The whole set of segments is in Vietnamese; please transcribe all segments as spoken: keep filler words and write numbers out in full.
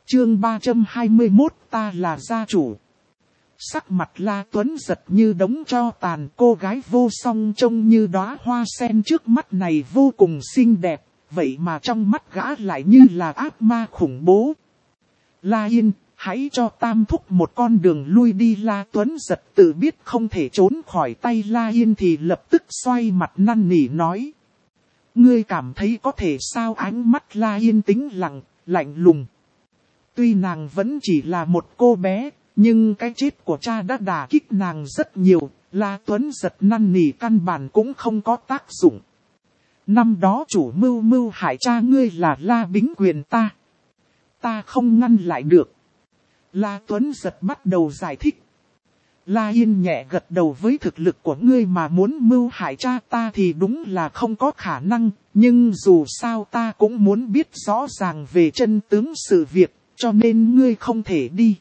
Chương ba trăm hai mươi mốt ta là gia chủ. Sắc mặt La Tuấn giật như đống tro tàn, cô gái vô song trông như đóa hoa sen trước mắt này vô cùng xinh đẹp, vậy mà trong mắt gã lại như là ác ma khủng bố. La Yên, hãy cho Tam Thúc một con đường lui đi. La Tuấn giật tự biết không thể trốn khỏi tay La Yên thì lập tức xoay mặt năn nỉ nói. Ngươi cảm thấy có thể sao? Ánh mắt La Yên tĩnh lặng, lạnh lùng. Tuy nàng vẫn chỉ là một cô bé, nhưng cái chết của cha đã đả kích nàng rất nhiều, La Tuấn giật năn nỉ căn bản cũng không có tác dụng. Năm đó chủ mưu mưu hại cha ngươi là La Bính Quyền ta. Ta không ngăn lại được. La Tuấn giật bắt đầu giải thích. La Yên nhẹ gật đầu, với thực lực của ngươi mà muốn mưu hại cha ta thì đúng là không có khả năng, nhưng dù sao ta cũng muốn biết rõ ràng về chân tướng sự việc, cho nên ngươi không thể đi.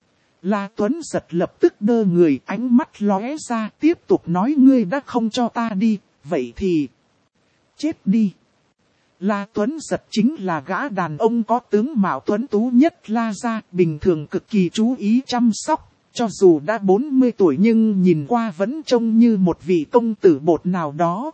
La Tuấn giật lập tức đơ người, ánh mắt lóe ra, tiếp tục nói ngươi đã không cho ta đi, vậy thì chết đi. La Tuấn giật chính là gã đàn ông có tướng mạo tuấn tú nhất La gia, bình thường cực kỳ chú ý chăm sóc, cho dù đã bốn mươi tuổi nhưng nhìn qua vẫn trông như một vị công tử bột nào đó.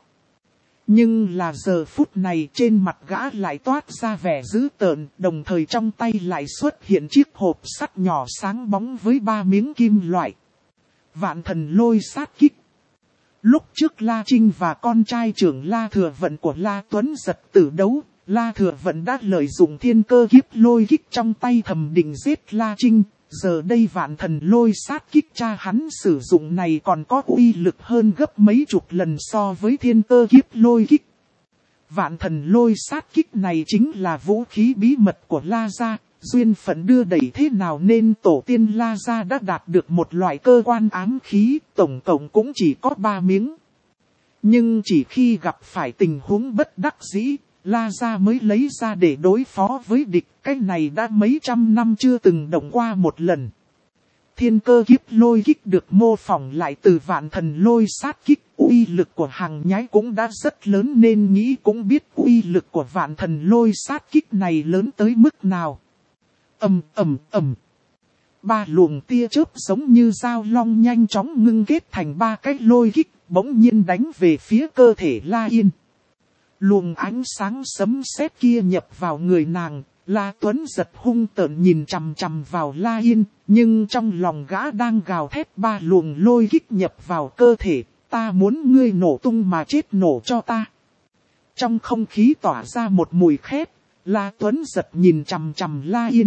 Nhưng là giờ phút này trên mặt gã lại toát ra vẻ dữ tợn, đồng thời trong tay lại xuất hiện chiếc hộp sắt nhỏ sáng bóng với ba miếng kim loại. Vạn thần lôi sát kích. Lúc trước La Trinh và con trai trưởng La Thừa Vận của La Tuấn giật tử đấu, La Thừa Vận đã lợi dụng thiên cơ kiếp lôi kích trong tay thầm định giết La Trinh. Giờ đây vạn thần lôi sát kích cha hắn sử dụng này còn có uy lực hơn gấp mấy chục lần so với thiên cơ kiếp lôi kích. Vạn thần lôi sát kích này chính là vũ khí bí mật của La gia, duyên phận đưa đẩy thế nào nên tổ tiên La gia đã đạt được một loại cơ quan ám khí, tổng cộng cũng chỉ có ba miếng. Nhưng chỉ khi gặp phải tình huống bất đắc dĩ, La gia mới lấy ra để đối phó với địch, cái này đã mấy trăm năm chưa từng động qua một lần. Thiên cơ kiếp lôi kích được mô phỏng lại từ vạn thần lôi sát kích, uy lực của hàng nhái cũng đã rất lớn nên nghĩ cũng biết uy lực của vạn thần lôi sát kích này lớn tới mức nào. Ầm ầm ầm. Ba luồng tia chớp giống như dao long nhanh chóng ngưng kết thành ba cái lôi kích, bỗng nhiên đánh về phía cơ thể La Yên. Luồng ánh sáng sấm sét kia nhập vào người nàng, La Tuấn giật hung tợn nhìn chằm chằm vào La Yên, nhưng trong lòng gã đang gào thét ba luồng lôi kích nhập vào cơ thể, ta muốn ngươi nổ tung mà chết nổ cho ta. Trong không khí tỏa ra một mùi khét, La Tuấn giật nhìn chằm chằm La Yên.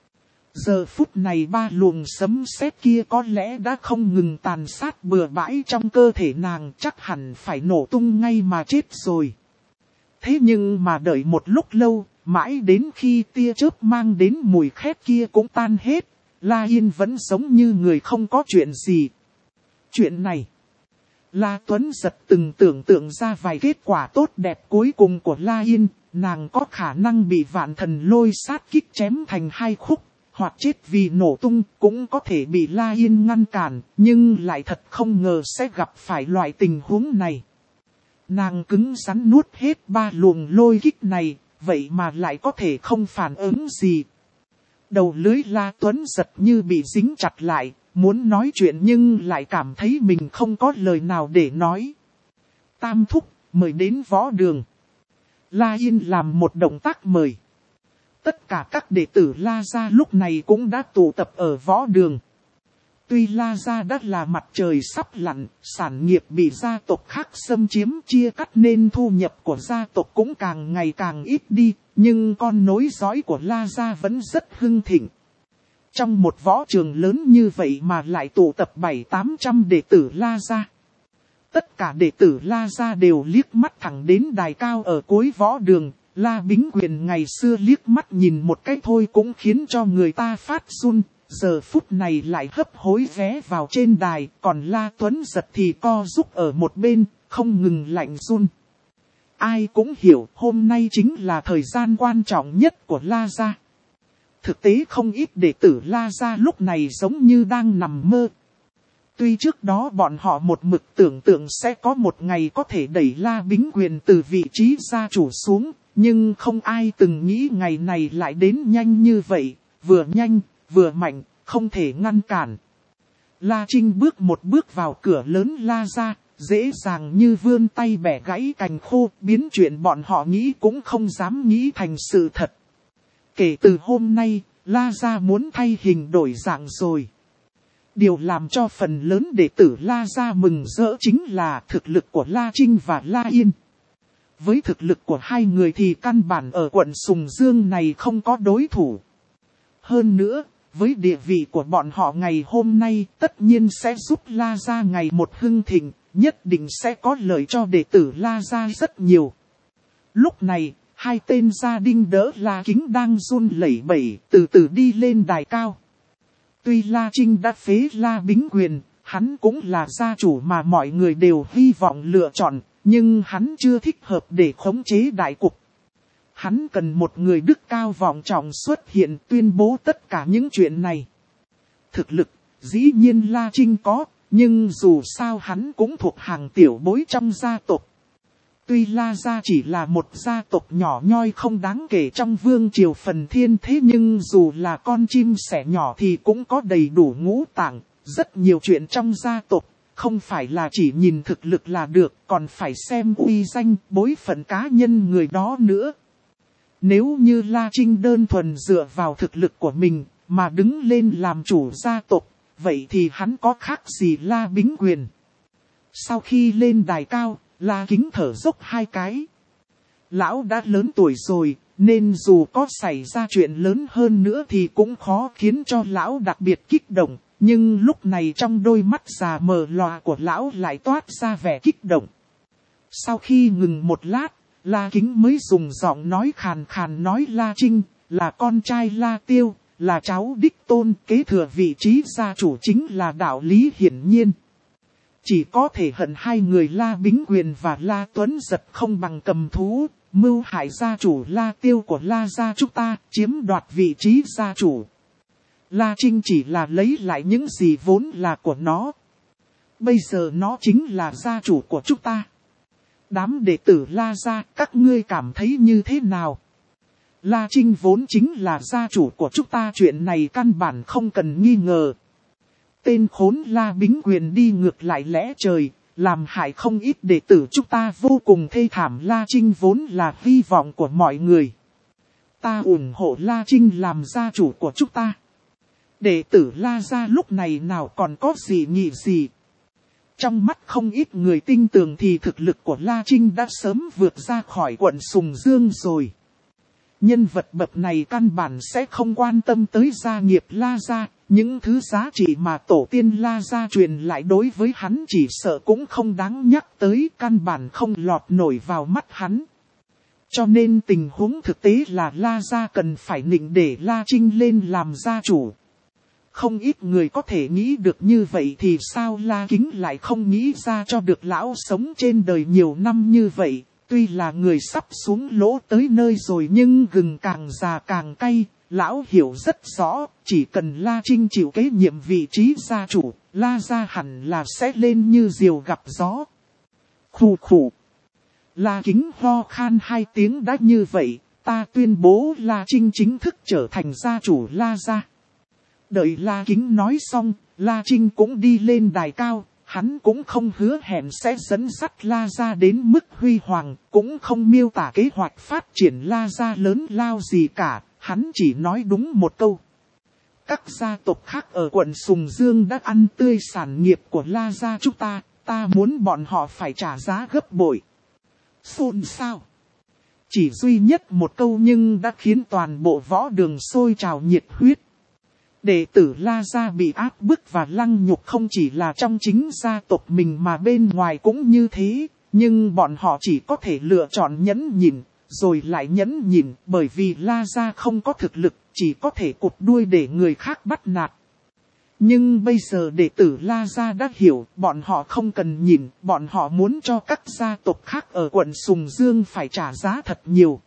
Giờ phút này ba luồng sấm sét kia có lẽ đã không ngừng tàn sát bừa bãi trong cơ thể nàng, chắc hẳn phải nổ tung ngay mà chết rồi. Thế nhưng mà đợi một lúc lâu, mãi đến khi tia chớp mang đến mùi khét kia cũng tan hết, La Yên vẫn giống như người không có chuyện gì. Chuyện này, La Tuấn giật từng tưởng tượng ra vài kết quả tốt đẹp cuối cùng của La Yên, nàng có khả năng bị vạn thần lôi sát kích chém thành hai khúc, hoặc chết vì nổ tung, cũng có thể bị La Yên ngăn cản, nhưng lại thật không ngờ sẽ gặp phải loại tình huống này. Nàng cứng rắn nuốt hết ba luồng lôi kích này, vậy mà lại có thể không phản ứng gì. Đầu lưỡi La Tuấn giật như bị dính chặt lại, muốn nói chuyện nhưng lại cảm thấy mình không có lời nào để nói. Tam Thúc, mời đến võ đường. La Yên làm một động tác mời. Tất cả các đệ tử La gia lúc này cũng đã tụ tập ở võ đường. Tuy La gia đã là mặt trời sắp lặn, sản nghiệp bị gia tộc khác xâm chiếm chia cắt nên thu nhập của gia tộc cũng càng ngày càng ít đi, nhưng con nối dõi của La gia vẫn rất hưng thịnh. Trong một võ trường lớn như vậy mà lại tụ tập bảy tám trăm đệ tử La gia. Tất cả đệ tử La gia đều liếc mắt thẳng đến đài cao ở cuối võ đường. La Bính Quyền ngày xưa liếc mắt nhìn một cái thôi cũng khiến cho người ta phát run. Giờ phút này lại hấp hối vé vào trên đài, còn La Tuấn giật thì co rúc ở một bên, không ngừng lạnh run. Ai cũng hiểu hôm nay chính là thời gian quan trọng nhất của La gia. Thực tế không ít đệ tử La gia lúc này giống như đang nằm mơ. Tuy trước đó bọn họ một mực tưởng tượng sẽ có một ngày có thể đẩy La Bính Quyền từ vị trí gia chủ xuống, nhưng không ai từng nghĩ ngày này lại đến nhanh như vậy. vừa nhanh, vừa mạnh, không thể ngăn cản. La Trinh bước một bước vào cửa lớn la ra, dễ dàng như vươn tay bẻ gãy cành khô, biến chuyện bọn họ nghĩ cũng không dám nghĩ thành sự thật. Kể từ hôm nay, La Gia muốn thay hình đổi dạng rồi. Điều làm cho phần lớn đệ tử La Gia mừng rỡ chính là thực lực của La Trinh và La Yên. Với thực lực của hai người thì căn bản ở quận Sùng Dương này không có đối thủ. Hơn nữa, với địa vị của bọn họ ngày hôm nay tất nhiên sẽ giúp La Gia ngày một hưng thịnh, nhất định sẽ có lợi cho đệ tử La Gia rất nhiều. Lúc này, hai tên gia đình đỡ La Kính đang run lẩy bẩy, từ từ đi lên đài cao. Tuy La Trinh đã phế La Bính Quyền, hắn cũng là gia chủ mà mọi người đều hy vọng lựa chọn, nhưng hắn chưa thích hợp để khống chế đại cục. Hắn cần một người đức cao vọng trọng xuất hiện tuyên bố tất cả những chuyện này. Thực lực, dĩ nhiên La Trinh có, nhưng dù sao hắn cũng thuộc hàng tiểu bối trong gia tộc. Tuy La Gia chỉ là một gia tộc nhỏ nhoi không đáng kể trong vương triều phần thiên thế, nhưng dù là con chim sẻ nhỏ thì cũng có đầy đủ ngũ tạng, rất nhiều chuyện trong gia tộc, không phải là chỉ nhìn thực lực là được, còn phải xem uy danh, bối phận cá nhân người đó nữa. Nếu như La Trinh đơn thuần dựa vào thực lực của mình, mà đứng lên làm chủ gia tộc, vậy thì hắn có khác gì La Bính Quyền. Sau khi lên đài cao, La Kính thở dốc hai cái. Lão đã lớn tuổi rồi, nên dù có xảy ra chuyện lớn hơn nữa thì cũng khó khiến cho lão đặc biệt kích động. Nhưng lúc này trong đôi mắt già mờ lòa của lão lại toát ra vẻ kích động. Sau khi ngừng một lát, La Kính mới dùng giọng nói khàn khàn nói La Trinh, là con trai La Tiêu, là cháu đích tôn, kế thừa vị trí gia chủ chính là đạo lý hiển nhiên. Chỉ có thể hận hai người La Bính Quyền và La Tuấn Giật không bằng cầm thú, mưu hại gia chủ La Tiêu của La Gia chúng ta, chiếm đoạt vị trí gia chủ. La Trinh chỉ là lấy lại những gì vốn là của nó. Bây giờ nó chính là gia chủ của chúng ta. Đám đệ tử La Gia, các ngươi cảm thấy như thế nào? La Trinh vốn chính là gia chủ của chúng ta, chuyện này căn bản không cần nghi ngờ. Tên khốn La Bính Quyền đi ngược lại lẽ trời, làm hại không ít đệ tử chúng ta vô cùng thê thảm. La Trinh vốn là hy vọng của mọi người. Ta ủng hộ La Trinh làm gia chủ của chúng ta. Đệ tử La Gia lúc này nào còn có gì nghĩ gì. Trong mắt không ít người tin tưởng thì thực lực của La Trinh đã sớm vượt ra khỏi quận Sùng Dương rồi. Nhân vật bậc này căn bản sẽ không quan tâm tới gia nghiệp La Gia. Những thứ giá trị mà tổ tiên La Gia truyền lại đối với hắn chỉ sợ cũng không đáng nhắc tới, căn bản không lọt nổi vào mắt hắn. Cho nên tình huống thực tế là La Gia cần phải nịnh để La Trinh lên làm gia chủ. Không ít người có thể nghĩ được như vậy thì sao La Kính lại không nghĩ ra cho được lão sống trên đời nhiều năm như vậy. Tuy là người sắp xuống lỗ tới nơi rồi nhưng gừng càng già càng cay. Lão hiểu rất rõ, chỉ cần La Trinh chịu kế nhiệm vị trí gia chủ, La Gia hẳn là sẽ lên như diều gặp gió. Khủ khủ. La Kính ho khan hai tiếng đã như vậy, ta tuyên bố La Trinh chính thức trở thành gia chủ La Gia. Đợi La Kính nói xong, La Trinh cũng đi lên đài cao, hắn cũng không hứa hẹn sẽ dẫn dắt La Gia đến mức huy hoàng, cũng không miêu tả kế hoạch phát triển La Gia lớn lao gì cả. Hắn chỉ nói đúng một câu. Các gia tộc khác ở quận Sùng Dương đã ăn tươi sản nghiệp của La Gia chúng ta, ta muốn bọn họ phải trả giá gấp bội. Xôn xao. Chỉ duy nhất một câu nhưng đã khiến toàn bộ võ đường sôi trào nhiệt huyết. Đệ tử La Gia bị áp bức và lăng nhục không chỉ là trong chính gia tộc mình mà bên ngoài cũng như thế, nhưng bọn họ chỉ có thể lựa chọn nhẫn nhịn. Rồi lại nhẫn nhịn bởi vì La Gia không có thực lực, chỉ có thể cụt đuôi để người khác bắt nạt. Nhưng bây giờ đệ tử La Gia đã hiểu, bọn họ không cần nhìn, bọn họ muốn cho các gia tộc khác ở quận Sùng Dương phải trả giá thật nhiều.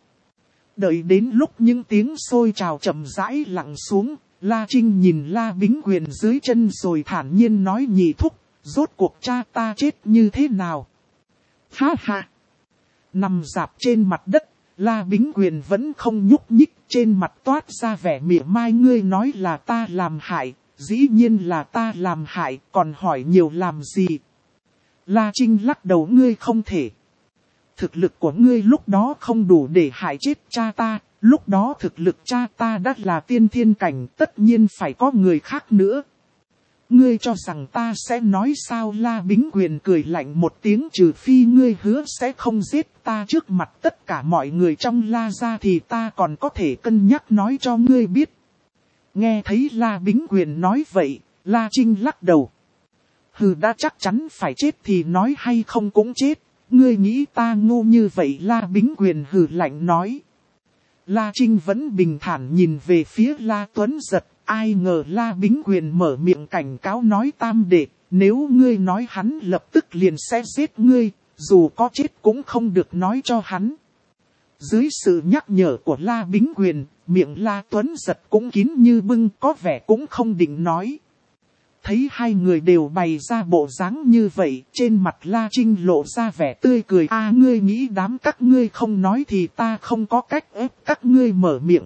Đợi đến lúc những tiếng sôi trào chậm rãi lặng xuống, La Trinh nhìn La Bính Quyền dưới chân rồi thản nhiên nói nhị thúc, rốt cuộc cha ta chết như thế nào? Ha ha! Nằm rạp trên mặt đất, La Bính Quyền vẫn không nhúc nhích, trên mặt toát ra vẻ mỉa mai. Ngươi nói là ta làm hại, dĩ nhiên là ta làm hại, còn hỏi nhiều làm gì? La Trinh lắc đầu, ngươi không thể. Thực lực của ngươi lúc đó không đủ để hại chết cha ta, lúc đó thực lực cha ta đã là tiên thiên cảnh, tất nhiên phải có người khác nữa. Ngươi cho rằng ta sẽ nói sao? La Bính Quyền cười lạnh một tiếng, trừ phi ngươi hứa sẽ không giết ta trước mặt tất cả mọi người trong La gia thì ta còn có thể cân nhắc nói cho ngươi biết. Nghe thấy La Bính Quyền nói vậy, La Trinh lắc đầu. Hừ, đã chắc chắn phải chết thì nói hay không cũng chết, ngươi nghĩ ta ngu như vậy? La Bính Quyền hừ lạnh nói. La Trinh vẫn bình thản nhìn về phía La Tuấn Giật. Ai ngờ La Bính Quyền mở miệng cảnh cáo nói, tam đệ, nếu ngươi nói hắn lập tức liền sẽ giết ngươi, dù có chết cũng không được nói cho hắn. Dưới sự nhắc nhở của La Bính Quyền, miệng La Tuấn Giật cũng kín như bưng, có vẻ cũng không định nói. Thấy hai người đều bày ra bộ dáng như vậy, trên mặt La Trinh lộ ra vẻ tươi cười. A, ngươi nghĩ đám các ngươi không nói thì ta không có cách ép các ngươi mở miệng.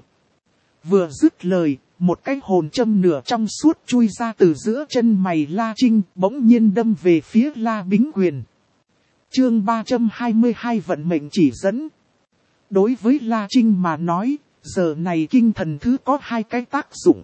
Vừa dứt lời, một cái hồn châm nửa trong suốt chui ra từ giữa chân mày La Trinh, bỗng nhiên đâm về phía La Bính Quyền. Chương ba trăm hai mươi hai vận mệnh chỉ dẫn. Đối với La Trinh mà nói, giờ này kinh thần thứ có hai cái tác dụng.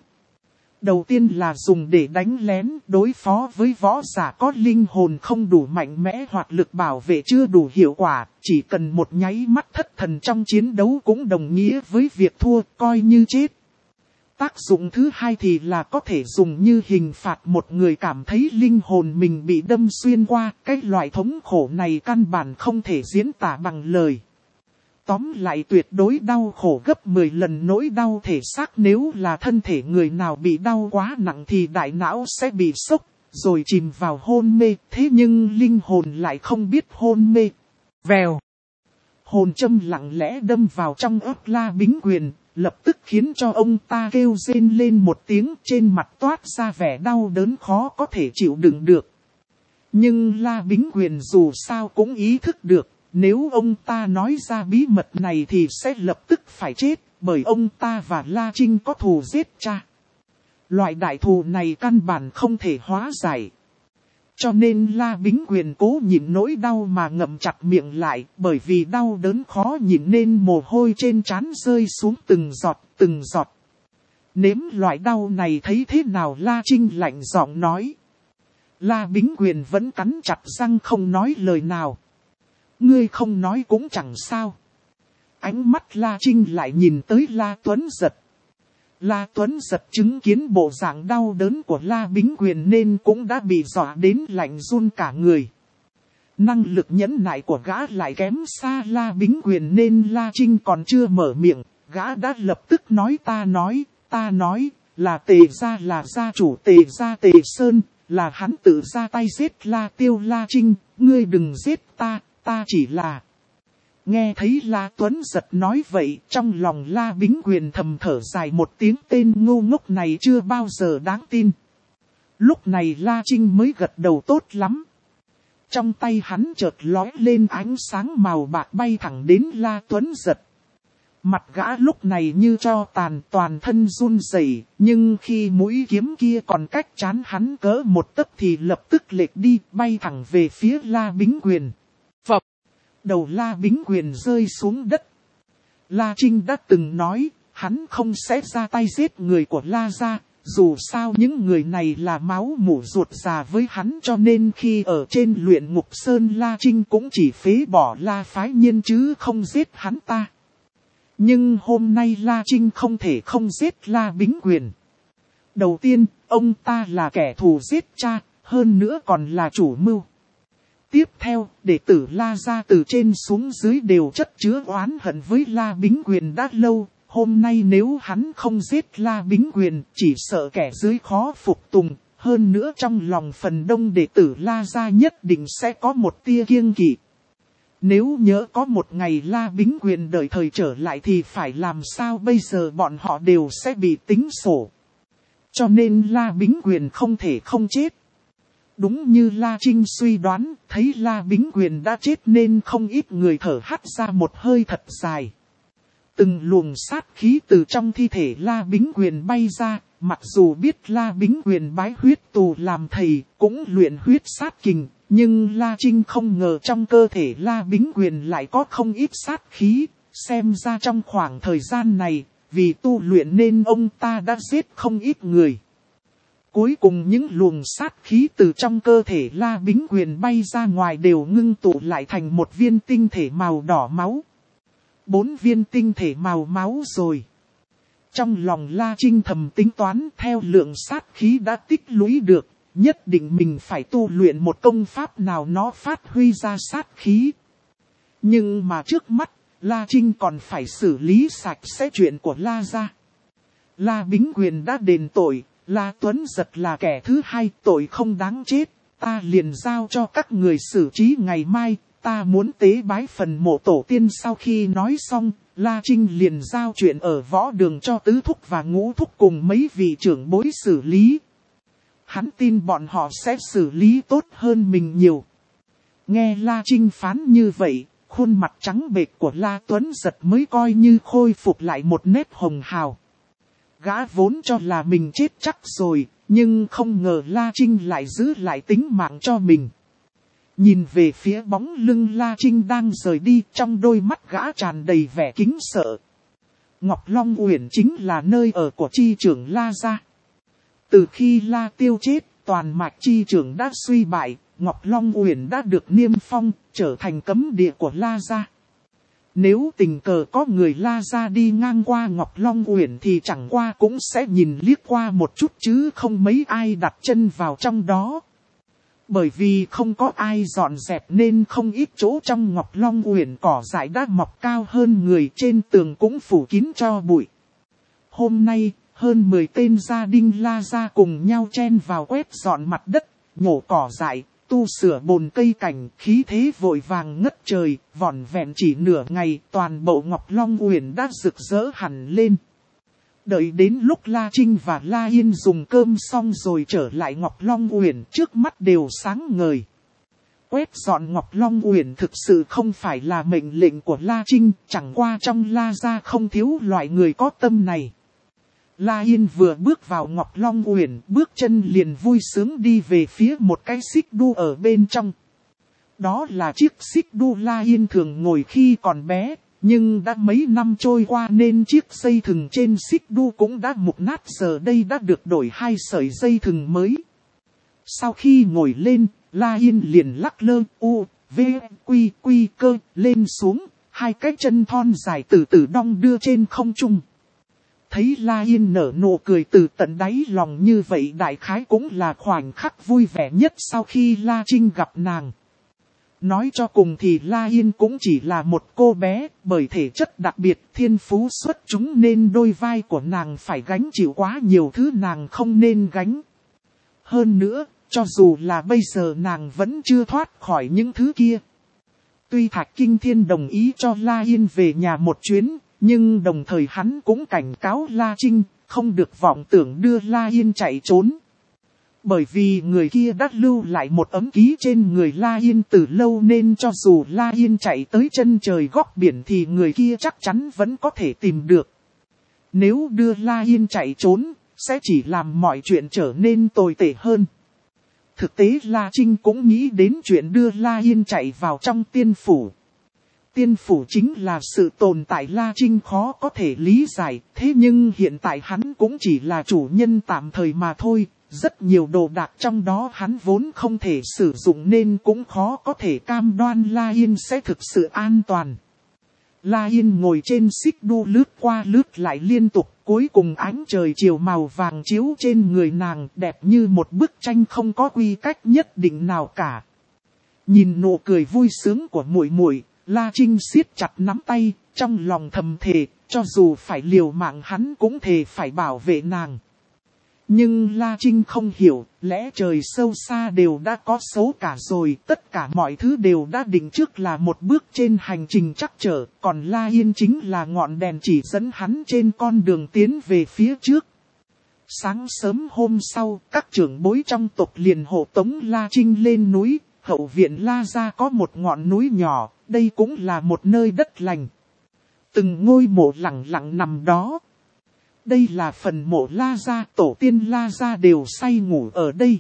Đầu tiên là dùng để đánh lén, đối phó với võ giả có linh hồn không đủ mạnh mẽ hoặc lực bảo vệ chưa đủ hiệu quả, chỉ cần một nháy mắt thất thần trong chiến đấu cũng đồng nghĩa với việc thua, coi như chết. Tác dụng thứ hai thì là có thể dùng như hình phạt một người cảm thấy linh hồn mình bị đâm xuyên qua, cái loại thống khổ này căn bản không thể diễn tả bằng lời. Tóm lại tuyệt đối đau khổ gấp mười lần nỗi đau thể xác, nếu là thân thể người nào bị đau quá nặng thì đại não sẽ bị sốc, rồi chìm vào hôn mê, thế nhưng linh hồn lại không biết hôn mê. Vèo. Hồn châm lặng lẽ đâm vào trong ớt La Bính Quyền, lập tức khiến cho ông ta kêu rên lên một tiếng, trên mặt toát ra vẻ đau đớn khó có thể chịu đựng được. Nhưng La Bính Quyền dù sao cũng ý thức được, nếu ông ta nói ra bí mật này thì sẽ lập tức phải chết, bởi ông ta và La Trinh có thù giết cha. Loại đại thù này căn bản không thể hóa giải. Cho nên La Bính Quyền cố nhịn nỗi đau mà ngậm chặt miệng lại, bởi vì đau đớn khó nhịn nên mồ hôi trên trán rơi xuống từng giọt, từng giọt. Nếm loại đau này thấy thế nào? La Trinh lạnh giọng nói. La Bính Quyền vẫn cắn chặt răng không nói lời nào. Ngươi không nói cũng chẳng sao. Ánh mắt La Trinh lại nhìn tới La Tuấn Giật. La Tuấn Giật chứng kiến bộ dạng đau đớn của La Bính Quyền nên cũng đã bị dọa đến lạnh run cả người. Năng lực nhẫn nại của gã lại kém xa La Bính Quyền nên La Trinh còn chưa mở miệng, gã đã lập tức nói ta nói, ta nói, là Tề gia là gia chủ Tề gia Tề Sơn, là hắn tự ra tay giết La Tiêu. La Trinh, ngươi đừng giết ta, ta chỉ là... Nghe thấy La Tuấn Giật nói vậy, trong lòng La Bính Quyền thầm thở dài một tiếng, tên ngu ngốc này chưa bao giờ đáng tin. Lúc này La Trinh mới gật đầu, tốt lắm. Trong tay hắn chợt lóe lên ánh sáng màu bạc bay thẳng đến La Tuấn Giật. Mặt gã lúc này như tro tàn, toàn thân run rẩy, nhưng khi mũi kiếm kia còn cách trán hắn cỡ một tấc thì lập tức lệch đi, bay thẳng về phía La Bính Quyền. Phập! Đầu La Bính Quyền rơi xuống đất. La Trinh đã từng nói, hắn không sẽ ra tay giết người của La gia, dù sao những người này là máu mủ ruột già với hắn, cho nên khi ở trên Luyện Ngục Sơn La Trinh cũng chỉ phế bỏ La Phái Nhiên chứ không giết hắn ta. Nhưng hôm nay La Trinh không thể không giết La Bính Quyền. Đầu tiên, ông ta là kẻ thù giết cha, hơn nữa còn là chủ mưu. Tiếp theo, đệ tử La gia từ trên xuống dưới đều chất chứa oán hận với La Bính Quyền đã lâu. Hôm nay nếu hắn không giết La Bính Quyền, chỉ sợ kẻ dưới khó phục tùng. Hơn nữa trong lòng phần đông đệ tử La gia nhất định sẽ có một tia kiêng kỵ. Nếu nhớ có một ngày La Bính Quyền đợi thời trở lại thì phải làm sao bây giờ, bọn họ đều sẽ bị tính sổ. Cho nên La Bính Quyền không thể không chết. Đúng như La Trinh suy đoán, thấy La Bính Quyền đã chết nên không ít người thở hắt ra một hơi thật dài. Từng luồng sát khí từ trong thi thể La Bính Quyền bay ra, mặc dù biết La Bính Quyền bái huyết tù làm thầy, cũng luyện huyết sát kình, nhưng La Trinh không ngờ trong cơ thể La Bính Quyền lại có không ít sát khí, xem ra trong khoảng thời gian này, vì tu luyện nên ông ta đã giết không ít người. Cuối cùng những luồng sát khí từ trong cơ thể La Bính Quyền bay ra ngoài đều ngưng tụ lại thành một viên tinh thể màu đỏ máu. Bốn viên tinh thể màu máu rồi. Trong lòng La Trinh thầm tính toán theo lượng sát khí đã tích lũy được, nhất định mình phải tu luyện một công pháp nào nó phát huy ra sát khí. Nhưng mà trước mắt, La Trinh còn phải xử lý sạch sẽ chuyện của La gia. La Bính Quyền đã đền tội, La Tuấn Giật là kẻ thứ hai, tội không đáng chết, ta liền giao cho các người xử trí ngày mai, ta muốn tế bái phần mộ tổ tiên. Sau khi nói xong, La Trinh liền giao chuyện ở võ đường cho tứ thúc và ngũ thúc cùng mấy vị trưởng bối xử lý. Hắn tin bọn họ sẽ xử lý tốt hơn mình nhiều. Nghe La Trinh phán như vậy, khuôn mặt trắng bệch của La Tuấn Giật mới coi như khôi phục lại một nét hồng hào. Gã vốn cho là mình chết chắc rồi, nhưng không ngờ La Trinh lại giữ lại tính mạng cho mình. Nhìn về phía bóng lưng La Trinh đang rời đi, trong đôi mắt gã tràn đầy vẻ kính sợ. Ngọc Long Uyển chính là nơi ở của chi trưởng La gia. Từ khi La Tiêu chết, toàn mạch chi trưởng đã suy bại, Ngọc Long Uyển đã được niêm phong, trở thành cấm địa của La gia. Nếu tình cờ có người La gia đi ngang qua Ngọc Long Uyển thì chẳng qua cũng sẽ nhìn liếc qua một chút chứ không mấy ai đặt chân vào trong đó. Bởi vì không có ai dọn dẹp nên không ít chỗ trong Ngọc Long Uyển cỏ dại đã mọc cao hơn người, trên tường cũng phủ kín cho bụi. Hôm nay, hơn mười tên gia đình La gia cùng nhau chen vào quét dọn mặt đất, nhổ cỏ dại, tu sửa bồn cây cảnh, khí thế vội vàng ngất trời, vỏn vẹn chỉ nửa ngày, toàn bộ Ngọc Long Uyển đã rực rỡ hẳn lên. Đợi đến lúc La Trinh và La Yên dùng cơm xong rồi trở lại Ngọc Long Uyển, trước mắt đều sáng ngời. Quét dọn Ngọc Long Uyển thực sự không phải là mệnh lệnh của La Trinh, chẳng qua trong La gia không thiếu loại người có tâm này. La Yên vừa bước vào Ngọc Long Uyển, bước chân liền vui sướng đi về phía một cái xích đu ở bên trong. Đó là chiếc xích đu La Yên thường ngồi khi còn bé, nhưng đã mấy năm trôi qua nên chiếc dây thừng trên xích đu cũng đã mục nát, giờ đây đã được đổi hai sợi dây thừng mới. Sau khi ngồi lên, La Yên liền lắc lơ u, v, quy, quy cơ, lên xuống, hai cái chân thon dài từ từ đong đưa trên không trung. Thấy La Yên nở nụ cười từ tận đáy lòng như vậy, đại khái cũng là khoảnh khắc vui vẻ nhất sau khi La Trinh gặp nàng. Nói cho cùng thì La Yên cũng chỉ là một cô bé, bởi thể chất đặc biệt thiên phú xuất chúng nên đôi vai của nàng phải gánh chịu quá nhiều thứ nàng không nên gánh. Hơn nữa, cho dù là bây giờ nàng vẫn chưa thoát khỏi những thứ kia. Tuy Thạch Kinh Thiên đồng ý cho La Yên về nhà một chuyến, nhưng đồng thời hắn cũng cảnh cáo La Trinh, không được vọng tưởng đưa La Yên chạy trốn. Bởi vì người kia đã lưu lại một ấm ký trên người La Yên từ lâu nên cho dù La Yên chạy tới chân trời góc biển thì người kia chắc chắn vẫn có thể tìm được. Nếu đưa La Yên chạy trốn, sẽ chỉ làm mọi chuyện trở nên tồi tệ hơn. Thực tế La Trinh cũng nghĩ đến chuyện đưa La Yên chạy vào trong tiên phủ. Tiên phủ chính là sự tồn tại La Trinh khó có thể lý giải, thế nhưng hiện tại hắn cũng chỉ là chủ nhân tạm thời mà thôi. Rất nhiều đồ đạc trong đó hắn vốn không thể sử dụng nên cũng khó có thể cam đoan La Yên sẽ thực sự an toàn. La Yên ngồi trên xích đu lướt qua lướt lại liên tục, cuối cùng ánh trời chiều màu vàng chiếu trên người nàng đẹp như một bức tranh không có quy cách nhất định nào cả. Nhìn nụ cười vui sướng của muội muội, La Trinh siết chặt nắm tay, trong lòng thầm thề, cho dù phải liều mạng hắn cũng thề phải bảo vệ nàng. Nhưng La Trinh không hiểu, lẽ trời sâu xa đều đã có số cả rồi, tất cả mọi thứ đều đã định trước là một bước trên hành trình trắc trở, còn La Yên chính là ngọn đèn chỉ dẫn hắn trên con đường tiến về phía trước. Sáng sớm hôm sau, các trưởng bối trong tộc liền hộ tống La Trinh lên núi, hậu viện La gia có một ngọn núi nhỏ, đây cũng là một nơi đất lành. Từng ngôi mộ lặng lặng nằm đó. Đây là phần mộ La Gia, tổ tiên La Gia đều say ngủ ở đây.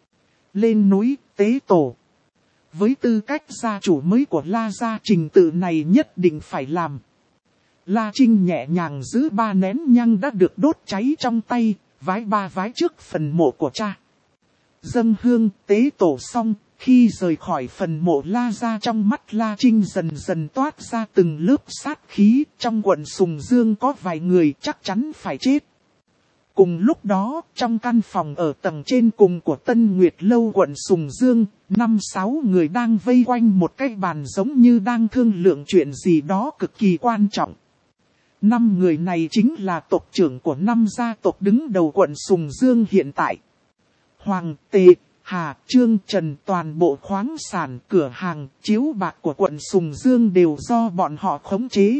Lên núi, tế tổ. Với tư cách gia chủ mới của La Gia, trình tự này nhất định phải làm. La Trinh nhẹ nhàng giữ ba nén nhang đã được đốt cháy trong tay, vái ba vái trước phần mộ của cha. Dâng hương tế tổ xong, khi rời khỏi phần mộ La Gia, trong mắt La Trinh dần dần toát ra từng lớp sát khí. Trong quận Sùng Dương có vài người chắc chắn phải chết. Cùng lúc đó, trong căn phòng ở tầng trên cùng của Tân Nguyệt Lâu quận Sùng Dương, năm sáu người đang vây quanh một cái bàn giống như đang thương lượng chuyện gì đó cực kỳ quan trọng. Năm người này chính là tộc trưởng của năm gia tộc đứng đầu quận Sùng Dương hiện tại. Hoàng, Tề, Hà, Trương, Trần, toàn bộ khoáng sản, cửa hàng, chiếu bạc của quận Sùng Dương đều do bọn họ khống chế.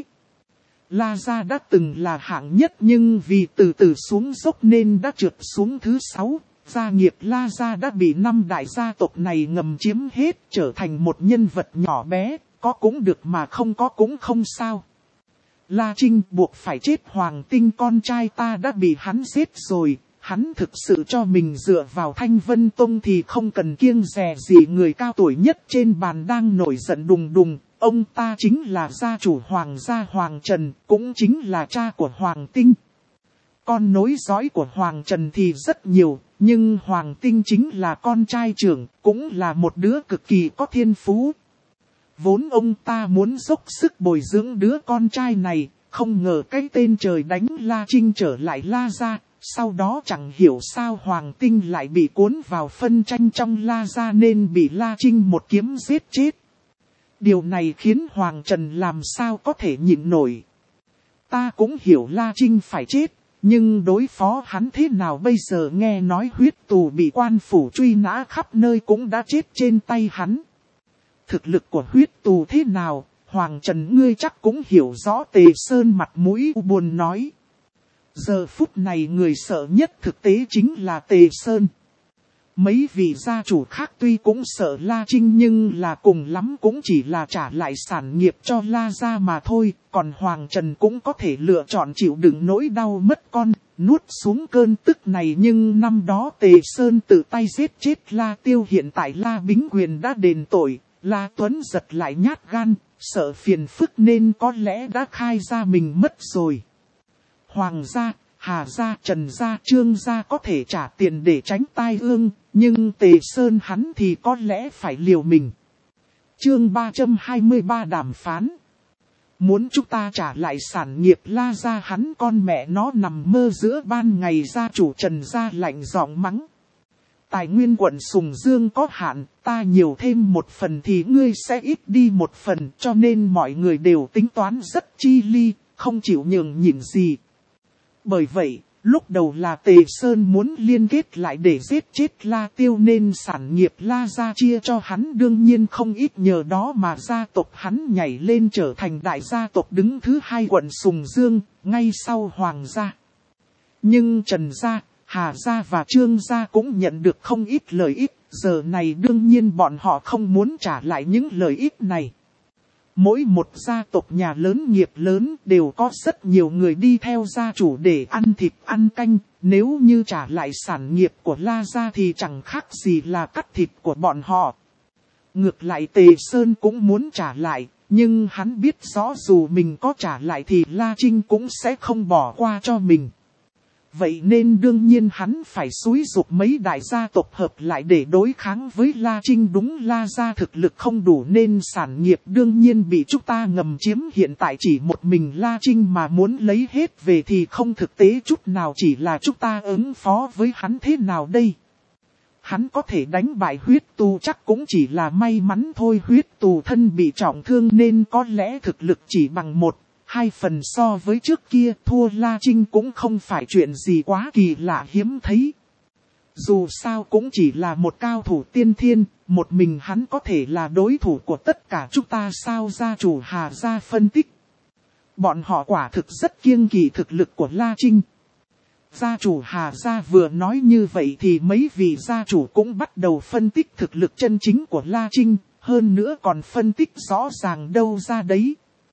La Gia đã từng là hạng nhất nhưng vì từ từ xuống dốc nên đã trượt xuống thứ sáu. Gia nghiệp La Gia đã bị năm đại gia tộc này ngầm chiếm hết, trở thành một nhân vật nhỏ bé, có cũng được mà không có cũng không sao. La Trinh buộc phải chết, Hoàng Tinh con trai ta đã bị hắn giết rồi. Hắn thực sự cho mình dựa vào Thanh Vân Tông thì không cần kiêng dè gì người cao tuổi nhất trên bàn đang nổi giận đùng đùng. Ông ta chính là gia chủ Hoàng gia Hoàng Trần, cũng chính là cha của Hoàng Tinh. Con nối dõi của Hoàng Trần thì rất nhiều, nhưng Hoàng Tinh chính là con trai trưởng, cũng là một đứa cực kỳ có thiên phú. Vốn ông ta muốn dốc sức bồi dưỡng đứa con trai này, không ngờ cái tên trời đánh La Trinh trở lại La Gia. Sau đó chẳng hiểu sao Hoàng Tinh lại bị cuốn vào phân tranh trong La Gia nên bị La Trinh một kiếm giết chết. Điều này khiến Hoàng Trần làm sao có thể nhịn nổi. Ta cũng hiểu La Trinh phải chết, nhưng đối phó hắn thế nào bây giờ? Nghe nói huyết tù bị quan phủ truy nã khắp nơi cũng đã chết trên tay hắn. Thực lực của huyết tù thế nào, Hoàng Trần ngươi chắc cũng hiểu rõ. Tề Sơn mặt mũi u buồn nói. Giờ phút này người sợ nhất thực tế chính là Tề Sơn. Mấy vị gia chủ khác tuy cũng sợ La Trinh nhưng là cùng lắm cũng chỉ là trả lại sản nghiệp cho La Gia mà thôi. Còn Hoàng Trần cũng có thể lựa chọn chịu đựng nỗi đau mất con, nuốt xuống cơn tức này. Nhưng năm đó Tề Sơn tự tay giết chết La Tiêu, hiện tại La Bính Quyền đã đền tội. La Tuấn giật lại nhát gan, sợ phiền phức nên có lẽ đã khai ra mình mất rồi. Hoàng gia, Hà gia, Trần gia, Trương gia có thể trả tiền để tránh tai ương, nhưng Tề Sơn hắn thì có lẽ phải liều mình. Chương ba trăm hai mươi ba đàm phán. Muốn chúng ta trả lại sản nghiệp La Gia, hắn con mẹ nó nằm mơ giữa ban ngày. Gia chủ Trần gia lạnh giọng mắng. Tài nguyên quận Sùng Dương có hạn, ta nhiều thêm một phần thì ngươi sẽ ít đi một phần, cho nên mọi người đều tính toán rất chi ly, không chịu nhường nhịn gì. Bởi vậy, lúc đầu là Tề Sơn muốn liên kết lại để giết chết La Tiêu nên sản nghiệp La Gia chia cho hắn đương nhiên không ít, nhờ đó mà gia tộc hắn nhảy lên trở thành đại gia tộc đứng thứ hai quận Sùng Dương, ngay sau Hoàng gia. Nhưng Trần gia, Hà gia và Trương gia cũng nhận được không ít lợi ích, giờ này đương nhiên bọn họ không muốn trả lại những lợi ích này. Mỗi một gia tộc nhà lớn nghiệp lớn đều có rất nhiều người đi theo gia chủ để ăn thịt ăn canh. Nếu như trả lại sản nghiệp của La Gia thì chẳng khác gì là cắt thịt của bọn họ. Ngược lại Tề Sơn cũng muốn trả lại, nhưng hắn biết rõ dù mình có trả lại thì La Trinh cũng sẽ không bỏ qua cho mình. Vậy nên đương nhiên hắn phải xúi giục mấy đại gia tộc hợp lại để đối kháng với La Trinh. Đúng, La Gia thực lực không đủ nên sản nghiệp đương nhiên bị chúng ta ngầm chiếm. Hiện tại chỉ một mình La Trinh mà muốn lấy hết về thì không thực tế chút nào, chỉ là chúng ta ứng phó với hắn thế nào đây? Hắn có thể đánh bại huyết tù chắc cũng chỉ là may mắn thôi. Huyết tù thân bị trọng thương nên có lẽ thực lực chỉ bằng một hai phần so với trước kia, thua La Trinh cũng không phải chuyện gì quá kỳ lạ hiếm thấy. Dù sao cũng chỉ là một cao thủ tiên thiên, một mình hắn có thể là đối thủ của tất cả chúng ta sao? Gia chủ Hà gia phân tích. Bọn họ quả thực rất kiêng kỵ thực lực của La Trinh. Gia chủ Hà gia vừa nói như vậy thì mấy vị gia chủ cũng bắt đầu phân tích thực lực chân chính của La Trinh, hơn nữa còn phân tích rõ ràng đâu ra đấy.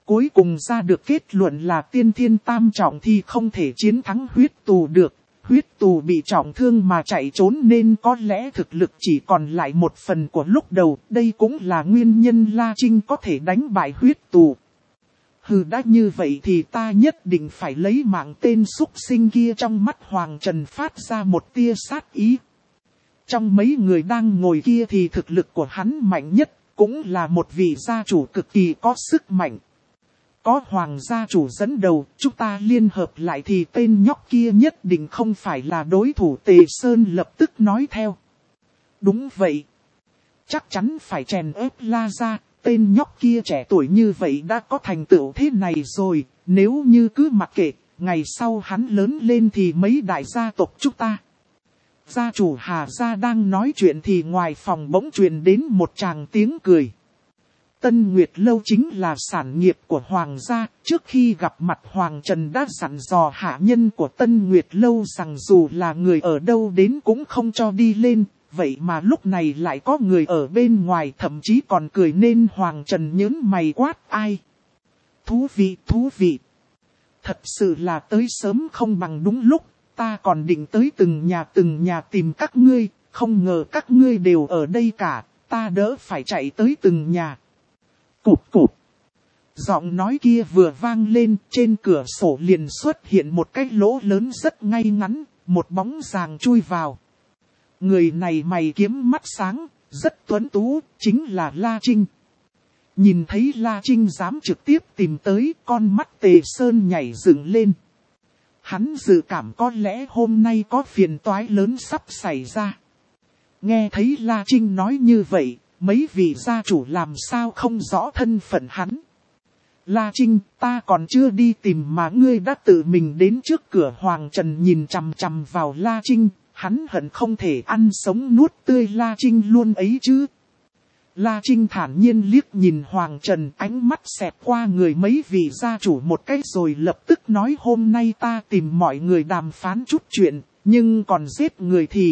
Cuối cùng ra được kết luận là tiên thiên tam trọng thì không thể chiến thắng huyết tù được. Huyết tù bị trọng thương mà chạy trốn nên có lẽ thực lực chỉ còn lại một phần của lúc đầu. Đây cũng là nguyên nhân La Trinh có thể đánh bại huyết tù. Hừ, đã như vậy thì ta nhất định phải lấy mạng tên súc sinh kia. Trong mắt Hoàng Trần phát ra một tia sát ý. Trong mấy người đang ngồi kia thì thực lực của hắn mạnh nhất, cũng là một vị gia chủ cực kỳ có sức mạnh. Có Hoàng gia chủ dẫn đầu, chúng ta liên hợp lại thì tên nhóc kia nhất định không phải là đối thủ. Tề Sơn lập tức nói theo. Đúng vậy. Chắc chắn phải chèn ép La gia. Tên nhóc kia trẻ tuổi như vậy đã có thành tựu thế này rồi. Nếu như cứ mặc kệ, ngày sau hắn lớn lên thì mấy đại gia tộc chúng ta. Gia chủ Hà gia đang nói chuyện thì ngoài phòng bỗng truyền đến một tràng tiếng cười. Tân Nguyệt Lâu chính là sản nghiệp của Hoàng gia. Trước khi gặp mặt Hoàng Trần đã dặn dò hạ nhân của Tân Nguyệt Lâu rằng dù là người ở đâu đến cũng không cho đi lên. Vậy mà lúc này lại có người ở bên ngoài, thậm chí còn cười, nên Hoàng Trần nhớn mày quát: ai? Thú vị, thú vị. Thật sự là tới sớm không bằng đúng lúc. Ta còn định tới từng nhà từng nhà tìm các ngươi, không ngờ các ngươi đều ở đây cả, ta đỡ phải chạy tới từng nhà. Cụp cụp. Giọng nói kia vừa vang lên, trên cửa sổ liền xuất hiện một cái lỗ lớn rất ngay ngắn, một bóng dàng chui vào. Người này mày kiếm mắt sáng, rất tuấn tú, chính là La Trinh. Nhìn thấy La Trinh dám trực tiếp tìm tới, con mắt Tề Sơn nhảy dựng lên. Hắn dự cảm có lẽ hôm nay có phiền toái lớn sắp xảy ra. Nghe thấy La Trinh nói như vậy, mấy vị gia chủ làm sao không rõ thân phận hắn. La Trinh, ta còn chưa đi tìm mà ngươi đã tự mình đến trước cửa. Hoàng Trần nhìn chằm chằm vào La Trinh, hắn hận không thể ăn sống nuốt tươi La Trinh luôn ấy chứ. La Trinh thản nhiên liếc nhìn Hoàng Trần, ánh mắt xẹt qua người mấy vị gia chủ một cái rồi lập tức nói: hôm nay ta tìm mọi người đàm phán chút chuyện, nhưng còn giết người thì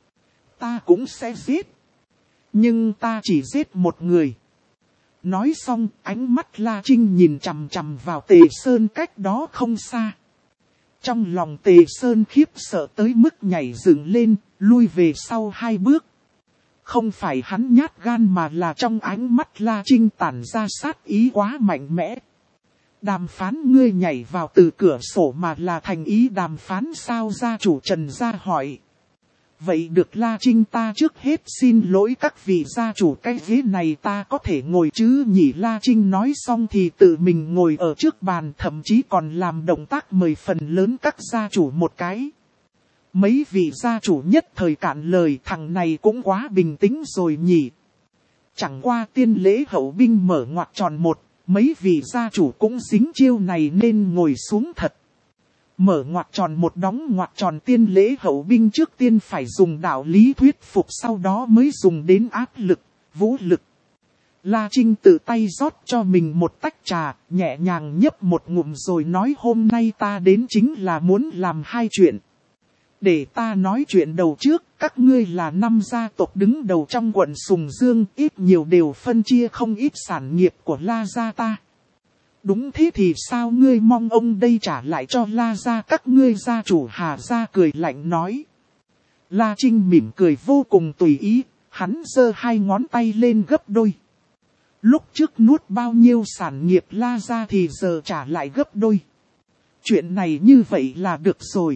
ta cũng sẽ giết. Nhưng ta chỉ giết một người. Nói xong, ánh mắt La Trinh nhìn chằm chằm vào Tề Sơn cách đó không xa. Trong lòng Tề Sơn khiếp sợ tới mức nhảy dựng lên, lui về sau hai bước. Không phải hắn nhát gan mà là trong ánh mắt La Trinh tản ra sát ý quá mạnh mẽ. Đàm phán, ngươi nhảy vào từ cửa sổ mà là thành ý đàm phán sao? Gia chủ Trần gia hỏi. Vậy được La Trinh, ta trước hết xin lỗi các vị gia chủ, cái ghế này ta có thể ngồi chứ nhỉ? La Trinh nói xong thì tự mình ngồi ở trước bàn, thậm chí còn làm động tác mời phần lớn các gia chủ một cái. Mấy vị gia chủ nhất thời cạn lời, thằng này cũng quá bình tĩnh rồi nhỉ. Chẳng qua tiên lễ hậu binh mở ngoặc tròn một, mấy vị gia chủ cũng dính chiêu này nên ngồi xuống thật. Mở ngoặc tròn một, đóng ngoặc tròn, tiên lễ hậu binh trước tiên phải dùng đạo lý thuyết phục, sau đó mới dùng đến áp lực, vũ lực. La Trinh tự tay rót cho mình một tách trà, nhẹ nhàng nhấp một ngụm rồi nói: hôm nay ta đến chính là muốn làm hai chuyện. Để ta nói chuyện đầu trước, các ngươi là năm gia tộc đứng đầu trong quận Sùng Dương, ít nhiều đều phân chia không ít sản nghiệp của La gia ta. Đúng thế thì sao ngươi mong ông đây trả lại cho La gia? Các ngươi gia chủ Hà gia cười lạnh nói. La Trinh mỉm cười vô cùng tùy ý, hắn giơ hai ngón tay lên gấp đôi. Lúc trước nuốt bao nhiêu sản nghiệp La gia thì giờ trả lại gấp đôi. Chuyện này như vậy là được rồi.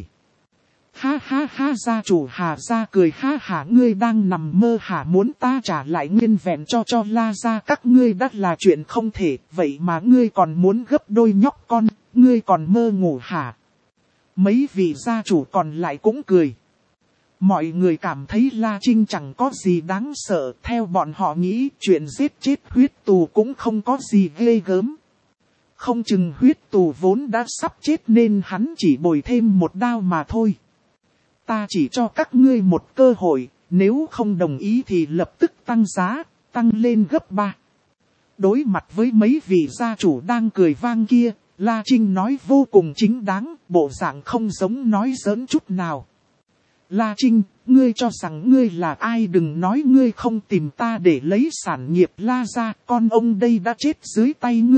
Ha ha ha, gia chủ Hà gia cười ha hả, ngươi đang nằm mơ hả? Muốn ta trả lại nguyên vẹn cho cho La gia các ngươi đã là chuyện không thể, vậy mà ngươi còn muốn gấp đôi nhóc con, ngươi còn mơ ngủ hả? Mấy vị gia chủ còn lại cũng cười. Mọi người cảm thấy La Trinh chẳng có gì đáng sợ, theo bọn họ nghĩ chuyện giết chết huyết tù cũng không có gì ghê gớm. Không chừng huyết tù vốn đã sắp chết nên hắn chỉ bồi thêm một đao mà thôi. Ta chỉ cho các ngươi một cơ hội, nếu không đồng ý thì lập tức tăng giá, tăng lên gấp ba. Đối mặt với mấy vị gia chủ đang cười vang kia, La Trinh nói vô cùng chính đáng, bộ dạng không giống nói giỡn chút nào. La Trinh, ngươi cho rằng ngươi là ai? Đừng nói ngươi không tìm ta để lấy sản nghiệp La gia, con ông đây đã chết dưới tay ngươi,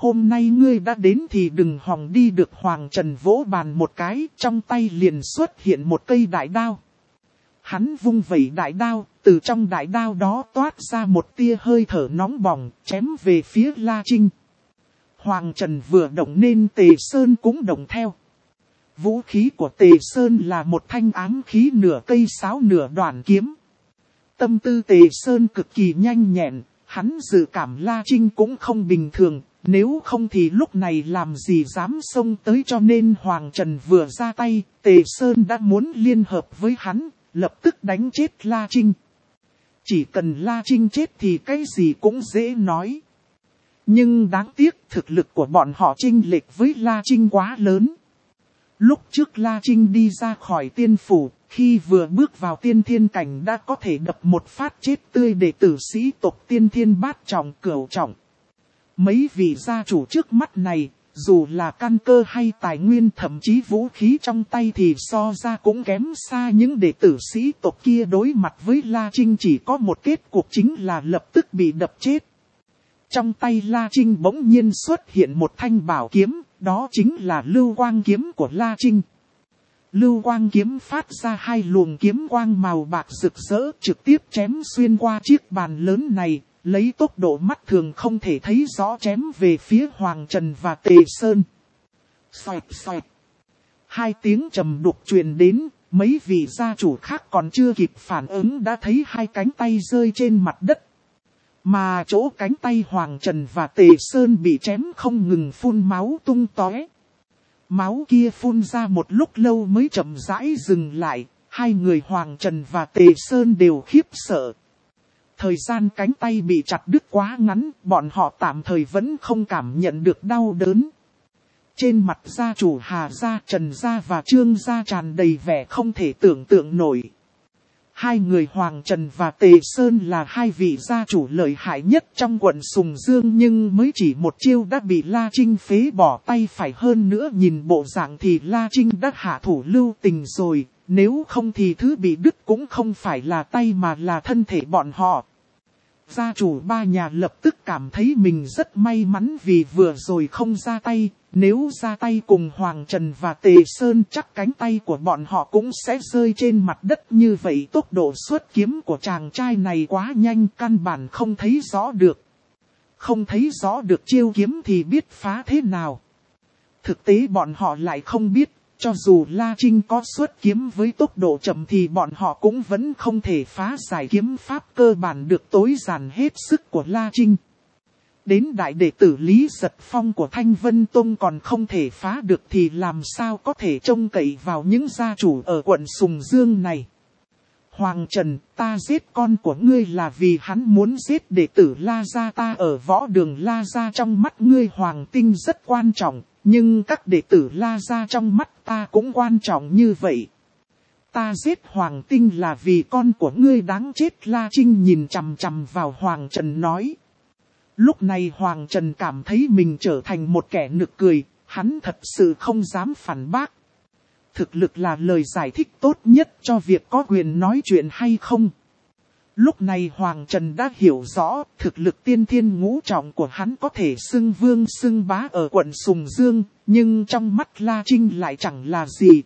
hôm nay ngươi đã đến thì đừng hòng đi được. Hoàng Trần vỗ bàn một cái, trong tay liền xuất hiện một cây đại đao. Hắn vung vẩy đại đao, từ trong đại đao đó toát ra một tia hơi thở nóng bỏng, chém về phía La Trinh. Hoàng Trần vừa động nên Tề Sơn cũng động theo. Vũ khí của Tề Sơn là một thanh ám khí nửa cây sáo nửa đoạn kiếm. Tâm tư Tề Sơn cực kỳ nhanh nhẹn, hắn dự cảm La Trinh cũng không bình thường, nếu không thì lúc này làm gì dám xông tới, cho nên Hoàng Trần vừa ra tay, Tề Sơn đã muốn liên hợp với hắn, lập tức đánh chết La Trinh. Chỉ cần La Trinh chết thì cái gì cũng dễ nói. Nhưng đáng tiếc thực lực của bọn họ chênh lệch với La Trinh quá lớn. Lúc trước La Trinh đi ra khỏi tiên phủ, khi vừa bước vào tiên thiên cảnh đã có thể đập một phát chết tươi đệ tử sĩ tộc tiên thiên bát trọng cửu trọng. Mấy vị gia chủ trước mắt này, dù là căn cơ hay tài nguyên thậm chí vũ khí trong tay thì so ra cũng kém xa những đệ tử sĩ tộc kia. Đối mặt với La Trinh chỉ có một kết cục chính là lập tức bị đập chết. Trong tay La Trinh bỗng nhiên xuất hiện một thanh bảo kiếm, đó chính là lưu quang kiếm của La Trinh. Lưu quang kiếm phát ra hai luồng kiếm quang màu bạc rực rỡ, trực tiếp chém xuyên qua chiếc bàn lớn này, lấy tốc độ mắt thường không thể thấy rõ chém về phía Hoàng Trần và Tề Sơn. Xoẹt xoẹt. Hai tiếng trầm đục truyền đến, mấy vị gia chủ khác còn chưa kịp phản ứng đã thấy hai cánh tay rơi trên mặt đất. Mà chỗ cánh tay Hoàng Trần và Tề Sơn bị chém không ngừng phun máu tung tóe. Máu kia phun ra một lúc lâu mới chậm rãi dừng lại, hai người Hoàng Trần và Tề Sơn đều khiếp sợ. Thời gian cánh tay bị chặt đứt quá ngắn, bọn họ tạm thời vẫn không cảm nhận được đau đớn. Trên mặt gia chủ Hà gia, Trần gia và Trương gia tràn đầy vẻ không thể tưởng tượng nổi. Hai người Hoàng Trần và Tề Sơn là hai vị gia chủ lợi hại nhất trong quận Sùng Dương, nhưng mới chỉ một chiêu đã bị La Trinh phế bỏ tay phải. Hơn nữa nhìn bộ dạng thì La Trinh đã hạ thủ lưu tình rồi, nếu không thì thứ bị đứt cũng không phải là tay mà là thân thể bọn họ. Gia chủ ba nhà lập tức cảm thấy mình rất may mắn vì vừa rồi không ra tay. Nếu ra tay cùng Hoàng Trần và Tề Sơn chắc cánh tay của bọn họ cũng sẽ rơi trên mặt đất. Như vậy tốc độ xuất kiếm của chàng trai này quá nhanh, căn bản không thấy rõ được. Không thấy rõ được chiêu kiếm thì biết phá thế nào. Thực tế bọn họ lại không biết, cho dù La Trinh có xuất kiếm với tốc độ chậm thì bọn họ cũng vẫn không thể phá giải kiếm pháp cơ bản được tối giản hết sức của La Trinh. Đến đại đệ tử Lý Giật Phong của Thanh Vân Tông còn không thể phá được thì làm sao có thể trông cậy vào những gia chủ ở quận Sùng Dương này. Hoàng Trần, ta giết con của ngươi là vì hắn muốn giết đệ tử La Gia ta. Ở võ đường La Gia trong mắt ngươi Hoàng Tinh rất quan trọng, nhưng các đệ tử La Gia trong mắt ta cũng quan trọng như vậy. Ta giết Hoàng Tinh là vì con của ngươi đáng chết. La Trinh nhìn chằm chằm vào Hoàng Trần nói. Lúc này Hoàng Trần cảm thấy mình trở thành một kẻ nực cười, hắn thật sự không dám phản bác. Thực lực là lời giải thích tốt nhất cho việc có quyền nói chuyện hay không. Lúc này Hoàng Trần đã hiểu rõ, thực lực tiên thiên ngũ trọng của hắn có thể xưng vương xưng bá ở quận Sùng Dương, nhưng trong mắt La Trinh lại chẳng là gì.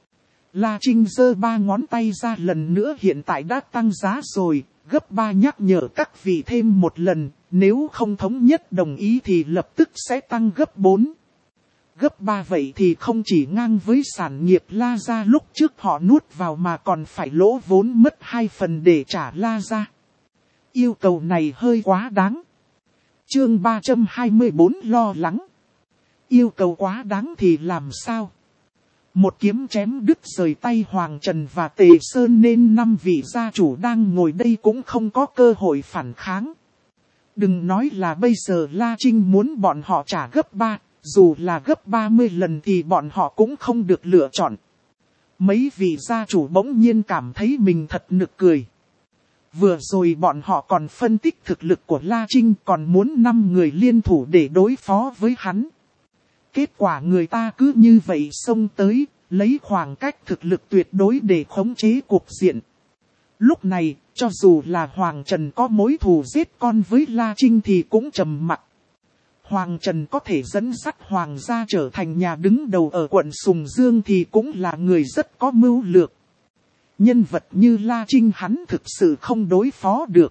La Trinh giơ ba ngón tay ra lần nữa, hiện tại đã tăng giá rồi, gấp ba nhắc nhở các vị thêm một lần, nếu không thống nhất đồng ý thì lập tức sẽ tăng gấp bốn. Gấp ba vậy thì không chỉ ngang với sản nghiệp La Gia lúc trước họ nuốt vào mà còn phải lỗ vốn mất hai phần để trả La Gia. Yêu cầu này hơi quá đáng. Chương ba trăm hai mươi bốn lo lắng. Yêu cầu quá đáng thì làm sao? Một kiếm chém đứt rời tay Hoàng Trần và Tề Sơn nên năm vị gia chủ đang ngồi đây cũng không có cơ hội phản kháng. Đừng nói là bây giờ La Trinh muốn bọn họ trả gấp ba, dù là gấp ba mươi lần thì bọn họ cũng không được lựa chọn. Mấy vị gia chủ bỗng nhiên cảm thấy mình thật nực cười. Vừa rồi bọn họ còn phân tích thực lực của La Trinh, còn muốn năm người liên thủ để đối phó với hắn. Kết quả người ta cứ như vậy xông tới, lấy khoảng cách thực lực tuyệt đối để khống chế cục diện. Lúc này, cho dù là Hoàng Trần có mối thù giết con với La Trinh thì cũng trầm mặc. Hoàng Trần có thể dẫn dắt Hoàng gia trở thành nhà đứng đầu ở quận Sùng Dương thì cũng là người rất có mưu lược. Nhân vật như La Trinh hắn thực sự không đối phó được.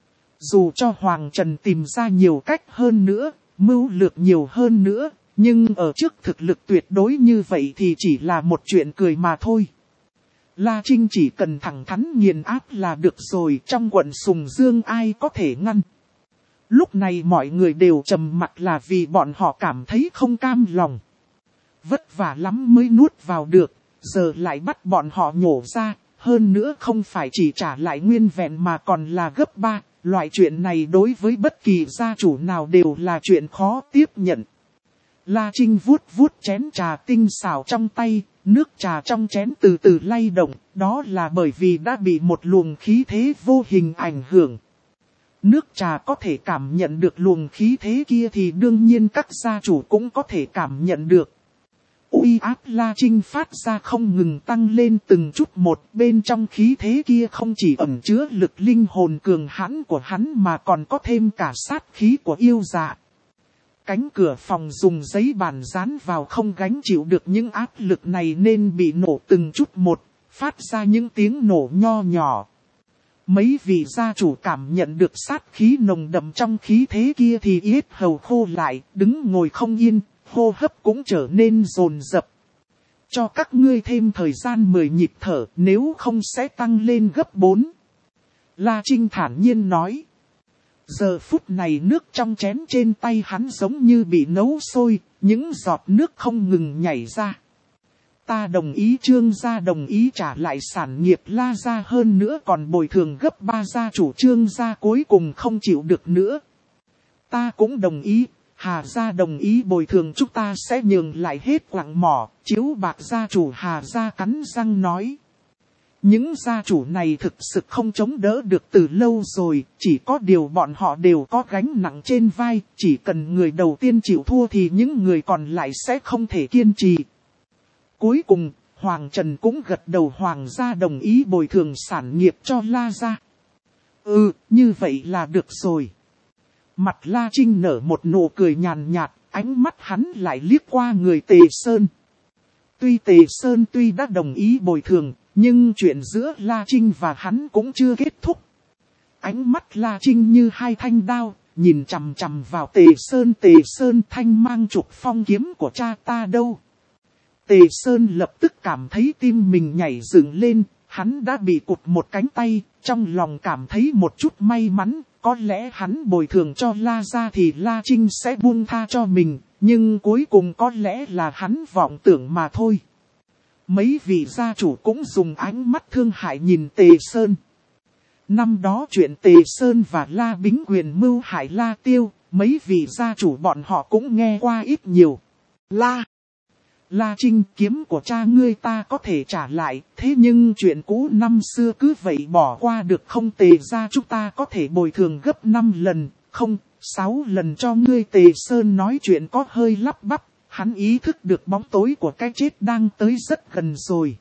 Dù cho Hoàng Trần tìm ra nhiều cách hơn nữa, mưu lược nhiều hơn nữa, nhưng ở trước thực lực tuyệt đối như vậy thì chỉ là một chuyện cười mà thôi. La Trinh chỉ cần thẳng thắn nghiền áp là được rồi, trong quận Sùng Dương ai có thể ngăn. Lúc này mọi người đều trầm mặt là vì bọn họ cảm thấy không cam lòng. Vất vả lắm mới nuốt vào được, giờ lại bắt bọn họ nhổ ra, hơn nữa không phải chỉ trả lại nguyên vẹn mà còn là gấp ba. Loại chuyện này đối với bất kỳ gia chủ nào đều là chuyện khó tiếp nhận. La Trinh vuốt vuốt chén trà tinh xảo trong tay, nước trà trong chén từ từ lay động, đó là bởi vì đã bị một luồng khí thế vô hình ảnh hưởng. Nước trà có thể cảm nhận được luồng khí thế kia thì đương nhiên các gia chủ cũng có thể cảm nhận được. Uy áp La Trinh phát ra không ngừng tăng lên từng chút một, bên trong khí thế kia không chỉ ẩn chứa lực linh hồn cường hãn của hắn mà còn có thêm cả sát khí của yêu dạ. Cánh cửa phòng dùng giấy bàn dán vào không gánh chịu được những áp lực này nên bị nổ từng chút một, phát ra những tiếng nổ nho nhỏ. Mấy vị gia chủ cảm nhận được sát khí nồng đậm trong khí thế kia thì yết hầu khô lại, đứng ngồi không yên, hô hấp cũng trở nên dồn dập. Cho các ngươi thêm thời gian mười nhịp thở, nếu không sẽ tăng lên gấp bốn. La Trinh thản nhiên nói. Giờ phút này nước trong chén trên tay hắn giống như bị nấu sôi, những giọt nước không ngừng nhảy ra. Ta đồng ý Trương gia đồng ý trả lại sản nghiệp La gia hơn nữa còn bồi thường gấp ba gia chủ Trương gia cuối cùng không chịu được nữa. Ta cũng đồng ý, Hà gia đồng ý bồi thường chúng ta sẽ nhường lại hết quặng mỏ, Chiếu Bạc gia chủ Hà gia cắn răng nói. Những gia chủ này thực sự không chống đỡ được từ lâu rồi, chỉ có điều bọn họ đều có gánh nặng trên vai, chỉ cần người đầu tiên chịu thua thì những người còn lại sẽ không thể kiên trì. Cuối cùng, Hoàng Trần cũng gật đầu Hoàng gia đồng ý bồi thường sản nghiệp cho La gia. Ừ, như vậy là được rồi. Mặt La Trinh nở một nụ cười nhàn nhạt, ánh mắt hắn lại liếc qua người Tề Sơn. Tuy Tề Sơn tuy đã đồng ý bồi thường, nhưng chuyện giữa La Trinh và hắn cũng chưa kết thúc. Ánh mắt La Trinh như hai thanh đao, nhìn chằm chằm vào Tề Sơn. Tề Sơn thanh mang trục phong kiếm của cha ta đâu? Tề Sơn lập tức cảm thấy tim mình nhảy dựng lên, hắn đã bị cụt một cánh tay, trong lòng cảm thấy một chút may mắn, có lẽ hắn bồi thường cho La gia thì La Trinh sẽ buông tha cho mình, nhưng cuối cùng có lẽ là hắn vọng tưởng mà thôi. Mấy vị gia chủ cũng dùng ánh mắt thương hại nhìn Tề Sơn. Năm đó chuyện Tề Sơn và La Bính Quyền mưu hại La Tiêu, mấy vị gia chủ bọn họ cũng nghe qua ít nhiều. La La Trinh, kiếm của cha ngươi ta có thể trả lại, thế nhưng chuyện cũ năm xưa cứ vậy bỏ qua được không? Tề gia chúng ta có thể bồi thường gấp năm lần, không, sáu lần cho ngươi. Tề Sơn nói chuyện có hơi lắp bắp, hắn ý thức được bóng tối của cái chết đang tới rất gần rồi.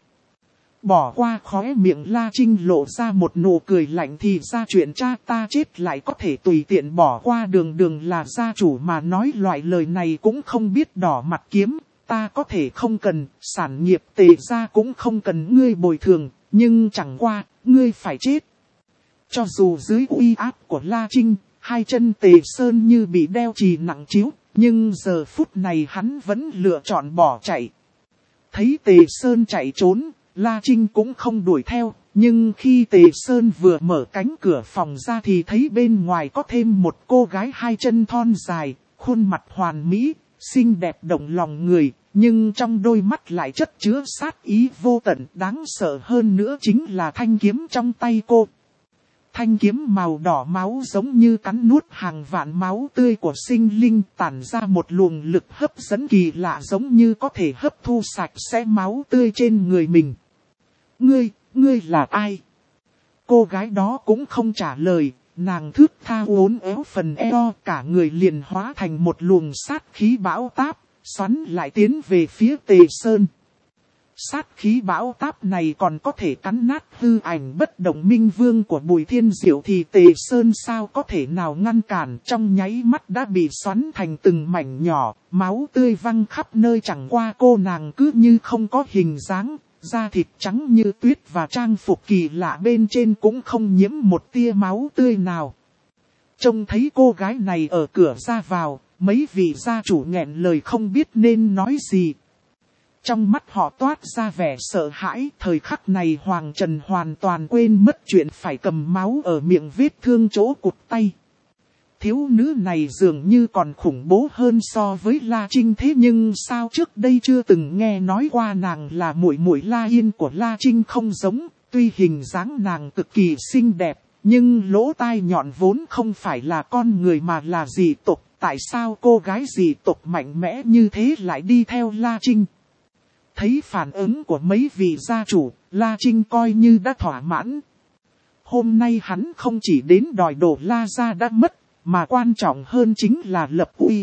Bỏ qua khóe miệng La Trinh lộ ra một nụ cười lạnh thì ra chuyện cha ta chết lại có thể tùy tiện bỏ qua. Đường đường là gia chủ mà nói loại lời này cũng không biết đỏ mặt kiếm. Ta có thể không cần, sản nghiệp Tề gia cũng không cần ngươi bồi thường, nhưng chẳng qua, ngươi phải chết. Cho dù dưới uy áp của La Trinh, hai chân Tề Sơn như bị đeo chì nặng chiếu, nhưng giờ phút này hắn vẫn lựa chọn bỏ chạy. Thấy Tề Sơn chạy trốn, La Trinh cũng không đuổi theo, nhưng khi Tề Sơn vừa mở cánh cửa phòng ra thì thấy bên ngoài có thêm một cô gái hai chân thon dài, khuôn mặt hoàn mỹ, xinh đẹp động lòng người, nhưng trong đôi mắt lại chất chứa sát ý vô tận. Đáng sợ hơn nữa chính là thanh kiếm trong tay cô. Thanh kiếm màu đỏ máu giống như cắn nuốt hàng vạn máu tươi của sinh linh, tản ra một luồng lực hấp dẫn kỳ lạ giống như có thể hấp thu sạch sẽ máu tươi trên người mình. Ngươi, ngươi là ai? Cô gái đó cũng không trả lời, nàng thướt tha uốn éo phần eo, cả người liền hóa thành một luồng sát khí bão táp, xoắn lại tiến về phía Tề Sơn. Sát khí bão táp này còn có thể cắn nát hư ảnh bất động minh vương của Bùi Thiên Diệu thì Tề Sơn sao có thể nào ngăn cản, trong nháy mắt đã bị xoắn thành từng mảnh nhỏ, máu tươi văng khắp nơi, chẳng qua cô nàng cứ như không có hình dáng, da thịt trắng như tuyết và trang phục kỳ lạ bên trên cũng không nhiễm một tia máu tươi nào. Trông thấy cô gái này ở cửa ra vào, mấy vị gia chủ nghẹn lời không biết nên nói gì. Trong mắt họ toát ra vẻ sợ hãi, thời khắc này Hoàng Trần hoàn toàn quên mất chuyện phải cầm máu ở miệng vết thương chỗ cụt tay. Thiếu nữ này dường như còn khủng bố hơn so với La Trinh, thế nhưng sao trước đây chưa từng nghe nói qua nàng là muội muội La Yên của La Trinh không giống, tuy hình dáng nàng cực kỳ xinh đẹp, nhưng lỗ tai nhọn vốn không phải là con người mà là dị tộc, tại sao cô gái dị tộc mạnh mẽ như thế lại đi theo La Trinh? Thấy phản ứng của mấy vị gia chủ, La Trinh coi như đã thỏa mãn. Hôm nay hắn không chỉ đến đòi đổ La gia đã mất, mà quan trọng hơn chính là lập uy.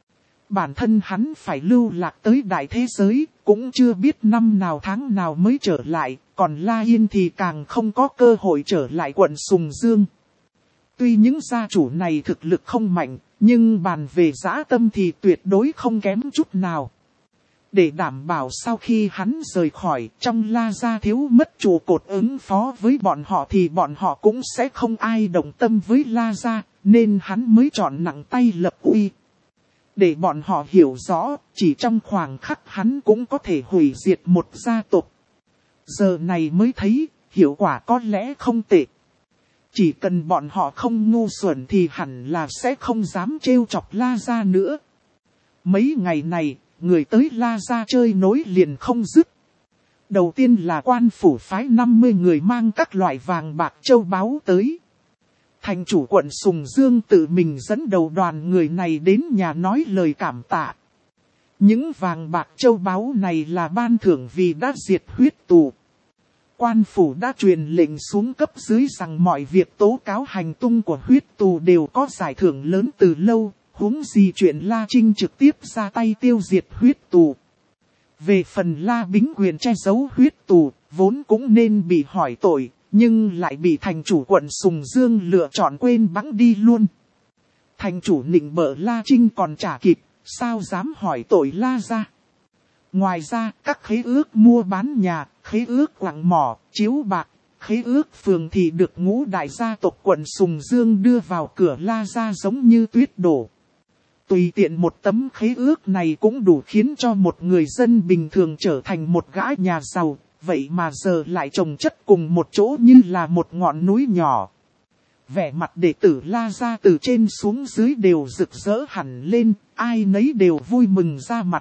Bản thân hắn phải lưu lạc tới đại thế giới, cũng chưa biết năm nào tháng nào mới trở lại, còn La Yên thì càng không có cơ hội trở lại quận Sùng Dương. Tuy những gia chủ này thực lực không mạnh, nhưng bàn về dã tâm thì tuyệt đối không kém chút nào. Để đảm bảo sau khi hắn rời khỏi, trong La gia thiếu mất trụ cột ứng phó với bọn họ thì bọn họ cũng sẽ không ai đồng tâm với La gia, nên hắn mới chọn nặng tay lập uy. Để bọn họ hiểu rõ, chỉ trong khoảng khắc hắn cũng có thể hủy diệt một gia tộc. Giờ này mới thấy, hiệu quả có lẽ không tệ. Chỉ cần bọn họ không ngu xuẩn thì hẳn là sẽ không dám trêu chọc La gia nữa. Mấy ngày này, người tới La gia chơi nối liền không dứt. Đầu tiên là quan phủ phái năm mươi người mang các loại vàng bạc châu báu tới. Thành chủ quận Sùng Dương tự mình dẫn đầu đoàn người này đến nhà nói lời cảm tạ. Những vàng bạc châu báu này là ban thưởng vì đã diệt huyết tù. Quan phủ đã truyền lệnh xuống cấp dưới rằng mọi việc tố cáo hành tung của huyết tù đều có giải thưởng lớn từ lâu, huống gì chuyện La Trinh trực tiếp ra tay tiêu diệt huyết tù. Về phần La Bính Quyền che giấu huyết tù, vốn cũng nên bị hỏi tội, nhưng lại bị thành chủ quận Sùng Dương lựa chọn quên bẵng đi luôn. Thành chủ nịnh bợ La Trinh còn chả kịp, sao dám hỏi tội La gia. Ngoài ra, các khế ước mua bán nhà, khế ước quặng mỏ, chiếu bạc, khế ước phường thì được ngũ đại gia tộc quận Sùng Dương đưa vào cửa La gia giống như tuyết đổ. Tùy tiện một tấm khế ước này cũng đủ khiến cho một người dân bình thường trở thành một gã nhà giàu, vậy mà giờ lại chồng chất cùng một chỗ như là một ngọn núi nhỏ. Vẻ mặt đệ tử La gia từ trên xuống dưới đều rực rỡ hẳn lên, ai nấy đều vui mừng ra mặt.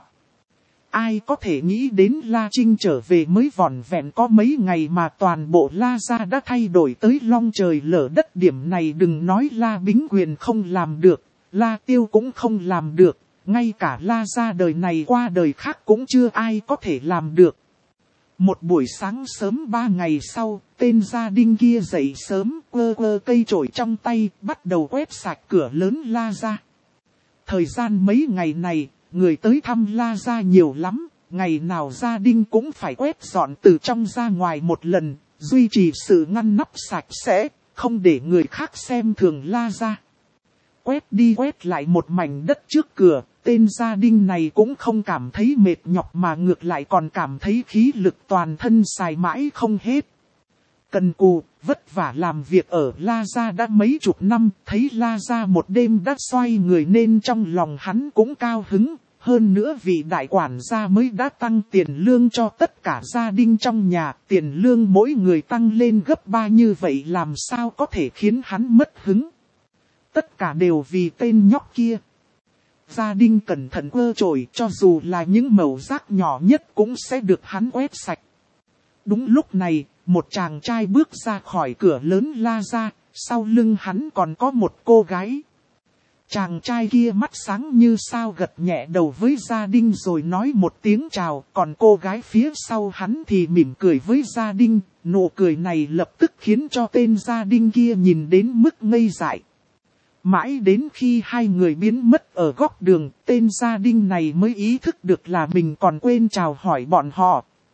Ai có thể nghĩ đến La Trinh trở về mới vỏn vẹn có mấy ngày mà toàn bộ La gia đã thay đổi tới long trời lở đất, điểm này đừng nói La Bính Quyền không làm được, La Tiêu cũng không làm được, ngay cả La gia đời này qua đời khác cũng chưa ai có thể làm được. Một buổi sáng sớm ba ngày sau, tên gia đình kia dậy sớm, quơ quơ cây chổi trong tay, bắt đầu quét sạch cửa lớn La gia. Thời gian mấy ngày này, người tới thăm La gia nhiều lắm, ngày nào gia đình cũng phải quét dọn từ trong ra ngoài một lần, duy trì sự ngăn nắp sạch sẽ, không để người khác xem thường La gia. Quét đi quét lại một mảnh đất trước cửa, tên gia đình này cũng không cảm thấy mệt nhọc mà ngược lại còn cảm thấy khí lực toàn thân xài mãi không hết. Cần cù, vất vả làm việc ở La gia đã mấy chục năm, thấy La gia một đêm đã xoay người nên trong lòng hắn cũng cao hứng. Hơn nữa vị đại quản gia mới đã tăng tiền lương cho tất cả gia đình trong nhà, tiền lương mỗi người tăng lên gấp ba như vậy làm sao có thể khiến hắn mất hứng. Tất cả đều vì tên nhóc kia. Gia đình cẩn thận quơ chổi, cho dù là những mẩu rác nhỏ nhất cũng sẽ được hắn quét sạch. Đúng lúc này, một chàng trai bước ra khỏi cửa lớn La gia, sau lưng hắn còn có một cô gái. Chàng trai kia mắt sáng như sao gật nhẹ đầu với gia đình rồi nói một tiếng chào, còn cô gái phía sau hắn thì mỉm cười với gia đình, nụ cười này lập tức khiến cho tên gia đình kia nhìn đến mức ngây dại. Mãi đến khi hai người biến mất ở góc đường, tên gia đình này mới ý thức được là mình còn quên chào hỏi bọn họ.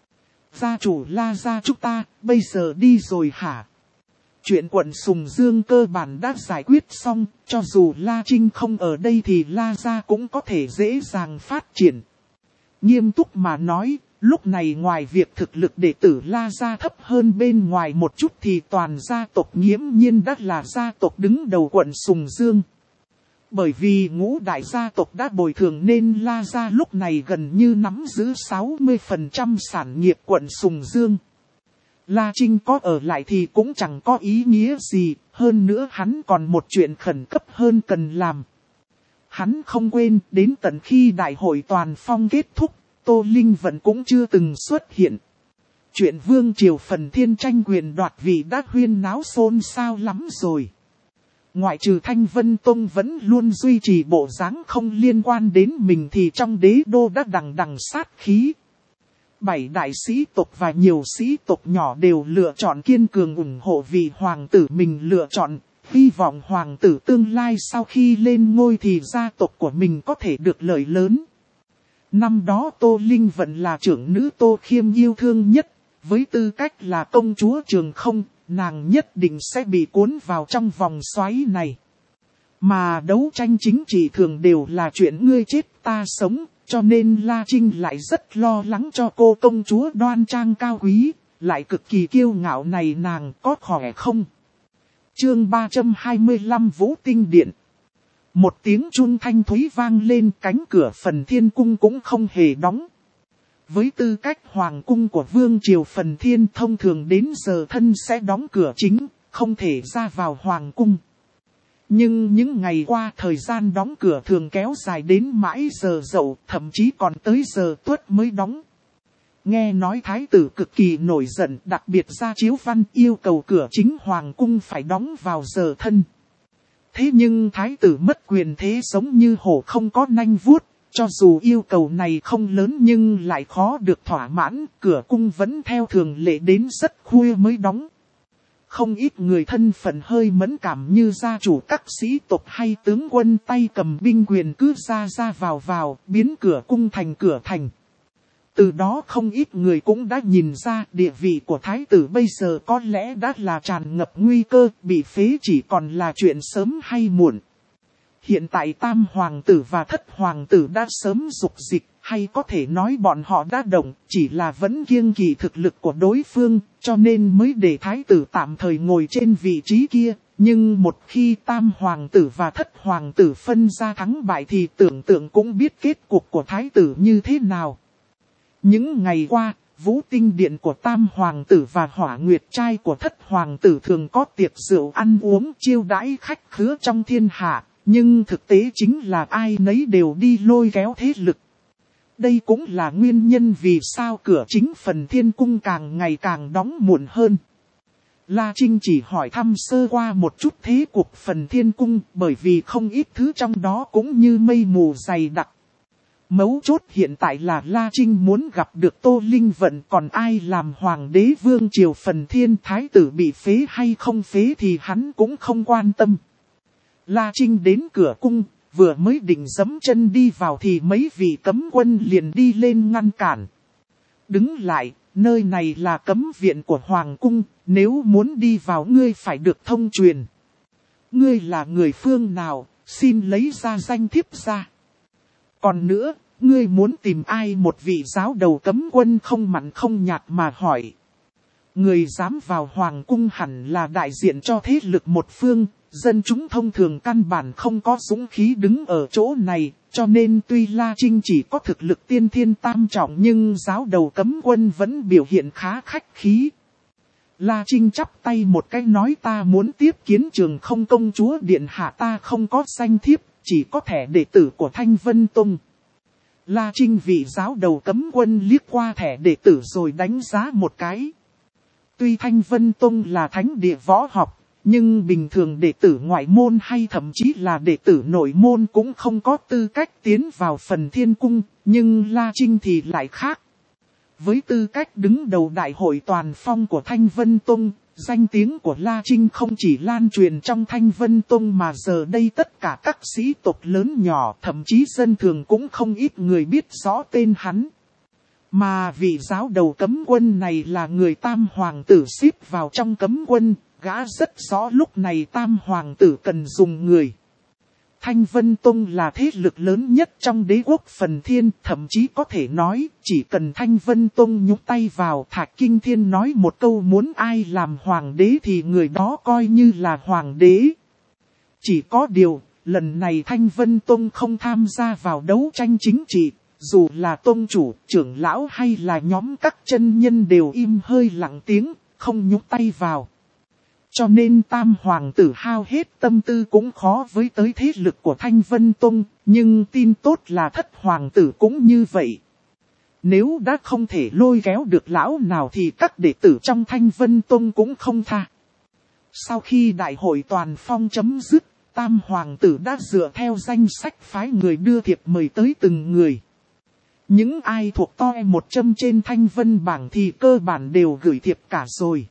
Gia chủ La gia chúng ta, bây giờ đi rồi hả? Chuyện quận Sùng Dương cơ bản đã giải quyết xong, cho dù La Trinh không ở đây thì La gia cũng có thể dễ dàng phát triển. Nghiêm túc mà nói, lúc này ngoài việc thực lực đệ tử La gia thấp hơn bên ngoài một chút thì toàn gia tộc nghiễm nhiên đã là gia tộc đứng đầu quận Sùng Dương. Bởi vì ngũ đại gia tộc đã bồi thường nên La gia lúc này gần như nắm giữ sáu mươi phần trăm sản nghiệp quận Sùng Dương. La Trinh có ở lại thì cũng chẳng có ý nghĩa gì, hơn nữa hắn còn một chuyện khẩn cấp hơn cần làm. Hắn không quên đến tận khi đại hội toàn phong kết thúc, Tô Linh Vận cũng chưa từng xuất hiện. Chuyện Vương Triều Phần Thiên tranh quyền đoạt vị đã huyên náo xôn xao lắm rồi. Ngoại trừ Thanh Vân Tông vẫn luôn duy trì bộ dáng không liên quan đến mình thì trong đế đô đã đằng đằng sát khí. Bảy đại sĩ tộc và nhiều sĩ tộc nhỏ đều lựa chọn kiên cường ủng hộ vị hoàng tử mình lựa chọn, hy vọng hoàng tử tương lai sau khi lên ngôi thì gia tộc của mình có thể được lợi lớn. Năm đó Tô Linh Vận là trưởng nữ Tô Khiêm yêu thương nhất, với tư cách là công chúa Trường Không, nàng nhất định sẽ bị cuốn vào trong vòng xoáy này. Mà đấu tranh chính trị thường đều là chuyện ngươi chết ta sống, cho nên La Trinh lại rất lo lắng cho cô công chúa đoan trang cao quý, lại cực kỳ kiêu ngạo này nàng có khỏe không? Chương ba trăm hai mươi lăm Vũ Tinh Điện. Một tiếng chun thanh thúy vang lên, cánh cửa Phần Thiên Cung cũng không hề đóng. Với tư cách hoàng cung của Vương Triều Phần Thiên thông thường đến giờ thân sẽ đóng cửa chính, không thể ra vào hoàng cung. Nhưng những ngày qua thời gian đóng cửa thường kéo dài đến mãi giờ dậu, thậm chí còn tới giờ tuất mới đóng. Nghe nói thái tử cực kỳ nổi giận, đặc biệt ra chiếu văn yêu cầu cửa chính hoàng cung phải đóng vào giờ thân. Thế nhưng thái tử mất quyền thế giống như hổ không có nanh vuốt, cho dù yêu cầu này không lớn nhưng lại khó được thỏa mãn, cửa cung vẫn theo thường lệ đến rất khuya mới đóng. Không ít người thân phận hơi mẫn cảm như gia chủ các sĩ tộc hay tướng quân tay cầm binh quyền cứ ra ra vào vào, biến cửa cung thành cửa thành. Từ đó không ít người cũng đã nhìn ra địa vị của thái tử bây giờ có lẽ đã là tràn ngập nguy cơ, bị phế chỉ còn là chuyện sớm hay muộn. Hiện tại tam hoàng tử và thất hoàng tử đã sớm dục dịch, hay có thể nói bọn họ đã động, chỉ là vẫn kiêng kỵ thực lực của đối phương, cho nên mới để thái tử tạm thời ngồi trên vị trí kia. Nhưng một khi tam hoàng tử và thất hoàng tử phân ra thắng bại thì tưởng tượng cũng biết kết cục của thái tử như thế nào. Những ngày qua, Vũ Tinh Điện của tam hoàng tử và Hỏa Nguyệt trai của thất hoàng tử thường có tiệc rượu ăn uống chiêu đãi khách khứa trong thiên hạ. Nhưng thực tế chính là ai nấy đều đi lôi kéo thế lực. Đây cũng là nguyên nhân vì sao cửa chính Phần Thiên Cung càng ngày càng đóng muộn hơn. La Trinh chỉ hỏi thăm sơ qua một chút thế cuộc Phần Thiên Cung, bởi vì không ít thứ trong đó cũng như mây mù dày đặc. Mấu chốt hiện tại là La Trinh muốn gặp được Tô Linh Vận, còn ai làm hoàng đế Vương Triều Phần Thiên thái tử bị phế hay không phế thì hắn cũng không quan tâm. La Trinh đến cửa cung, vừa mới định giẫm chân đi vào thì mấy vị cấm quân liền đi lên ngăn cản. Đứng lại, nơi này là cấm viện của hoàng cung, nếu muốn đi vào ngươi phải được thông truyền. Ngươi là người phương nào, xin lấy ra danh thiếp ra. Còn nữa, ngươi muốn tìm ai? Một vị giáo đầu cấm quân không mặn không nhạt mà hỏi. Người dám vào hoàng cung hẳn là đại diện cho thế lực một phương. Dân chúng thông thường căn bản không có dũng khí đứng ở chỗ này, cho nên tuy La Trinh chỉ có thực lực tiên thiên tam trọng nhưng giáo đầu cấm quân vẫn biểu hiện khá khách khí. La Trinh chắp tay một cái nói ta muốn tiếp kiến Trường Không công chúa điện hạ, ta không có danh thiếp, chỉ có thẻ đệ tử của Thanh Vân Tông. La Trinh vị giáo đầu cấm quân liếc qua thẻ đệ tử rồi đánh giá một cái. Tuy Thanh Vân Tông là thánh địa võ học, nhưng bình thường đệ tử ngoại môn hay thậm chí là đệ tử nội môn cũng không có tư cách tiến vào Phần Thiên Cung, nhưng La Trinh thì lại khác. Với tư cách đứng đầu đại hội toàn phong của Thanh Vân Tông, danh tiếng của La Trinh không chỉ lan truyền trong Thanh Vân Tông mà giờ đây tất cả các sĩ tộc lớn nhỏ, thậm chí dân thường cũng không ít người biết rõ tên hắn. Mà vị giáo đầu cấm quân này là người tam hoàng tử xếp vào trong cấm quân, gã rất rõ lúc này tam hoàng tử cần dùng người. Thanh Vân Tông là thế lực lớn nhất trong đế quốc Phần Thiên, thậm chí có thể nói, chỉ cần Thanh Vân Tông nhúc tay vào Thạch Kinh Thiên nói một câu muốn ai làm hoàng đế thì người đó coi như là hoàng đế. Chỉ có điều, lần này Thanh Vân Tông không tham gia vào đấu tranh chính trị, dù là tông chủ, trưởng lão hay là nhóm các chân nhân đều im hơi lặng tiếng, không nhúc tay vào. Cho nên tam hoàng tử hao hết tâm tư cũng khó với tới thế lực của Thanh Vân Tông, nhưng tin tốt là thất hoàng tử cũng như vậy. Nếu đã không thể lôi kéo được lão nào thì các đệ tử trong Thanh Vân Tông cũng không tha. Sau khi đại hội toàn phong chấm dứt, tam hoàng tử đã dựa theo danh sách phái người đưa thiệp mời tới từng người. Những ai thuộc toi một châm trên Thanh Vân bảng thì cơ bản đều gửi thiệp cả rồi.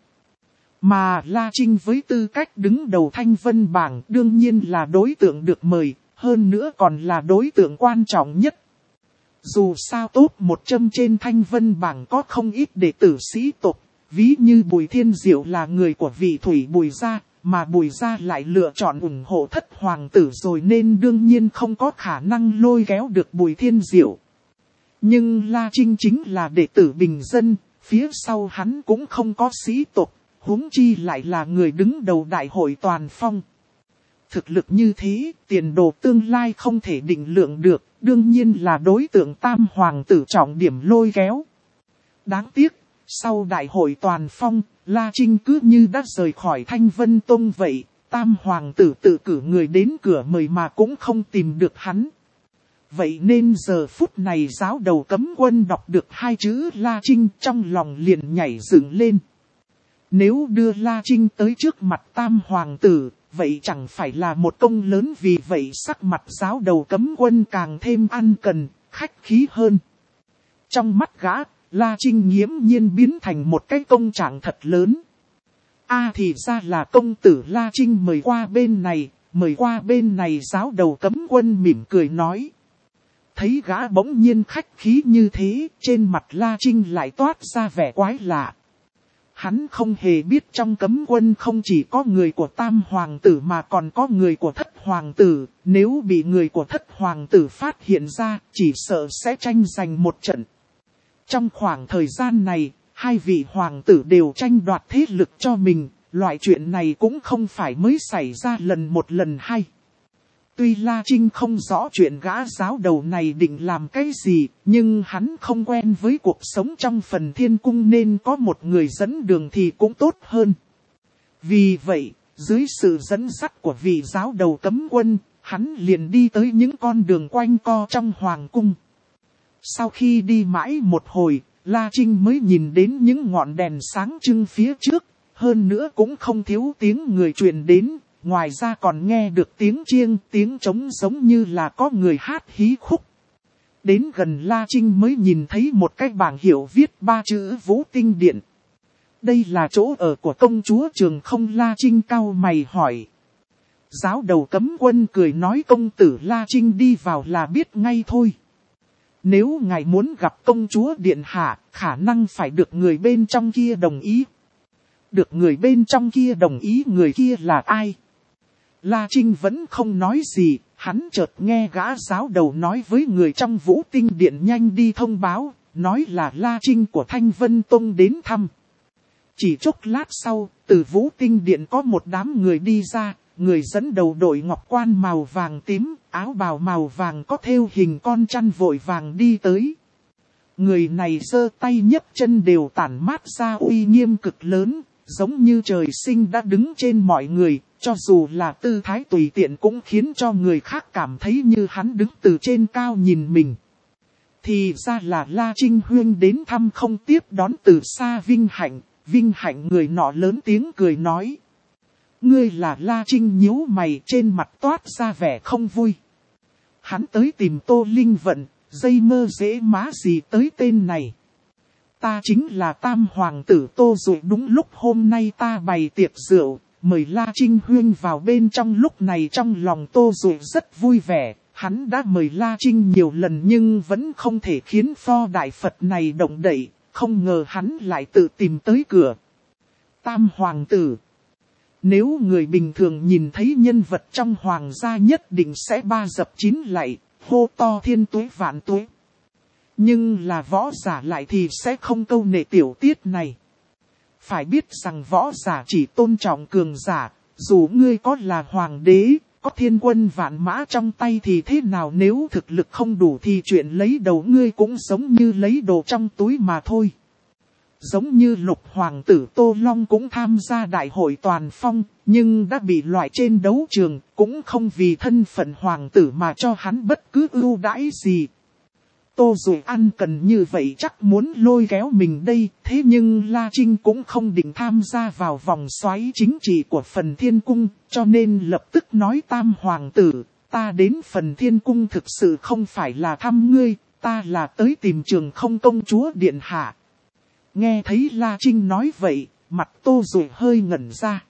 Mà La Trinh với tư cách đứng đầu Thanh Vân bảng đương nhiên là đối tượng được mời, hơn nữa còn là đối tượng quan trọng nhất. Dù sao tốt một châm trên Thanh Vân bảng có không ít đệ tử sĩ tộc, ví như Bùi Thiên Diệu là người của vị Thủy Bùi gia, mà Bùi gia lại lựa chọn ủng hộ thất hoàng tử rồi nên đương nhiên không có khả năng lôi kéo được Bùi Thiên Diệu. Nhưng La Trinh chính là đệ tử bình dân, phía sau hắn cũng không có sĩ tộc. Huống chi lại là người đứng đầu đại hội toàn phong. Thực lực như thế, tiền đồ tương lai không thể định lượng được, đương nhiên là đối tượng tam hoàng tử trọng điểm lôi kéo. Đáng tiếc, sau đại hội toàn phong, La Trinh cứ như đã rời khỏi Thanh Vân Tông vậy, tam hoàng tử tự cử người đến cửa mời mà cũng không tìm được hắn. Vậy nên giờ phút này giáo đầu cấm quân đọc được hai chữ La Trinh trong lòng liền nhảy dựng lên. Nếu đưa La Trinh tới trước mặt tam hoàng tử, vậy chẳng phải là một công lớn, vì vậy sắc mặt giáo đầu cấm quân càng thêm ăn cần, khách khí hơn. Trong mắt gã, La Trinh nghiễm nhiên biến thành một cái công trạng thật lớn. A à, thì ra là công tử La Trinh mời qua bên này, mời qua bên này giáo đầu cấm quân mỉm cười nói. Thấy gã bỗng nhiên khách khí như thế, trên mặt La Trinh lại toát ra vẻ quái lạ. Hắn không hề biết trong cấm quân không chỉ có người của tam hoàng tử mà còn có người của thất hoàng tử. Nếu bị người của thất hoàng tử phát hiện ra, chỉ sợ sẽ tranh giành một trận. Trong khoảng thời gian này, hai vị hoàng tử đều tranh đoạt thế lực cho mình. Loại chuyện này cũng không phải mới xảy ra lần một lần hai. Tuy La Trinh không rõ chuyện gã giáo đầu này định làm cái gì, nhưng hắn không quen với cuộc sống trong Phần Thiên Cung nên có một người dẫn đường thì cũng tốt hơn. Vì vậy, dưới sự dẫn dắt của vị giáo đầu cấm quân, hắn liền đi tới những con đường quanh co trong Hoàng Cung. Sau khi đi mãi một hồi, La Trinh mới nhìn đến những ngọn đèn sáng trưng phía trước, hơn nữa cũng không thiếu tiếng người truyền đến. Ngoài ra còn nghe được tiếng chiêng, tiếng trống giống như là có người hát hí khúc. Đến gần La Trinh mới nhìn thấy một cái bảng hiệu viết ba chữ Vũ Tinh Điện. Đây là chỗ ở của công chúa Trường Không? La Trinh cau mày hỏi. Giáo đầu cấm quân cười nói công tử La Trinh đi vào là biết ngay thôi. Nếu ngài muốn gặp công chúa Điện Hạ, khả năng phải được người bên trong kia đồng ý. Được người bên trong kia đồng ý, người kia là ai? La Trinh vẫn không nói gì, hắn chợt nghe gã giáo đầu nói với người trong Vũ Tinh Điện nhanh đi thông báo, nói là La Trinh của Thanh Vân Tông đến thăm. Chỉ chốc lát sau, từ Vũ Tinh Điện có một đám người đi ra, người dẫn đầu đội ngọc quan màu vàng tím, áo bào màu vàng có thêu hình con chăn vội vàng đi tới. Người này giơ tay nhấc chân đều tản mát ra uy nghiêm cực lớn, giống như trời sinh đã đứng trên mọi người, cho dù là tư thái tùy tiện cũng khiến cho người khác cảm thấy như hắn đứng từ trên cao nhìn mình. Thì ra là La Trinh Huyên đến thăm không tiếp đón từ xa Vinh Hạnh, Vinh Hạnh người nọ lớn tiếng cười nói. Ngươi là La Trinh, nhíu mày, trên mặt toát ra vẻ không vui. Hắn tới tìm Tô Linh Vận, dây mơ dễ má gì tới tên này. Ta chính là tam hoàng tử Tô Dụ, đúng lúc hôm nay ta bày tiệc rượu, mời La Trinh Huyên vào bên trong. Lúc này trong lòng Tô Dụ rất vui vẻ, Hắn đã mời La Trinh nhiều lần nhưng vẫn không thể khiến pho đại Phật này động đậy, không ngờ hắn lại tự tìm tới cửa. Tam hoàng tử. Nếu người bình thường nhìn thấy nhân vật trong hoàng gia nhất định sẽ ba dập chín lạy, hô to thiên tuế vạn tuế. Nhưng là võ giả lại thì sẽ không câu nệ tiểu tiết này. Phải biết rằng võ giả chỉ tôn trọng cường giả, dù ngươi có là hoàng đế, có thiên quân vạn mã trong tay thì thế nào, nếu thực lực không đủ thì chuyện lấy đầu ngươi cũng giống như lấy đồ trong túi mà thôi. Giống như lục hoàng tử Tô Long cũng tham gia đại hội toàn phong, nhưng đã bị loại trên đấu trường, cũng không vì thân phận hoàng tử mà cho hắn bất cứ ưu đãi gì. Tô Dụ An cần như vậy chắc muốn lôi kéo mình đây, thế nhưng La Trinh cũng không định tham gia vào vòng xoáy chính trị của Phần Thiên Cung, cho nên lập tức nói Tam hoàng tử, ta đến Phần Thiên Cung thực sự không phải là thăm ngươi, ta là tới tìm Trường Không công chúa điện hạ. Nghe thấy La Trinh nói vậy, mặt Tô Dụ hơi ngẩn ra.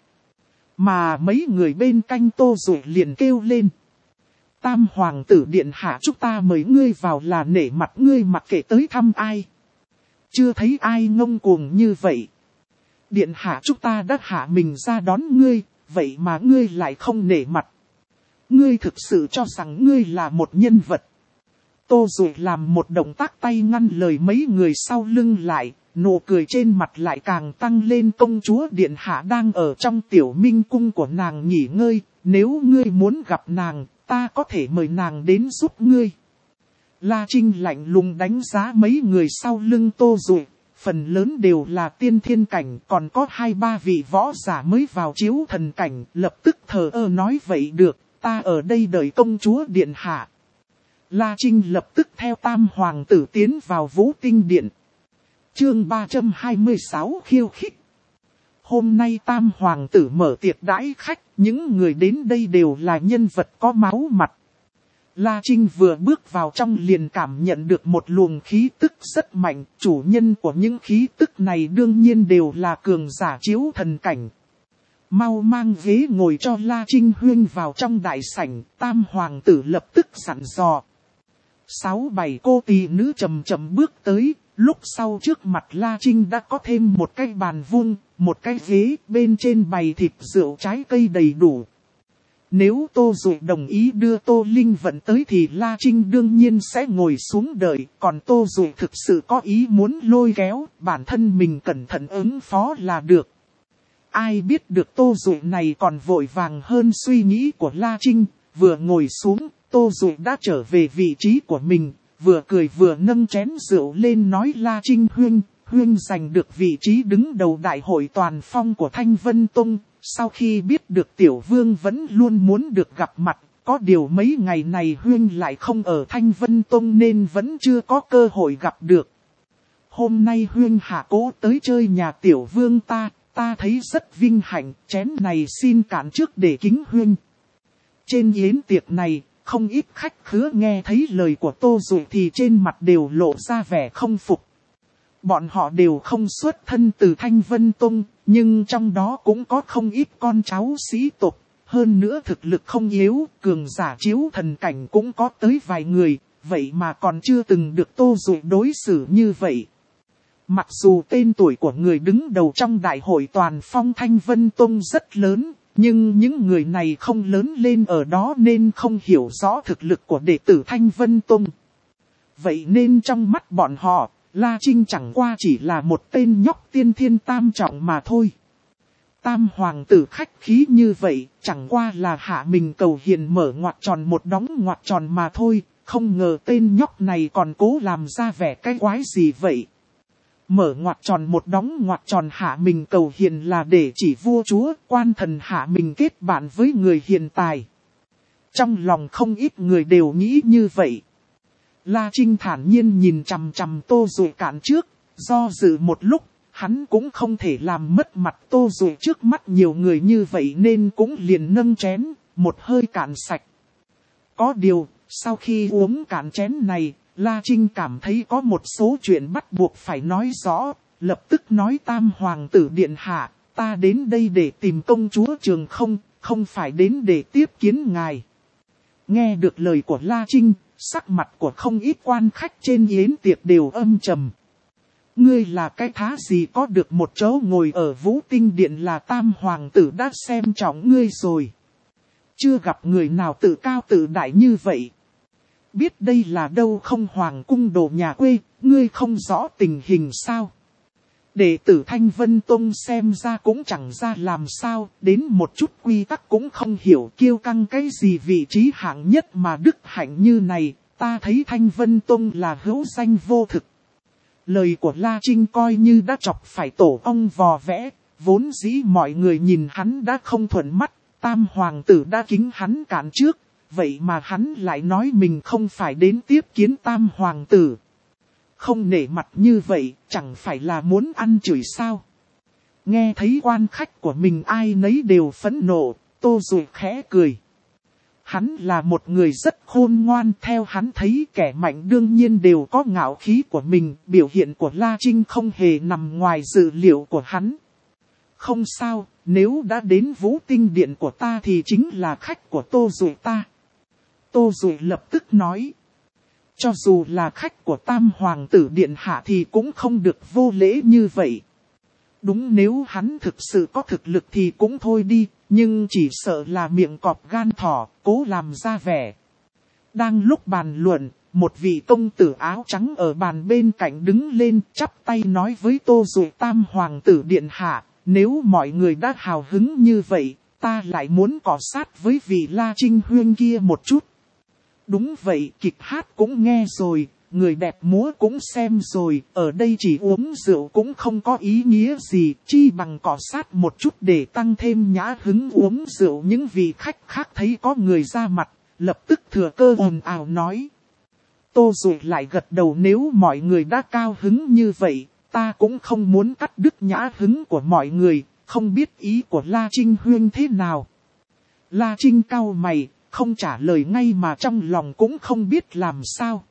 Mà mấy người bên cạnh Tô Dụ liền kêu lên. Tam hoàng tử điện hạ chúng ta mời ngươi vào là nể mặt ngươi mặc kệ tới thăm ai. Chưa thấy ai ngông cuồng như vậy. Điện hạ chúng ta đã hạ mình ra đón ngươi, vậy mà ngươi lại không nể mặt. Ngươi thực sự cho rằng ngươi là một nhân vật. Tô Dụ làm một động tác tay ngăn lời mấy người sau lưng lại, nụ cười trên mặt lại càng tăng lên. Công chúa điện hạ đang ở trong tiểu minh cung của nàng nghỉ ngơi, nếu ngươi muốn gặp nàng, ta có thể mời nàng đến giúp ngươi. La Trinh lạnh lùng đánh giá mấy người sau lưng Tô Dụ, phần lớn đều là tiên thiên cảnh, còn có hai ba vị võ giả mới vào chiếu thần cảnh, lập tức thờ ơ nói vậy được, ta ở đây đợi công chúa điện hạ. La Trinh lập tức theo Tam hoàng tử tiến vào Vũ Tinh Điện. Chương ba trăm hai mươi sáu khiêu khích. Hôm nay Tam hoàng tử mở tiệc đãi khách, những người đến đây đều là nhân vật có máu mặt. La Trinh vừa bước vào trong liền cảm nhận được một luồng khí tức rất mạnh, chủ nhân của những khí tức này đương nhiên đều là cường giả chiếu thần cảnh. Mau mang ghế ngồi cho La Trinh huyên vào trong đại sảnh, Tam hoàng tử lập tức sẵn dò. Sáu bảy cô tỳ nữ chậm chậm bước tới, lúc sau trước mặt La Trinh đã có thêm một cái bàn vuông, một cái ghế, bên trên bày thịt rượu trái cây đầy đủ. Nếu Tô Dụ đồng ý đưa Tô Linh Vận tới thì La Trinh đương nhiên sẽ ngồi xuống đợi, còn Tô Dụ thực sự có ý muốn lôi kéo, bản thân mình cẩn thận ứng phó là được. Ai biết được Tô Dụ này còn vội vàng hơn suy nghĩ của La Trinh, vừa ngồi xuống, Tô Dụ đã trở về vị trí của mình, vừa cười vừa nâng chén rượu lên nói La Trinh huynh, huynh giành được vị trí đứng đầu đại hội toàn phong của Thanh Vân Tông. Sau khi biết được Tiểu Vương vẫn luôn muốn được gặp mặt, có điều mấy ngày này huynh lại không ở Thanh Vân Tông nên vẫn chưa có cơ hội gặp được. Hôm nay huynh hạ cố tới chơi nhà Tiểu Vương ta, ta thấy rất vinh hạnh, chén này xin cạn trước để kính huynh. Trên yến tiệc này, không ít khách khứa nghe thấy lời của Tô Dụ thì trên mặt đều lộ ra vẻ không phục. Bọn họ đều không xuất thân từ Thanh Vân Tông, nhưng trong đó cũng có không ít con cháu sĩ tộc. Hơn nữa thực lực không yếu, cường giả chiếu thần cảnh cũng có tới vài người, vậy mà còn chưa từng được Tô Dụ đối xử như vậy. Mặc dù tên tuổi của người đứng đầu trong đại hội toàn phong Thanh Vân Tông rất lớn, nhưng những người này không lớn lên ở đó nên không hiểu rõ thực lực của đệ tử Thanh Vân Tông. Vậy nên trong mắt bọn họ, La Trinh chẳng qua chỉ là một tên nhóc tiên thiên tam trọng mà thôi. Tam hoàng tử khách khí như vậy, chẳng qua là hạ mình cầu hiền mở ngoặc tròn một đóng ngoặc tròn mà thôi, không ngờ tên nhóc này còn cố làm ra vẻ cái quái gì vậy. Mở ngoặc tròn một đóng ngoặc tròn hạ mình cầu hiền là để chỉ vua chúa, quan thần hạ mình kết bạn với người hiền tài. Trong lòng không ít người đều nghĩ như vậy. La Trinh thản nhiên nhìn chằm chằm Tô Dụ cạn trước, do dự một lúc, hắn cũng không thể làm mất mặt Tô Dụ trước mắt nhiều người như vậy nên cũng liền nâng chén, một hơi cạn sạch. Có điều, sau khi uống cạn chén này, La Trinh cảm thấy có một số chuyện bắt buộc phải nói rõ, lập tức nói Tam hoàng tử điện hạ, ta đến đây để tìm công chúa Trường Không, không phải đến để tiếp kiến ngài. Nghe được lời của La Trinh, sắc mặt của không ít quan khách trên yến tiệc đều âm trầm. Ngươi là cái thá gì có được một chỗ ngồi ở Vũ Tinh Điện là Tam Hoàng tử đã xem trọng ngươi rồi. Chưa gặp người nào tự cao tự đại như vậy. Biết đây là đâu không Hoàng cung đồ nhà quê, ngươi không rõ tình hình sao. Đệ tử Thanh Vân Tông xem ra cũng chẳng ra làm sao, đến một chút quy tắc cũng không hiểu kiêu căng cái gì vị trí hạng nhất mà đức hạnh như này, ta thấy Thanh Vân Tông là hữu danh vô thực. Lời của La Trinh coi như đã chọc phải tổ ong vò vẽ, vốn dĩ mọi người nhìn hắn đã không thuận mắt, Tam Hoàng tử đã kính hắn cản trước, vậy mà hắn lại nói mình không phải đến tiếp kiến Tam Hoàng tử. Không nể mặt như vậy, chẳng phải là muốn ăn chửi sao. Nghe thấy quan khách của mình ai nấy đều phẫn nộ, Tô Dụ khẽ cười. Hắn là một người rất khôn ngoan, theo hắn thấy kẻ mạnh đương nhiên đều có ngạo khí của mình, biểu hiện của La Trinh không hề nằm ngoài dự liệu của hắn. Không sao, nếu đã đến Vũ Tinh Điện của ta thì chính là khách của Tô Dụ ta. Tô Dụ lập tức nói. Cho dù là khách của Tam Hoàng tử Điện Hạ thì cũng không được vô lễ như vậy. Đúng, nếu hắn thực sự có thực lực thì cũng thôi đi, nhưng chỉ sợ là miệng cọp gan thỏ, cố làm ra vẻ. Đang lúc bàn luận, một vị công tử áo trắng ở bàn bên cạnh đứng lên chắp tay nói với Tô Dụ Tam Hoàng tử Điện Hạ, nếu mọi người đã hào hứng như vậy, ta lại muốn cọ sát với vị La Trinh huyên kia một chút. Đúng vậy, kịch hát cũng nghe rồi, người đẹp múa cũng xem rồi, ở đây chỉ uống rượu cũng không có ý nghĩa gì, chi bằng cọ sát một chút để tăng thêm nhã hứng uống rượu. Những vị khách khác thấy có người ra mặt, lập tức thừa cơ ồn ào nói. Tô Dụ lại gật đầu, nếu mọi người đã cao hứng như vậy, ta cũng không muốn cắt đứt nhã hứng của mọi người, không biết ý của La Trinh huyên thế nào. La Trinh cau mày, không trả lời ngay mà trong lòng cũng không biết làm sao.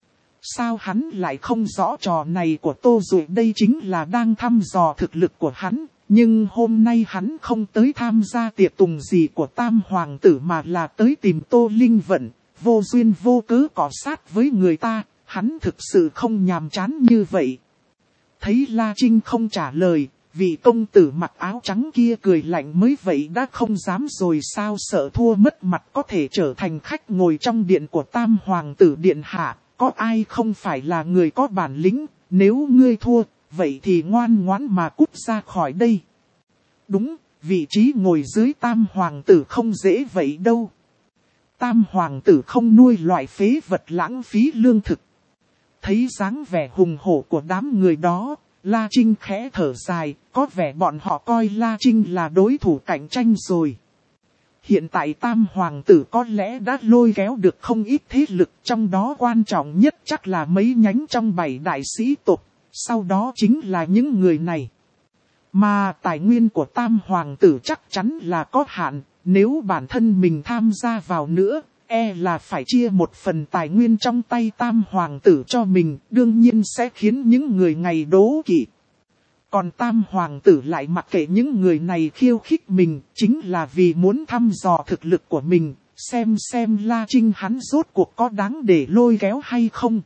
Sao hắn lại không rõ trò này của Tô Dụ, đây chính là đang thăm dò thực lực của hắn. Nhưng hôm nay hắn không tới tham gia tiệc tùng gì của Tam Hoàng tử mà là tới tìm Tô Linh Vận, vô duyên vô cớ cọ sát với người ta, hắn thực sự không nhàm chán như vậy. Thấy La Trinh không trả lời, vị công tử mặc áo trắng kia cười lạnh, mới vậy đã không dám rồi sao, sợ thua mất mặt có thể trở thành khách ngồi trong điện của Tam Hoàng tử Điện Hạ, có ai không phải là người có bản lĩnh, nếu ngươi thua, vậy thì ngoan ngoãn mà cút ra khỏi đây. Đúng, vị trí ngồi dưới Tam Hoàng tử không dễ vậy đâu. Tam Hoàng tử không nuôi loại phế vật lãng phí lương thực. Thấy dáng vẻ hùng hổ của đám người đó, La Trinh khẽ thở dài, có vẻ bọn họ coi La Trinh là đối thủ cạnh tranh rồi. Hiện tại Tam Hoàng tử có lẽ đã lôi kéo được không ít thế lực, trong đó quan trọng nhất chắc là mấy nhánh trong bảy đại sĩ tộc, sau đó chính là những người này. Mà tài nguyên của Tam Hoàng tử chắc chắn là có hạn, nếu bản thân mình tham gia vào nữa, e là phải chia một phần tài nguyên trong tay Tam Hoàng tử cho mình, đương nhiên sẽ khiến những người này đố kỵ. Còn Tam Hoàng tử lại mặc kệ những người này khiêu khích mình, chính là vì muốn thăm dò thực lực của mình, xem xem La Trinh hắn rốt cuộc có đáng để lôi kéo hay không.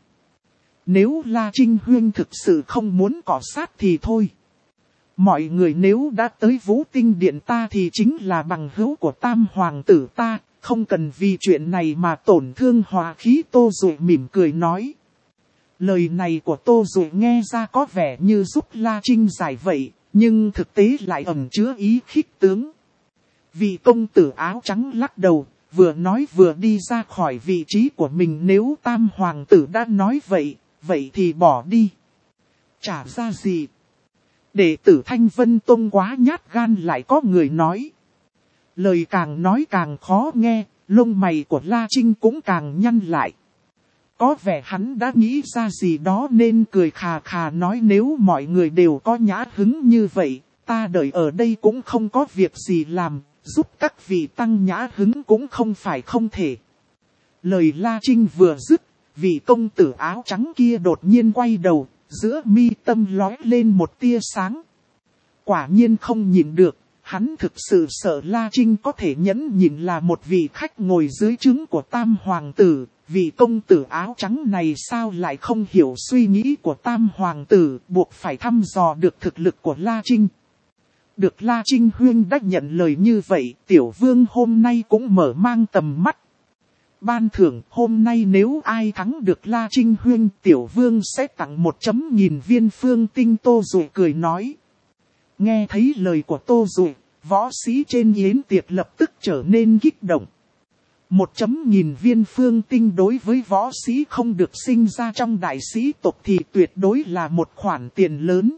Nếu La Trinh huyên thực sự không muốn cọ sát thì thôi. Mọi người nếu đã tới Vũ Tinh Điện ta thì chính là bằng hữu của Tam Hoàng tử ta, không cần vì chuyện này mà tổn thương hòa khí. Tô Dụ mỉm cười nói. Lời này của Tô Dụ nghe ra có vẻ như giúp La Trinh giải vậy, nhưng thực tế lại ẩn chứa ý khích tướng. Vị công tử áo trắng lắc đầu, vừa nói vừa đi ra khỏi vị trí của mình. Nếu Tam Hoàng tử đã nói vậy, vậy thì bỏ đi. Chả ra gì. Đệ tử Thanh Vân Tông quá nhát gan, lại có người nói. Lời càng nói càng khó nghe, lông mày của La Trinh cũng càng nhăn lại. Có vẻ hắn đã nghĩ ra gì đó nên cười khà khà nói, nếu mọi người đều có nhã hứng như vậy, ta đợi ở đây cũng không có việc gì làm, giúp các vị tăng nhã hứng cũng không phải không thể. Lời La Trinh vừa dứt, vị công tử áo trắng kia đột nhiên quay đầu, giữa mi tâm lóe lên một tia sáng. Quả nhiên không nhịn được, Hắn thực sự sợ La Trinh có thể nhẫn nhịn là một vị khách ngồi dưới trướng của Tam Hoàng tử. Vị công tử áo trắng này sao lại không hiểu suy nghĩ của Tam Hoàng tử, buộc phải thăm dò được thực lực của La Trinh. Được La Trinh huynh đã nhận lời như vậy, Tiểu Vương hôm nay cũng mở mang tầm mắt. Ban thưởng hôm nay nếu ai thắng được La Trinh huynh, Tiểu Vương sẽ tặng một chấm nghìn viên phương tinh. Tô Dụ cười nói. Nghe thấy lời của Tô Dụ, võ sĩ trên yến tiệc lập tức trở nên kích động. Một chấm nghìn viên phương tinh đối với võ sĩ không được sinh ra trong đại sĩ tộc thì tuyệt đối là một khoản tiền lớn.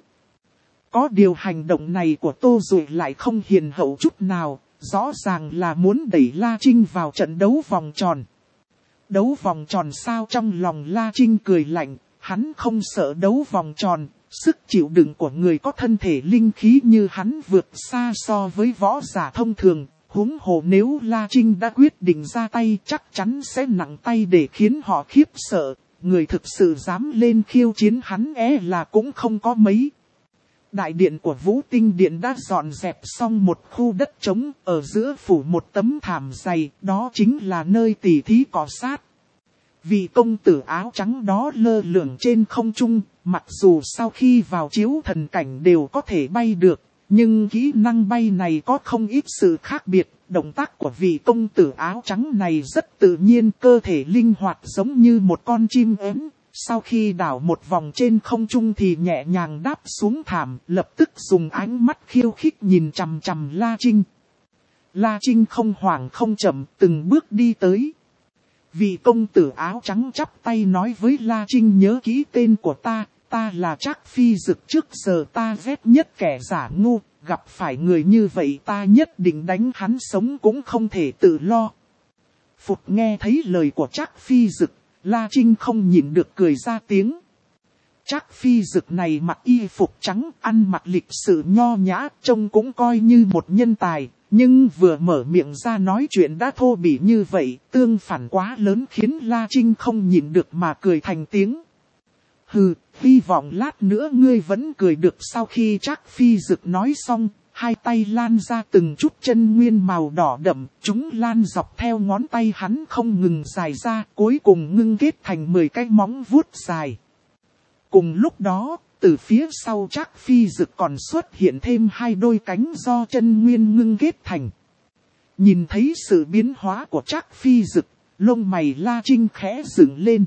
Có điều hành động này của Tô Dụ lại không hiền hậu chút nào, rõ ràng là muốn đẩy La Trinh vào trận đấu vòng tròn. Đấu vòng tròn sao? Trong lòng La Trinh cười lạnh, hắn không sợ đấu vòng tròn, sức chịu đựng của người có thân thể linh khí như hắn vượt xa so với võ giả thông thường. Huống hồ nếu La Trinh đã quyết định ra tay chắc chắn sẽ nặng tay để khiến họ khiếp sợ, người thực sự dám lên khiêu chiến hắn é là cũng không có mấy. Đại điện của Vũ Tinh Điện đã dọn dẹp xong một khu đất trống, ở giữa phủ một tấm thảm dày, đó chính là nơi tỉ thí cọ sát. Vị công tử áo trắng đó lơ lửng trên không trung, mặc dù sau khi vào chiếu thần cảnh đều có thể bay được, nhưng kỹ năng bay này có không ít sự khác biệt. Động tác của vị công tử áo trắng này rất tự nhiên, cơ thể linh hoạt giống như một con chim ếm. Sau khi đảo một vòng trên không trung thì nhẹ nhàng đáp xuống thảm, lập tức dùng ánh mắt khiêu khích nhìn chằm chằm La Trinh. La Trinh không hoảng không chậm, từng bước đi tới. Vị công tử áo trắng chắp tay nói với La Trinh, nhớ kỹ tên của ta, ta là Trác Phi Dực, trước giờ ta ghét nhất kẻ giả ngu, gặp phải người như vậy ta nhất định đánh hắn sống cũng không thể tự lo. Phụt, nghe thấy lời của Trác Phi Dực, La Trinh không nhịn được cười ra tiếng. Trác Phi Dực này mặc y phục trắng, ăn mặc lịch sự nho nhã, trông cũng coi như một nhân tài. Nhưng vừa mở miệng ra nói chuyện đã thô bỉ như vậy, tương phản quá lớn khiến La Trinh không nhịn được mà cười thành tiếng. Hừ, hy vọng lát nữa ngươi vẫn cười được. Sau khi Trác Phi Dực nói xong, hai tay lan ra từng chút chân nguyên màu đỏ đậm, chúng lan dọc theo ngón tay hắn không ngừng dài ra, cuối cùng ngưng kết thành mười cái móng vuốt dài. Cùng lúc đó, từ phía sau Trác Phi Dực còn xuất hiện thêm hai đôi cánh do chân nguyên ngưng kết thành. Nhìn thấy sự biến hóa của Trác Phi Dực, lông mày La Trinh khẽ dựng lên.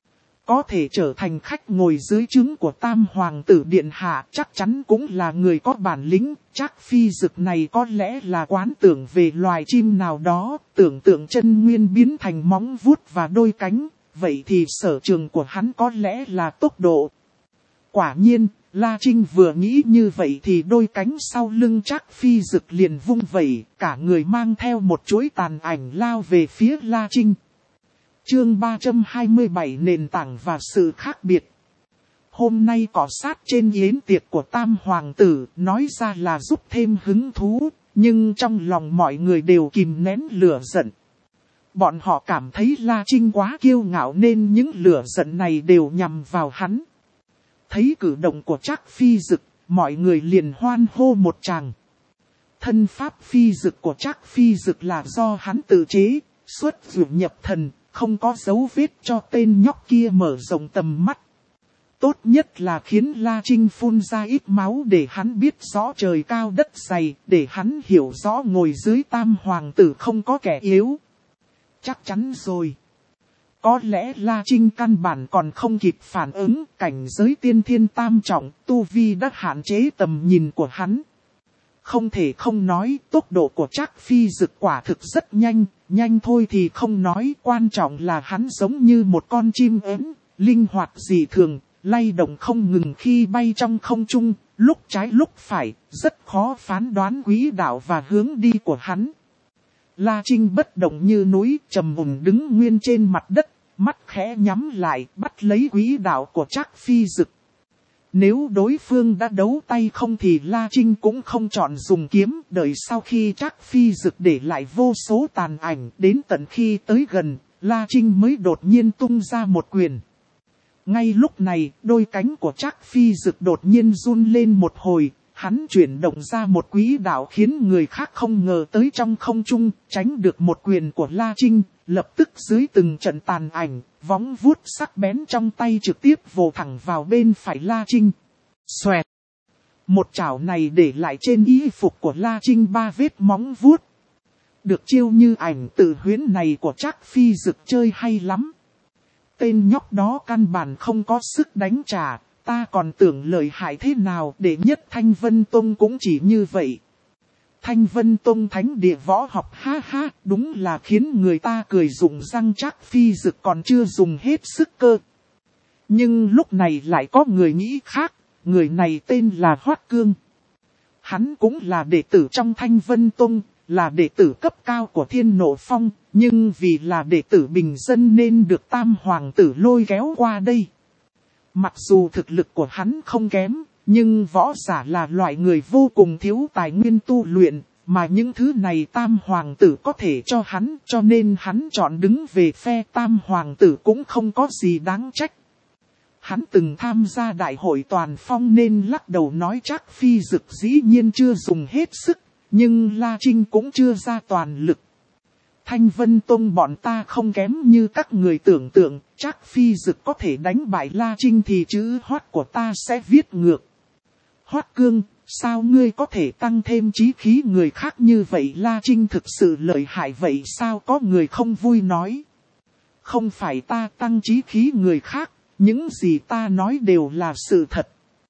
Có thể trở thành khách ngồi dưới trướng của Tam Hoàng tử Điện Hạ chắc chắn cũng là người có bản lĩnh. Trác Phi Dực này có lẽ là quán tưởng về loài chim nào đó, tưởng tượng chân nguyên biến thành móng vuốt và đôi cánh. Vậy thì sở trường của hắn có lẽ là tốc độ. Quả nhiên, La Trinh vừa nghĩ như vậy thì đôi cánh sau lưng Trác Phi Dực liền vung vẩy, cả người mang theo một chuỗi tàn ảnh lao về phía La Trinh. Chương ba trăm hai mươi bảy, nền tảng và sự khác biệt. Hôm nay cọ sát trên yến tiệc của Tam Hoàng tử, nói ra là giúp thêm hứng thú, nhưng trong lòng mọi người đều kìm nén lửa giận. Bọn họ cảm thấy La Trinh quá kiêu ngạo nên những lửa giận này đều nhằm vào hắn. Thấy cử động của Trác Phi Dực, mọi người liền hoan hô một tràng. Thân pháp phi dực của Trác Phi Dực là do hắn tự chế, xuất dụ nhập thần, không có dấu vết cho tên nhóc kia mở rộng tầm mắt. Tốt nhất là khiến La Trinh phun ra ít máu để hắn biết rõ trời cao đất dày, để hắn hiểu rõ ngồi dưới Tam Hoàng tử không có kẻ yếu. Chắc chắn rồi. Có lẽ La Trinh căn bản còn không kịp phản ứng, cảnh giới tiên thiên tam trọng, tu vi đã hạn chế tầm nhìn của hắn. Không thể không nói, tốc độ của Trác Phi Dực quả thực rất nhanh, nhanh thôi thì không nói, quan trọng là hắn giống như một con chim ếm, linh hoạt dị thường, lay động không ngừng khi bay trong không trung, lúc trái lúc phải, rất khó phán đoán quỹ đạo và hướng đi của hắn. La Trinh bất động như núi, trầm ổn đứng nguyên trên mặt đất, mắt khẽ nhắm lại, bắt lấy quỹ đạo của Trác Phi Dực. Nếu đối phương đã đấu tay không thì La Trinh cũng không chọn dùng kiếm, đợi sau khi Trác Phi Dực để lại vô số tàn ảnh, đến tận khi tới gần, La Trinh mới đột nhiên tung ra một quyền. Ngay lúc này, đôi cánh của Trác Phi Dực đột nhiên run lên một hồi, Hắn chuyển động ra một quỹ đạo khiến người khác không ngờ tới trong không trung, tránh được một quyền của La Trinh, lập tức dưới từng trận tàn ảnh, vóng vuốt sắc bén trong tay trực tiếp vồ thẳng vào bên phải La Trinh. Xoẹt! Một chảo này để lại trên y phục của La Trinh ba vết móng vuốt. Được chiêu như ảnh tự huyễn này của Trác Phi Dực chơi hay lắm. Tên nhóc đó căn bản không có sức đánh trả, ta còn tưởng lợi hại thế nào, để nhất Thanh Vân Tông cũng chỉ như vậy. Thanh Vân Tông thánh địa võ học, ha ha, đúng là khiến người ta cười rụng răng. Trác Phi Dực còn chưa dùng hết sức cơ. Nhưng lúc này lại có người nghĩ khác, người này tên là Hoắc Cương. Hắn cũng là đệ tử trong Thanh Vân Tông, là đệ tử cấp cao của Thiên Nộ Phong, nhưng vì là đệ tử bình dân nên được Tam Hoàng tử lôi kéo qua đây. Mặc dù thực lực của hắn không kém, nhưng võ giả là loại người vô cùng thiếu tài nguyên tu luyện, mà những thứ này Tam Hoàng tử có thể cho hắn, cho nên hắn chọn đứng về phe Tam Hoàng tử cũng không có gì đáng trách. Hắn từng tham gia đại hội toàn phong nên lắc đầu nói Trác Phi Dực dĩ nhiên chưa dùng hết sức, nhưng La Trinh cũng chưa ra toàn lực. Thanh Vân Tông bọn ta không kém như các người tưởng tượng, Trác Phi Dực có thể đánh bại La Trinh thì chữ Hoắc của ta sẽ viết ngược. Hoắc Cương, sao ngươi có thể tăng thêm chí khí người khác như vậy? La Trinh thực sự lợi hại vậy sao? Có người không vui nói. Không phải ta tăng chí khí người khác, những gì ta nói đều là sự thật.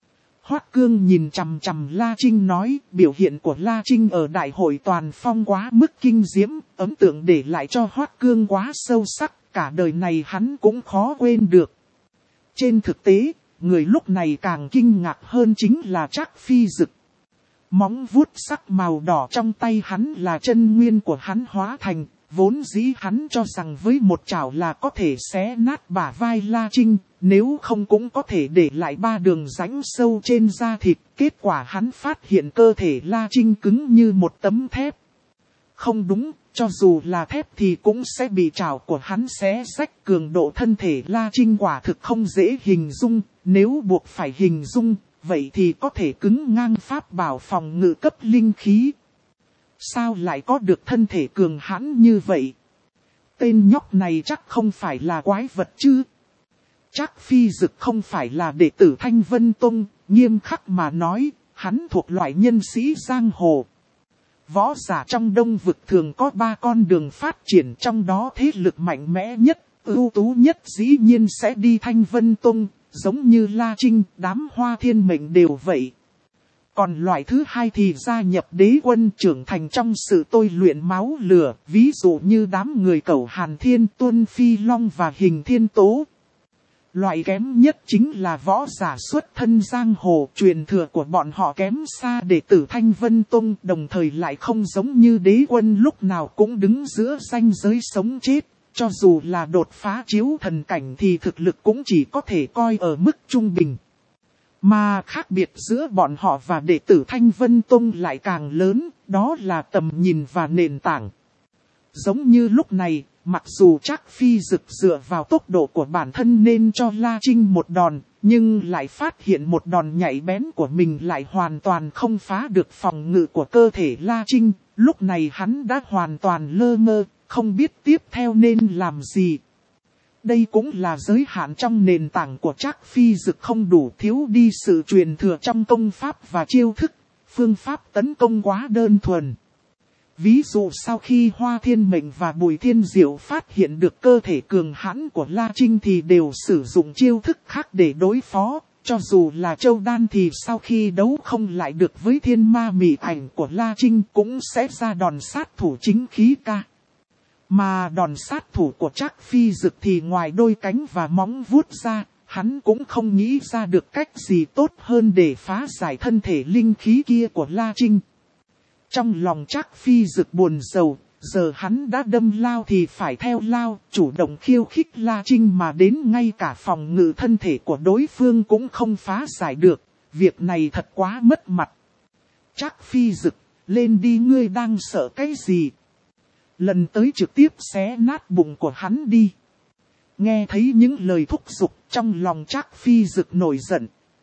Hoắc Cương nhìn chằm chằm La Trinh nói, biểu hiện của La Trinh ở đại hội toàn phong quá mức kinh diễm, ấn tượng để lại cho Hoắc Cương quá sâu sắc, cả đời này hắn cũng khó quên được. Trên thực tế, người lúc này càng kinh ngạc hơn chính là Trác Phi Dực. Móng vuốt sắc màu đỏ trong tay hắn là chân nguyên của hắn hóa thành, vốn dĩ hắn cho rằng với một chảo là có thể xé nát bả vai La Trinh, nếu không cũng có thể để lại ba đường rãnh sâu trên da thịt. Kết quả hắn phát hiện cơ thể La Trinh cứng như một tấm thép. Không đúng, cho dù là thép thì cũng sẽ bị chảo của hắn xé rách. Cường độ thân thể La Trinh quả thực không dễ hình dung, nếu buộc phải hình dung, vậy thì có thể cứng ngang pháp bảo phòng ngự cấp linh khí. Sao lại có được thân thể cường hãn như vậy? Tên nhóc này chắc không phải là quái vật chứ? Trác Phi Dực không phải là đệ tử Thanh Vân Tông, nghiêm khắc mà nói, hắn thuộc loại nhân sĩ giang hồ. Võ giả trong Đông Vực thường có ba con đường phát triển, trong đó thế lực mạnh mẽ nhất, ưu tú nhất dĩ nhiên sẽ đi Thanh Vân Tông, giống như La Trinh, đám Hoa Thiên Mệnh đều vậy. Còn loại thứ hai thì gia nhập đế quân, trưởng thành trong sự tôi luyện máu lửa, ví dụ như đám người Cẩu Hàn Thiên, Tuân Phi Long và Hình Thiên Tố. Loại kém nhất chính là võ giả xuất thân giang hồ, truyền thừa của bọn họ kém xa đệ tử Thanh Vân Tông, đồng thời lại không giống như đế quân lúc nào cũng đứng giữa ranh giới sống chết. Cho dù là đột phá chiếu thần cảnh thì thực lực cũng chỉ có thể coi ở mức trung bình. Mà khác biệt giữa bọn họ và đệ tử Thanh Vân Tông lại càng lớn, đó là tầm nhìn và nền tảng. Giống như lúc này, mặc dù Trác Phi Dực dựa vào tốc độ của bản thân nên cho La Trinh một đòn, nhưng lại phát hiện một đòn nhạy bén của mình lại hoàn toàn không phá được phòng ngự của cơ thể La Trinh. Lúc này hắn đã hoàn toàn lơ mơ, không biết tiếp theo nên làm gì. Đây cũng là giới hạn trong nền tảng của Trác Phi Dực không đủ, thiếu đi sự truyền thừa trong công pháp và chiêu thức, phương pháp tấn công quá đơn thuần. Ví dụ sau khi Hoa Thiên Mệnh và Bùi Thiên Diệu phát hiện được cơ thể cường hãn của La Trinh thì đều sử dụng chiêu thức khác để đối phó. Cho dù là Châu Đan thì sau khi đấu không lại được với thiên ma mị ảnh của La Trinh cũng sẽ ra đòn sát thủ chính khí ca. Mà đòn sát thủ của Trác Phi Dực thì ngoài đôi cánh và móng vuốt ra, hắn cũng không nghĩ ra được cách gì tốt hơn để phá giải thân thể linh khí kia của La Trinh. Trong lòng Trác Phi Dực buồn rầu, giờ hắn đã đâm lao thì phải theo lao, chủ động khiêu khích La Trinh mà đến ngay cả phòng ngự thân thể của đối phương cũng không phá giải được, việc này thật quá mất mặt. Trác Phi Dực, lên đi, ngươi đang sợ cái gì? Lần tới trực tiếp xé nát bụng của hắn đi. Nghe thấy những lời thúc giục, trong lòng Trác Phi Dực nổi giận.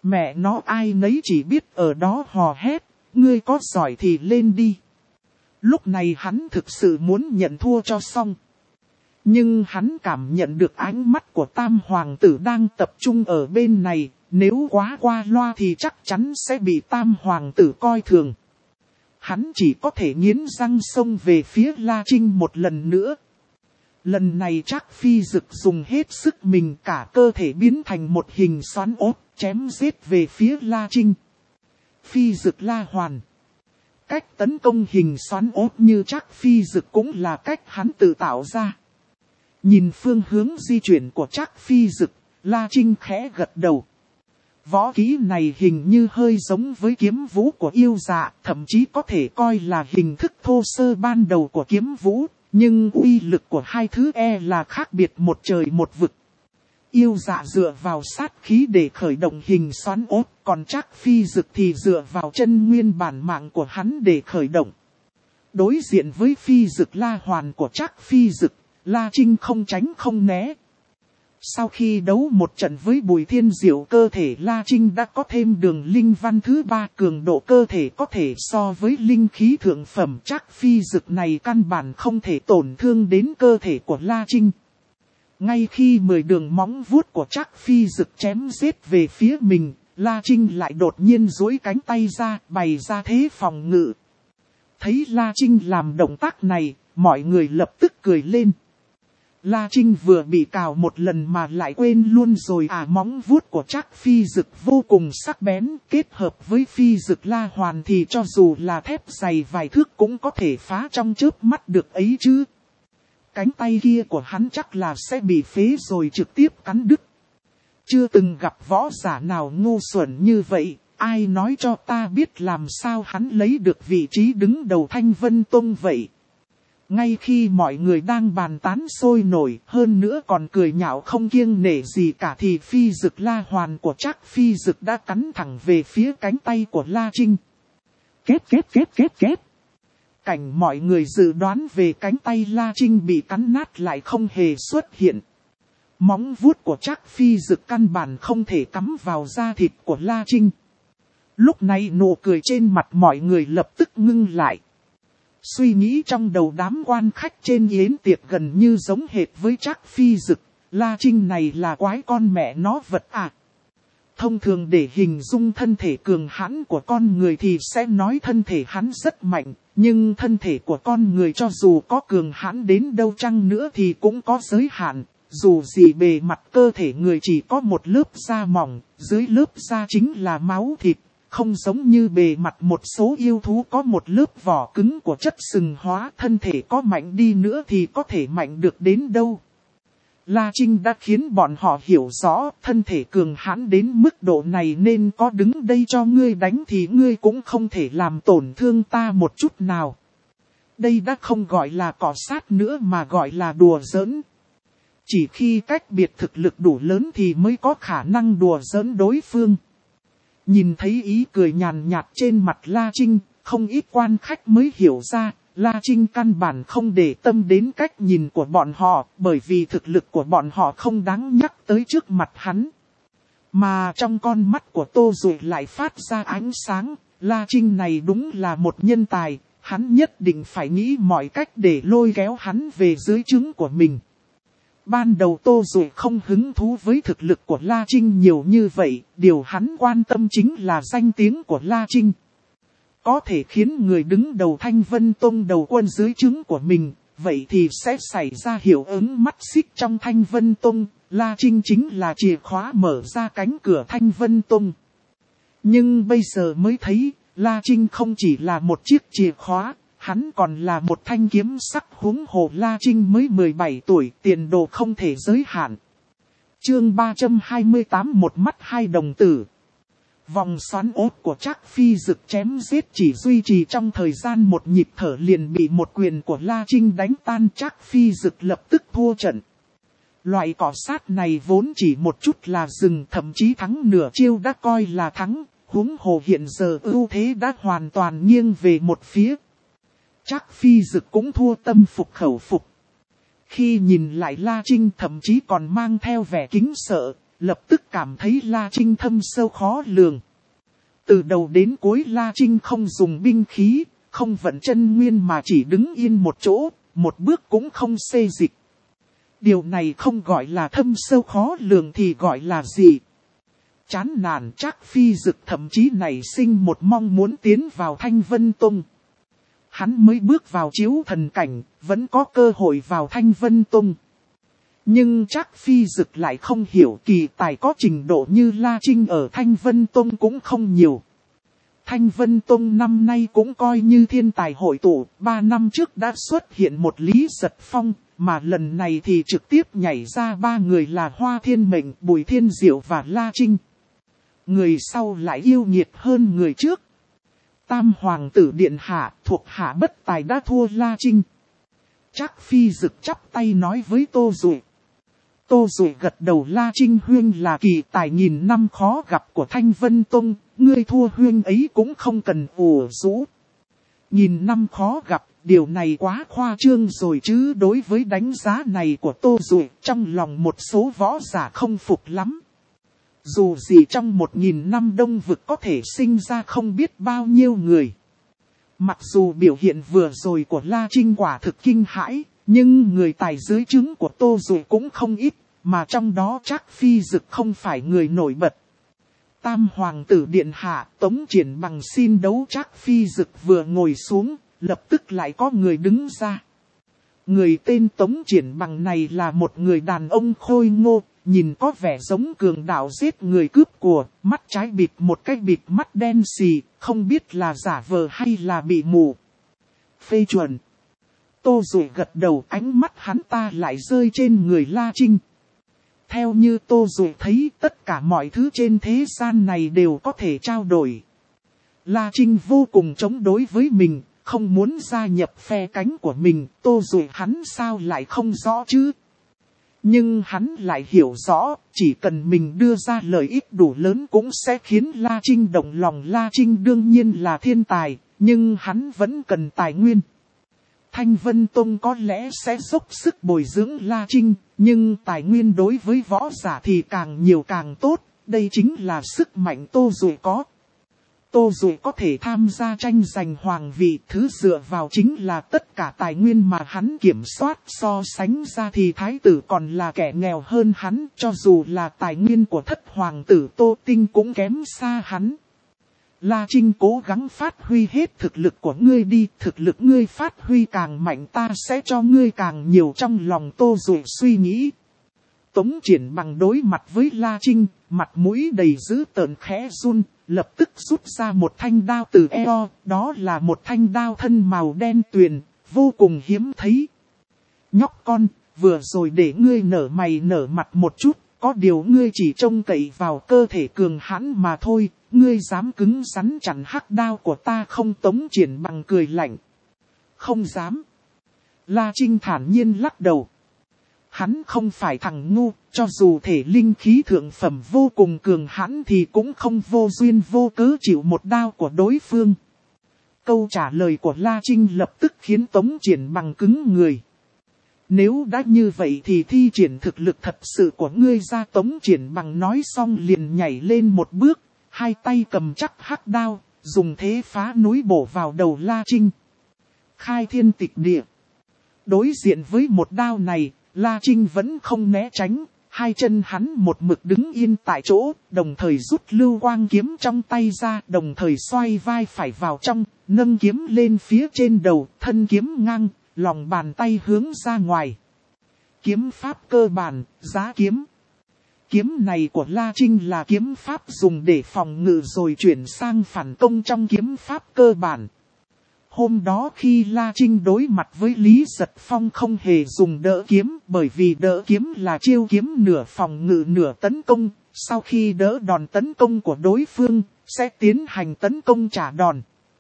Mẹ nó ai nấy chỉ biết ở đó hò hét, ngươi có giỏi thì lên đi. Lúc này hắn thực sự muốn nhận thua cho xong. Nhưng hắn cảm nhận được ánh mắt của tam hoàng tử đang tập trung ở bên này, nếu quá qua loa thì chắc chắn sẽ bị tam hoàng tử coi thường. Hắn chỉ có thể nghiến răng xông về phía La Trinh một lần nữa. Lần này Trác Phi Dực dùng hết sức mình, cả cơ thể biến thành một hình xoắn ốt, chém giết về phía La Trinh. Phi Dực La Hoàn. Cách tấn công hình xoắn ốt như Trác Phi Dực cũng là cách hắn tự tạo ra. Nhìn phương hướng di chuyển của Trác Phi Dực, La Trinh khẽ gật đầu. Võ kỹ này hình như hơi giống với kiếm vũ của yêu dạ, thậm chí có thể coi là hình thức thô sơ ban đầu của kiếm vũ, nhưng uy lực của hai thứ e là khác biệt một trời một vực. Yêu dạ dựa vào sát khí để khởi động hình xoắn ốt, còn Trác Phi Dực thì dựa vào chân nguyên bản mạng của hắn để khởi động. Đối diện với Phi Dực La Hoàn của Trác Phi Dực, La Trinh không tránh không né. Sau khi đấu một trận với Bùi Thiên Diệu, cơ thể La Trinh đã có thêm đường linh văn thứ ba, cường độ cơ thể có thể so với linh khí thượng phẩm. Trác Phi Dực này căn bản không thể tổn thương đến cơ thể của La Trinh. Ngay khi mười đường móng vuốt của Trác Phi Dực chém giết về phía mình, La Trinh lại đột nhiên duỗi cánh tay ra, bày ra thế phòng ngự. Thấy La Trinh làm động tác này, mọi người lập tức cười lên. La Trinh vừa bị cào một lần mà lại quên luôn rồi à. Móng vuốt của Trác Phi Dực vô cùng sắc bén, kết hợp với Phi Dực La Hoàn thì cho dù là thép dày vài thước cũng có thể phá trong chớp mắt được ấy chứ. Cánh tay kia của hắn chắc là sẽ bị phế rồi trực tiếp cắn đứt. Chưa từng gặp võ giả nào ngu xuẩn như vậy, ai nói cho ta biết làm sao hắn lấy được vị trí đứng đầu Thanh Vân Tông vậy. Ngay khi mọi người đang bàn tán sôi nổi, hơn nữa còn cười nhạo không kiêng nể gì cả, thì Phi Dực La Hoàn của Trác Phi Dực đã cắn thẳng về phía cánh tay của La Trinh. Két két két két két. Cảnh mọi người dự đoán về cánh tay La Trinh bị cắn nát lại không hề xuất hiện. Móng vuốt của Trác Phi Dực căn bản không thể cắm vào da thịt của La Trinh. Lúc này nụ cười trên mặt mọi người lập tức ngưng lại. Suy nghĩ trong đầu đám quan khách trên yến tiệc gần như giống hệt với Trác Phi Dực. La Trinh này là quái con mẹ nó vật à. Thông thường để hình dung thân thể cường hãn của con người thì sẽ nói thân thể hắn rất mạnh. Nhưng thân thể của con người cho dù có cường hãn đến đâu chăng nữa thì cũng có giới hạn. Dù gì bề mặt cơ thể người chỉ có một lớp da mỏng, dưới lớp da chính là máu thịt. Không giống như bề mặt một số yêu thú có một lớp vỏ cứng của chất sừng hóa, thân thể có mạnh đi nữa thì có thể mạnh được đến đâu. La Trinh đã khiến bọn họ hiểu rõ thân thể cường hãn đến mức độ này nên có đứng đây cho ngươi đánh thì ngươi cũng không thể làm tổn thương ta một chút nào. Đây đã không gọi là cọ sát nữa mà gọi là đùa giỡn. Chỉ khi cách biệt thực lực đủ lớn thì mới có khả năng đùa giỡn đối phương. Nhìn thấy ý cười nhàn nhạt trên mặt La Trinh, không ít quan khách mới hiểu ra, La Trinh căn bản không để tâm đến cách nhìn của bọn họ, bởi vì thực lực của bọn họ không đáng nhắc tới trước mặt hắn. Mà trong con mắt của Tô Duệ lại phát ra ánh sáng, La Trinh này đúng là một nhân tài, hắn nhất định phải nghĩ mọi cách để lôi kéo hắn về dưới trướng của mình. Ban đầu Tô Duệ không hứng thú với thực lực của La Trinh nhiều như vậy, điều hắn quan tâm chính là danh tiếng của La Trinh. Có thể khiến người đứng đầu Thanh Vân Tông đầu quân dưới trướng của mình, vậy thì sẽ xảy ra hiệu ứng mắt xích trong Thanh Vân Tông, La Trinh chính là chìa khóa mở ra cánh cửa Thanh Vân Tông. Nhưng bây giờ mới thấy, La Trinh không chỉ là một chiếc chìa khóa, hắn còn là một thanh kiếm sắc, huống hồ La Trinh mới mười bảy tuổi, tiền đồ không thể giới hạn. Chương ba trăm hai mươi tám một mắt hai đồng tử. Vòng xoắn ốt của Trác Phi Dực chém giết chỉ duy trì trong thời gian một nhịp thở liền bị một quyền của La Trinh đánh tan. Trác Phi Dực lập tức thua trận. Loại cọ sát này vốn chỉ một chút là dừng, thậm chí thắng nửa chiêu đã coi là thắng, huống hồ hiện giờ ưu thế đã hoàn toàn nghiêng về một phía. Trác Phi Dực cũng thua tâm phục khẩu phục. Khi nhìn lại La Trinh thậm chí còn mang theo vẻ kính sợ, lập tức cảm thấy La Trinh thâm sâu khó lường. Từ đầu đến cuối La Trinh không dùng binh khí, không vận chân nguyên mà chỉ đứng yên một chỗ, một bước cũng không xê dịch. Điều này không gọi là thâm sâu khó lường thì gọi là gì? Chán nản. Trác Phi Dực thậm chí nảy sinh một mong muốn tiến vào Thanh Vân Tông. Hắn mới bước vào chiếu thần cảnh, vẫn có cơ hội vào Thanh Vân Tông. Nhưng Trác Phi Dực lại không hiểu kỳ tài có trình độ như La Trinh ở Thanh Vân Tông cũng không nhiều. Thanh Vân Tông năm nay cũng coi như thiên tài hội tụ, ba năm trước đã xuất hiện một Lý Giật Phong, mà lần này thì trực tiếp nhảy ra ba người là Hoa Thiên Mệnh, Bùi Thiên Diệu và La Trinh. Người sau lại yêu nghiệt hơn người trước. Tam Hoàng tử Điện Hạ thuộc hạ bất tài đã thua La Trinh. Trác Phi Dực chắp tay nói với Tô Dụ. Tô Dụ gật đầu. La Trinh huynh là kỳ tài nghìn năm khó gặp của Thanh Vân Tông, ngươi thua huynh ấy cũng không cần ủ rũ. Nghìn năm khó gặp, điều này quá khoa trương rồi chứ. Đối với đánh giá này của Tô Dụ, trong lòng một số võ giả không phục lắm. Dù gì trong một nghìn năm đông vực có thể sinh ra không biết bao nhiêu người. Mặc dù biểu hiện vừa rồi của La Trinh quả thực kinh hãi, nhưng người tài dưới trướng của Tô Dụ cũng không ít, mà trong đó Trác Phi Dực không phải người nổi bật. Tam Hoàng tử Điện Hạ, Tống Triển Bằng xin đấu. Trác Phi Dực vừa ngồi xuống, lập tức lại có người đứng ra. Người tên Tống Triển Bằng này là một người đàn ông khôi ngô, nhìn có vẻ giống cường đạo giết người cướp của, mắt trái bịt một cái bịt mắt đen xì, không biết là giả vờ hay là bị mù. Phê chuẩn. Tô Dụ gật đầu, ánh mắt hắn ta lại rơi trên người La Trinh. Theo như Tô Dụ thấy, tất cả mọi thứ trên thế gian này đều có thể trao đổi. La Trinh vô cùng chống đối với mình, không muốn gia nhập phe cánh của mình. Tô Dụ hắn sao lại không rõ chứ? Nhưng hắn lại hiểu rõ, chỉ cần mình đưa ra lợi ích đủ lớn cũng sẽ khiến La Trinh động lòng. La Trinh đương nhiên là thiên tài, nhưng hắn vẫn cần tài nguyên. Thanh Vân Tông có lẽ sẽ dốc sức bồi dưỡng La Trinh, nhưng tài nguyên đối với võ giả thì càng nhiều càng tốt, đây chính là sức mạnh Tô Dụ có. Tô Dụ có thể tham gia tranh giành hoàng vị, thứ dựa vào chính là tất cả tài nguyên mà hắn kiểm soát. So sánh ra thì thái tử còn là kẻ nghèo hơn hắn, cho dù là tài nguyên của thất hoàng tử Tô Tinh cũng kém xa hắn. La Trinh cố gắng phát huy hết thực lực của ngươi đi, thực lực ngươi phát huy càng mạnh ta sẽ cho ngươi càng nhiều. Trong lòng Tô Dụ suy nghĩ. Tống Triển Bằng đối mặt với La Trinh, mặt mũi đầy dữ tợn khẽ run, lập tức rút ra một thanh đao từ eo, đó là một thanh đao thân màu đen tuyền, vô cùng hiếm thấy. Nhóc con, vừa rồi để ngươi nở mày nở mặt một chút, có điều ngươi chỉ trông cậy vào cơ thể cường hãn mà thôi, ngươi dám cứng rắn chặn hắc đao của ta không? Tống Triển Bằng cười lạnh. Không dám. La Trinh thản nhiên lắc đầu. Hắn không phải thằng ngu, cho dù thể linh khí thượng phẩm vô cùng cường hãn thì cũng không vô duyên vô cớ chịu một đao của đối phương. Câu trả lời của La Trinh lập tức khiến Tống Triển Bằng cứng người. Nếu đã như vậy thì thi triển thực lực thật sự của ngươi ra. Tống Triển Bằng nói xong liền nhảy lên một bước, hai tay cầm chắc hắc đao, dùng thế phá núi bổ vào đầu La Trinh. Khai thiên tịch địa. Đối diện với một đao này, La Trinh vẫn không né tránh, hai chân hắn một mực đứng yên tại chỗ, đồng thời rút lưu quang kiếm trong tay ra, đồng thời xoay vai phải vào trong, nâng kiếm lên phía trên đầu, thân kiếm ngang, lòng bàn tay hướng ra ngoài. Kiếm pháp cơ bản, giá kiếm. Kiếm này của La Trinh là kiếm pháp dùng để phòng ngự rồi chuyển sang phản công trong kiếm pháp cơ bản. Hôm đó khi La Trinh đối mặt với Lý Giật Phong không hề dùng đỡ kiếm, bởi vì đỡ kiếm là chiêu kiếm nửa phòng ngự nửa tấn công, sau khi đỡ đòn tấn công của đối phương, sẽ tiến hành tấn công trả đòn.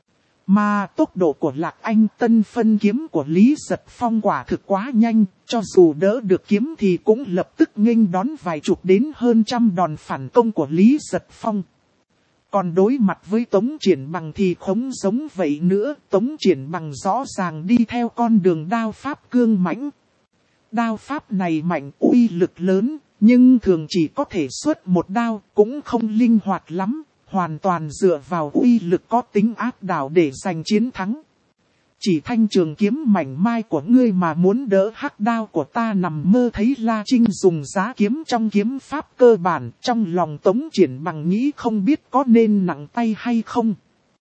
Mà tốc độ của Lạc Anh Tân phân kiếm của Lý Giật Phong quả thực quá nhanh, cho dù đỡ được kiếm thì cũng lập tức nghênh đón vài chục đến hơn trăm đòn phản công của Lý Giật Phong. Còn đối mặt với Tống Triển Bằng thì không giống vậy nữa, Tống Triển Bằng rõ ràng đi theo con đường đao pháp cương mãnh. Đao pháp này mạnh, uy lực lớn, Nhưng thường chỉ có thể xuất một đao, cũng không linh hoạt lắm, hoàn toàn dựa vào uy lực có tính áp đảo để giành chiến thắng. Chỉ thanh trường kiếm mảnh mai của ngươi mà muốn đỡ hắc đao của ta, nằm mơ. Thấy La Trinh dùng giá kiếm trong kiếm pháp cơ bản, trong lòng Tống Triển Bằng nghĩ không biết có nên nặng tay hay không.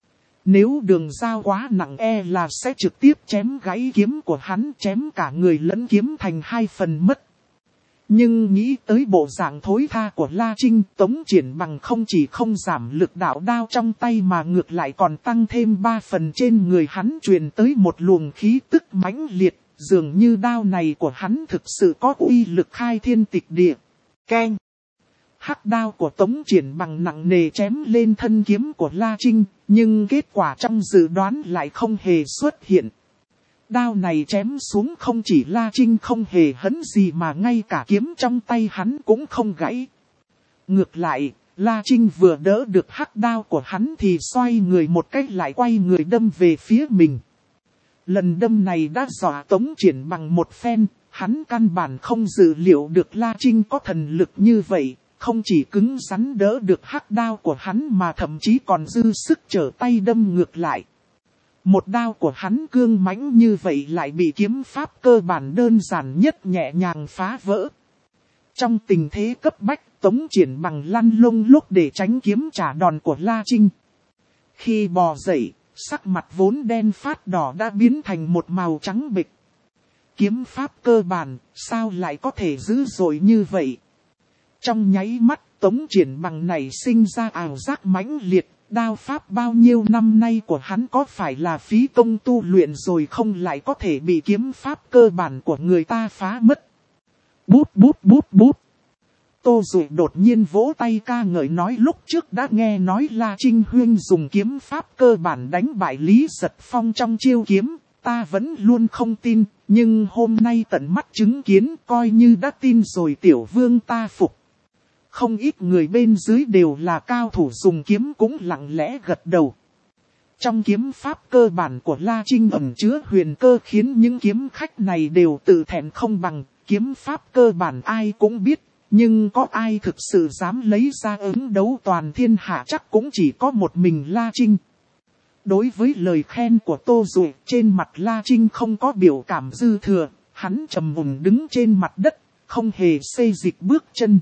Nếu đường dao quá nặng e là sẽ trực tiếp chém gãy kiếm của hắn, chém cả người lẫn kiếm thành hai phần mất. Nhưng nghĩ tới bộ dạng thối tha của La Trinh, Tống Triển Bằng không chỉ không giảm lực đạo đao trong tay mà ngược lại còn tăng thêm ba phần. Trên người hắn truyền tới một luồng khí tức mãnh liệt, dường như đao này của hắn thực sự có uy lực khai thiên tịch địa. Keng! Hắc đao của Tống Triển Bằng nặng nề chém lên thân kiếm của La Trinh, nhưng kết quả trong dự đoán lại không hề xuất hiện. Đao này chém xuống không chỉ La Trinh không hề hấn gì mà ngay cả kiếm trong tay hắn cũng không gãy. Ngược lại, La Trinh vừa đỡ được hắc đao của hắn thì xoay người một cách lại quay người đâm về phía mình. Lần đâm này đã dọa Tống Triển Bằng một phen, hắn căn bản không dự liệu được La Trinh có thần lực như vậy, không chỉ cứng rắn đỡ được hắc đao của hắn mà thậm chí còn dư sức trở tay đâm ngược lại. Một đao của hắn cương mãnh như vậy lại bị kiếm pháp cơ bản đơn giản nhất nhẹ nhàng phá vỡ. Trong tình thế cấp bách, Tống Triển Bằng lăn lông lốc để tránh kiếm trả đòn của La Trinh. Khi bò dậy, sắc mặt vốn đen phát đỏ đã biến thành một màu trắng bệch. Kiếm pháp cơ bản, sao lại có thể dữ dội như vậy? Trong nháy mắt, Tống Triển Bằng này sinh ra ảo giác mãnh liệt. Đao pháp bao nhiêu năm nay của hắn có phải là phí công tu luyện rồi không, lại có thể bị kiếm pháp cơ bản của người ta phá mất. Bút bút bút bút. Tô Duệ đột nhiên vỗ tay ca ngợi nói, lúc trước đã nghe nói La Trinh Huyên dùng kiếm pháp cơ bản đánh bại Lý Giật Phong trong chiêu kiếm, ta vẫn luôn không tin, nhưng hôm nay tận mắt chứng kiến coi như đã tin rồi. Tiểu vương ta phục. Không ít người bên dưới đều là cao thủ dùng kiếm cũng lặng lẽ gật đầu. Trong kiếm pháp cơ bản của La Trinh ẩn chứa huyền cơ khiến những kiếm khách này đều tự thẹn không bằng. Kiếm pháp cơ bản ai cũng biết, nhưng có ai thực sự dám lấy ra ứng đấu toàn thiên hạ chắc cũng chỉ có một mình La Trinh. Đối với lời khen của Tô Duệ, trên mặt La Trinh không có biểu cảm dư thừa, hắn trầm mùng đứng trên mặt đất, không hề xê dịch bước chân.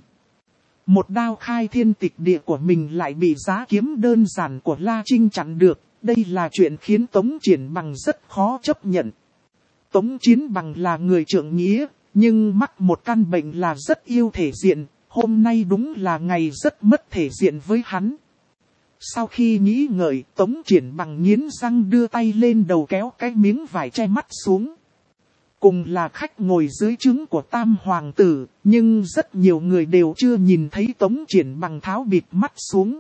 Một đao khai thiên tịch địa của mình lại bị giá kiếm đơn giản của La Trinh chặn được, đây là chuyện khiến Tống Triển Bằng rất khó chấp nhận. Tống Chiến Bằng là người trượng nghĩa, nhưng mắc một căn bệnh là rất yêu thể diện, hôm nay đúng là ngày rất mất thể diện với hắn. Sau khi nghĩ ngợi, Tống Triển Bằng nghiến răng đưa tay lên đầu kéo cái miếng vải che mắt xuống. Cùng là khách ngồi dưới trướng của Tam Hoàng tử, nhưng rất nhiều người đều chưa nhìn thấy Tống Triển Bằng tháo bịt mắt xuống.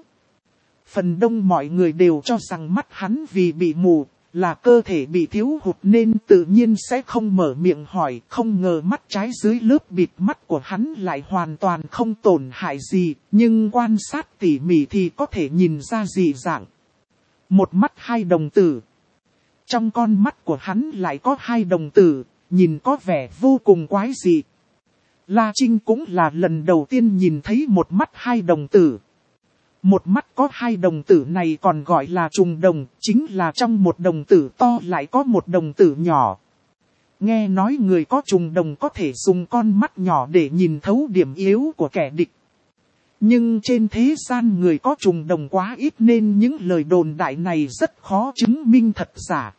Phần đông mọi người đều cho rằng mắt hắn vì bị mù, là cơ thể bị thiếu hụt nên tự nhiên sẽ không mở miệng hỏi. Không ngờ mắt trái dưới lớp bịt mắt của hắn lại hoàn toàn không tổn hại gì, nhưng quan sát tỉ mỉ thì có thể nhìn ra dị dạng. Một mắt hai đồng tử. Trong con mắt của hắn lại có hai đồng tử, nhìn có vẻ vô cùng quái dị. La Trinh cũng là lần đầu tiên nhìn thấy một mắt hai đồng tử. Một mắt có hai đồng tử này còn gọi là trùng đồng, chính là trong một đồng tử to lại có một đồng tử nhỏ. Nghe nói người có trùng đồng có thể dùng con mắt nhỏ để nhìn thấu điểm yếu của kẻ địch. Nhưng trên thế gian người có trùng đồng quá ít nên những lời đồn đại này rất khó chứng minh thật giả.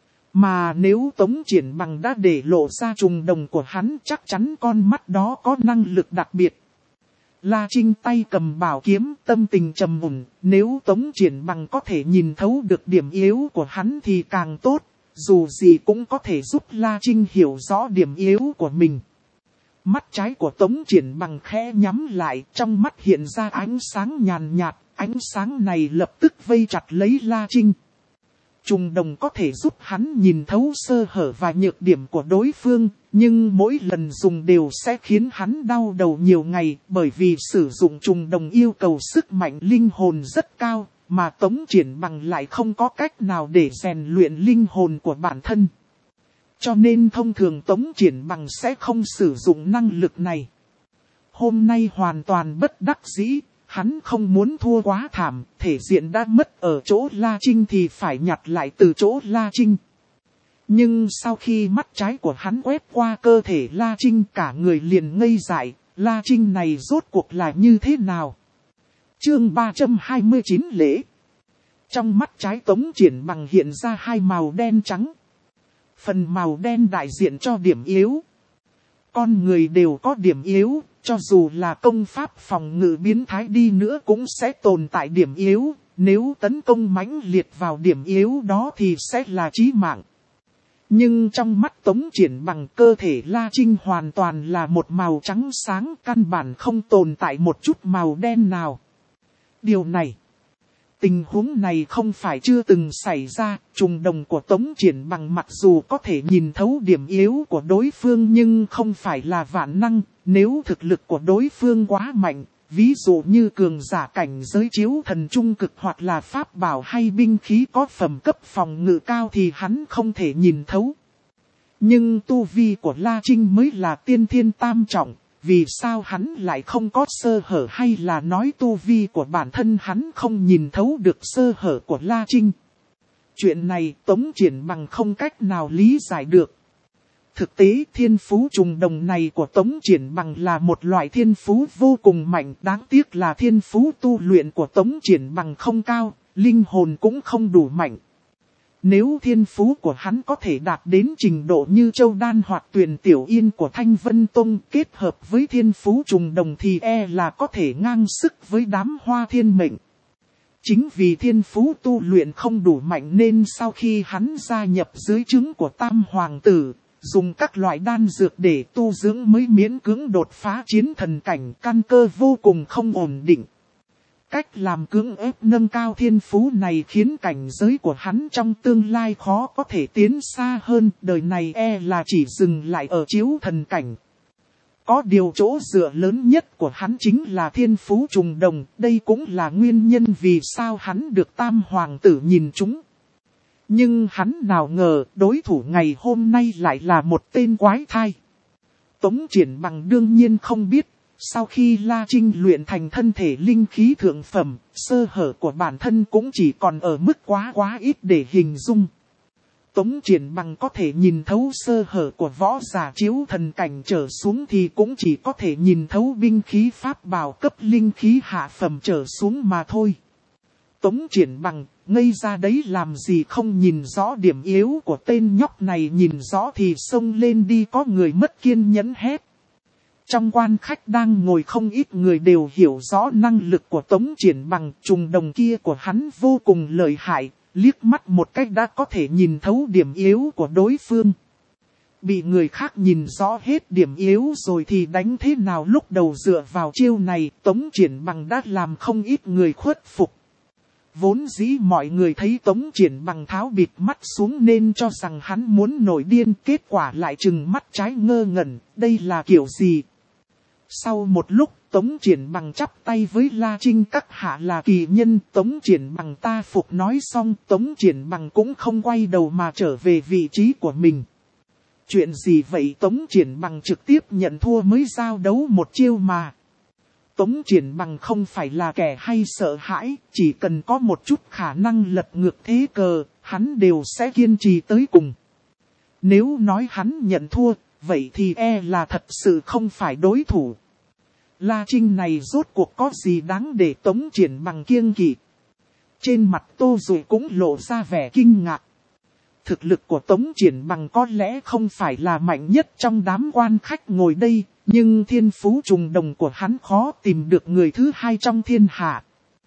Mà nếu Tống Triển Bằng đã để lộ ra trùng đồng của hắn, chắc chắn con mắt đó có năng lực đặc biệt. La Trinh tay cầm bảo kiếm, tâm tình trầm mùn, nếu Tống Triển Bằng có thể nhìn thấu được điểm yếu của hắn thì càng tốt, dù gì cũng có thể giúp La Trinh hiểu rõ điểm yếu của mình. Mắt trái của Tống Triển Bằng khẽ nhắm lại, trong mắt hiện ra ánh sáng nhàn nhạt, ánh sáng này lập tức vây chặt lấy La Trinh. Trùng đồng có thể giúp hắn nhìn thấu sơ hở và nhược điểm của đối phương, nhưng mỗi lần dùng đều sẽ khiến hắn đau đầu nhiều ngày, bởi vì sử dụng trùng đồng yêu cầu sức mạnh linh hồn rất cao, mà Tống Triển Bằng lại không có cách nào để rèn luyện linh hồn của bản thân. Cho nên thông thường Tống Triển Bằng sẽ không sử dụng năng lực này. hôm nay hoàn toàn bất đắc dĩ, hắn không muốn thua quá thảm, thể diện đã mất ở chỗ La Trinh thì phải nhặt lại từ chỗ La Trinh. Nhưng sau khi mắt trái của hắn quét qua cơ thể La Trinh cả người liền ngây dại, La Trinh này rốt cuộc là như thế nào? Chương ba trăm hai mươi chín lễ. Trong mắt trái Tống Triển Bằng hiện ra hai màu đen trắng. Phần màu đen đại diện cho điểm yếu. Con người đều có điểm yếu, cho dù là công pháp phòng ngự biến thái đi nữa cũng sẽ tồn tại điểm yếu. Nếu tấn công mãnh liệt vào điểm yếu đó thì sẽ là chí mạng. Nhưng trong mắt Tống Triển Bằng cơ thể La Trinh hoàn toàn là một màu trắng sáng, căn bản không tồn tại một chút màu đen nào. Điều này, tình huống này không phải chưa từng xảy ra, trùng đồng của Tống Triển Bằng mặc dù có thể nhìn thấu điểm yếu của đối phương nhưng không phải là vạn năng, nếu thực lực của đối phương quá mạnh, ví dụ như cường giả cảnh giới chiếu thần trung cực hoặc là pháp bảo hay binh khí có phẩm cấp phòng ngự cao thì hắn không thể nhìn thấu. Nhưng tu vi của La Trinh mới là tiên thiên tam trọng, vì sao hắn lại không có sơ hở, hay là nói tu vi của bản thân hắn không nhìn thấu được sơ hở của La Trinh? Chuyện này Tống Triển Bằng không cách nào lý giải được. Thực tế thiên phú trùng đồng này của Tống Triển Bằng là một loại thiên phú vô cùng mạnh, đáng tiếc là thiên phú tu luyện của Tống Triển Bằng không cao, linh hồn cũng không đủ mạnh. Nếu thiên phú của hắn có thể đạt đến trình độ như Châu Đan hoặc Tuyền Tiểu Yên của Thanh Vân Tông kết hợp với thiên phú trùng đồng thì e là có thể ngang sức với đám Hoa Thiên Mệnh. Chính vì thiên phú tu luyện không đủ mạnh nên sau khi hắn gia nhập dưới trướng của Tam Hoàng Tử, dùng các loại đan dược để tu dưỡng mới miễn cưỡng đột phá chiến thần cảnh, căn cơ vô cùng không ổn định. Cách làm cưỡng ép nâng cao thiên phú này khiến cảnh giới của hắn trong tương lai khó có thể tiến xa hơn, đời này e là chỉ dừng lại ở chiếu thần cảnh. Có điều chỗ dựa lớn nhất của hắn chính là thiên phú trùng đồng, đây cũng là nguyên nhân vì sao hắn được Tam Hoàng Tử nhìn trúng. Nhưng hắn nào ngờ đối thủ ngày hôm nay lại là một tên quái thai. Tống Triển Bằng đương nhiên không biết, sau khi La Trinh luyện thành thân thể linh khí thượng phẩm, sơ hở của bản thân cũng chỉ còn ở mức quá quá ít để hình dung. Tống Triển Bằng có thể nhìn thấu sơ hở của võ giả chiếu thần cảnh trở xuống thì cũng chỉ có thể nhìn thấu binh khí pháp bảo cấp linh khí hạ phẩm trở xuống mà thôi. Tống Triển Bằng, ngây ra đấy làm gì không nhìn rõ điểm yếu của tên nhóc này, nhìn rõ thì xông lên đi, có người mất kiên nhẫn hét. Trong quan khách đang ngồi không ít người đều hiểu rõ năng lực của Tống Triển Bằng, trùng đồng kia của hắn vô cùng lợi hại, liếc mắt một cách đã có thể nhìn thấu điểm yếu của đối phương. Bị người khác nhìn rõ hết điểm yếu rồi thì đánh thế nào, lúc đầu dựa vào chiêu này Tống Triển Bằng đã làm không ít người khuất phục. Vốn dĩ mọi người thấy Tống Triển Bằng tháo bịt mắt xuống nên cho rằng hắn muốn nổi điên, kết quả lại trừng mắt trái ngơ ngẩn, đây là kiểu gì? Sau một lúc Tống Triển Bằng chắp tay với La Trinh, các hạ là kỳ nhân. Tống Triển Bằng ta phục nói xong, Tống Triển Bằng cũng không quay đầu mà trở về vị trí của mình. Chuyện gì vậy? Tống Triển Bằng trực tiếp nhận thua mới giao đấu một chiêu mà. Tống Triển Bằng không phải là kẻ hay sợ hãi, chỉ cần có một chút khả năng lật ngược thế cờ, hắn đều sẽ kiên trì tới cùng. Nếu nói hắn nhận thua, vậy thì e là thật sự không phải đối thủ. La Trinh này rốt cuộc có gì đáng để Tống Triển Bằng kiêng kỵ? Trên mặt Tô Duệ cũng lộ ra vẻ kinh ngạc. Thực lực của Tống Triển Bằng có lẽ không phải là mạnh nhất trong đám quan khách ngồi đây, nhưng thiên phú trùng đồng của hắn khó tìm được người thứ hai trong thiên hạ.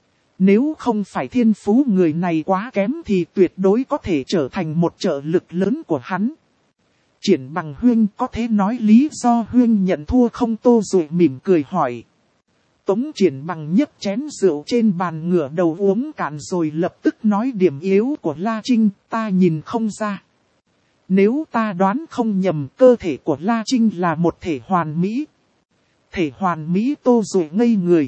Nếu không phải thiên phú người này quá kém thì tuyệt đối có thể trở thành một trợ lực lớn của hắn. Triển Bằng huynh, có thể nói lý do huynh nhận thua không? Tô Duệ mỉm cười hỏi. Tống Triển Bằng nhấp chén rượu trên bàn ngửa đầu uống cạn rồi lập tức nói, điểm yếu của La Trinh ta nhìn không ra. Nếu ta đoán không nhầm, cơ thể của La Trinh là một thể hoàn mỹ. Thể hoàn mỹ? Tô Duệ ngây người.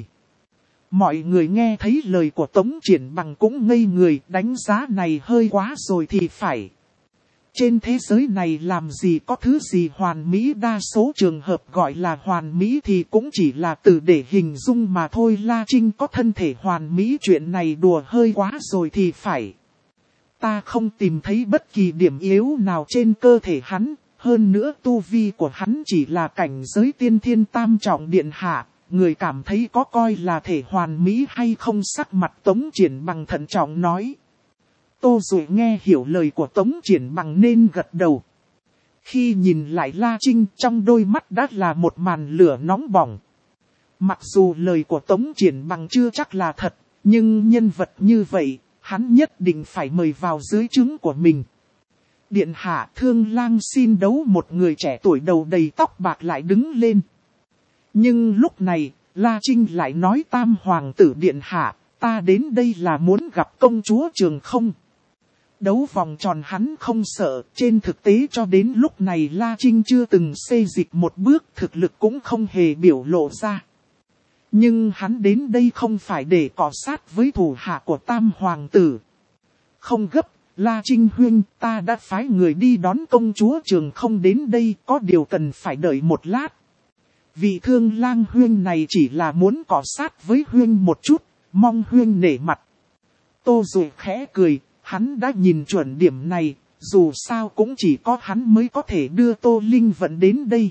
Mọi người nghe thấy lời của Tống Triển Bằng cũng ngây người, đánh giá này hơi quá rồi thì phải. Trên thế giới này làm gì có thứ gì hoàn mỹ, đa số trường hợp gọi là hoàn mỹ thì cũng chỉ là từ để hình dung mà thôi. La Trinh có thân thể hoàn mỹ, chuyện này đùa hơi quá rồi thì phải. Ta không tìm thấy bất kỳ điểm yếu nào trên cơ thể hắn, hơn nữa tu vi của hắn chỉ là cảnh giới tiên thiên tam trọng điện hạ. Người cảm thấy có coi là thể hoàn mỹ hay không? Sắc mặt Tống Triển Bằng thận trọng nói. Tô Duệ nghe hiểu lời của Tống Triển Bằng nên gật đầu. Khi nhìn lại La Trinh, trong đôi mắt đã là một màn lửa nóng bỏng. Mặc dù lời của Tống Triển Bằng chưa chắc là thật, nhưng nhân vật như vậy, hắn nhất định phải mời vào dưới trướng của mình. Điện hạ, Thương Lang xin đấu. Một người trẻ tuổi đầu đầy tóc bạc lại đứng lên. Nhưng lúc này, La Trinh lại nói: Tam hoàng tử điện hạ, ta đến đây là muốn gặp công chúa Trường Không. Đấu vòng tròn hắn không sợ, trên thực tế cho đến lúc này La Trinh chưa từng xê dịch một bước, thực lực cũng không hề biểu lộ ra. Nhưng hắn đến đây không phải để cọ sát với thủ hạ của Tam hoàng tử. Không gấp, La Trinh huynh, ta đã phái người đi đón công chúa Trường Không đến đây, có điều cần phải đợi một lát. Vị Thương Lang huynh này chỉ là muốn cọ sát với huynh một chút, mong huynh nể mặt. Tô Duệ khẽ cười, hắn đã nhìn chuẩn điểm này, dù sao cũng chỉ có hắn mới có thể đưa Tô Linh Vận đến đây.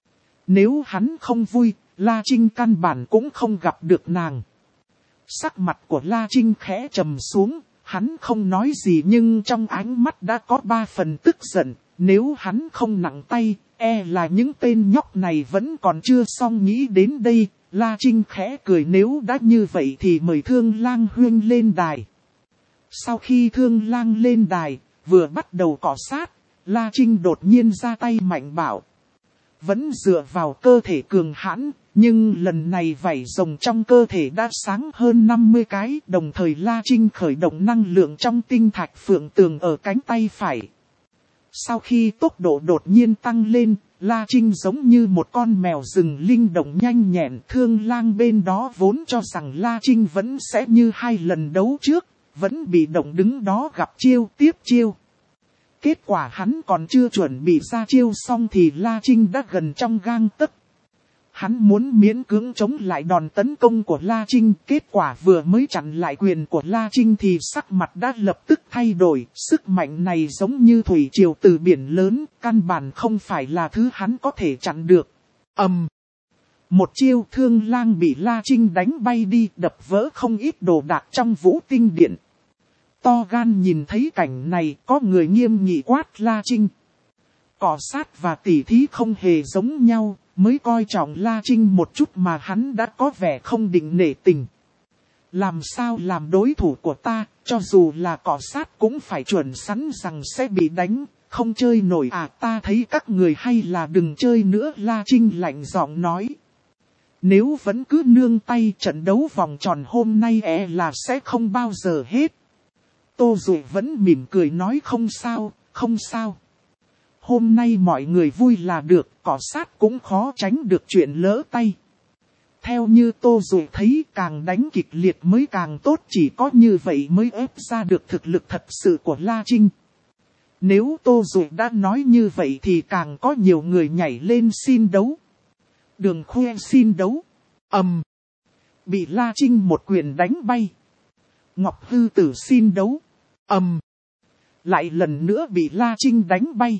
Nếu hắn không vui, La Trinh căn bản cũng không gặp được nàng. Sắc mặt của La Trinh khẽ trầm xuống, hắn không nói gì nhưng trong ánh mắt đã có ba phần tức giận. Nếu hắn không nặng tay, e là những tên nhóc này vẫn còn chưa xong nghĩ đến đây. La Trinh khẽ cười, nếu đã như vậy thì mời Thương Lang huynh lên đài. Sau khi Thương Lang lên đài, vừa bắt đầu cọ sát, La Trinh đột nhiên ra tay mạnh bạo. Vẫn dựa vào cơ thể cường hãn, nhưng lần này vảy rồng trong cơ thể đã sáng hơn năm mươi cái. Đồng thời La Trinh khởi động năng lượng trong tinh thạch phượng tường ở cánh tay phải. Sau khi tốc độ đột nhiên tăng lên, La Trinh giống như một con mèo rừng linh động nhanh nhẹn. Thương Lang bên đó vốn cho rằng La Trinh vẫn sẽ như hai lần đấu trước, vẫn bị động đứng đó gặp chiêu tiếp chiêu. Kết quả hắn còn chưa chuẩn bị ra chiêu xong thì La Trinh đã gần trong gang tấc. Hắn muốn miễn cưỡng chống lại đòn tấn công của La Trinh, kết quả vừa mới chặn lại quyền của La Trinh thì sắc mặt đã lập tức thay đổi. Sức mạnh này giống như thủy triều từ biển lớn, căn bản không phải là thứ hắn có thể chặn được. Ầm! Um, một chiêu Thương Lang bị La Trinh đánh bay đi, đập vỡ không ít đồ đạc trong Vũ Tinh Điện. To gan nhìn thấy cảnh này, có người nghiêm nghị quát La Trinh. Cọ sát và tỉ thí không hề giống nhau, mới coi trọng La Trinh một chút mà hắn đã có vẻ không định nể tình. Làm sao làm đối thủ của ta, cho dù là cọ sát cũng phải chuẩn sẵn rằng sẽ bị đánh, không chơi nổi à? Ta thấy các người hay là đừng chơi nữa. La Trinh lạnh giọng nói. Nếu vẫn cứ nương tay, trận đấu vòng tròn hôm nay e là sẽ không bao giờ hết. Tô Duệ vẫn mỉm cười nói không sao, không sao. Hôm nay mọi người vui là được, cọ sát cũng khó tránh được chuyện lỡ tay. Theo như Tô Duệ thấy, càng đánh kịch liệt mới càng tốt, chỉ có như vậy mới ép ra được thực lực thật sự của La Trinh. Nếu Tô Duệ đã nói như vậy thì càng có nhiều người nhảy lên xin đấu. Đường Khuê xin đấu. Ầm. Um, bị La Trinh một quyền đánh bay. Ngọc Hư Tử xin đấu. Ầm. Um, lại lần nữa bị La Trinh đánh bay.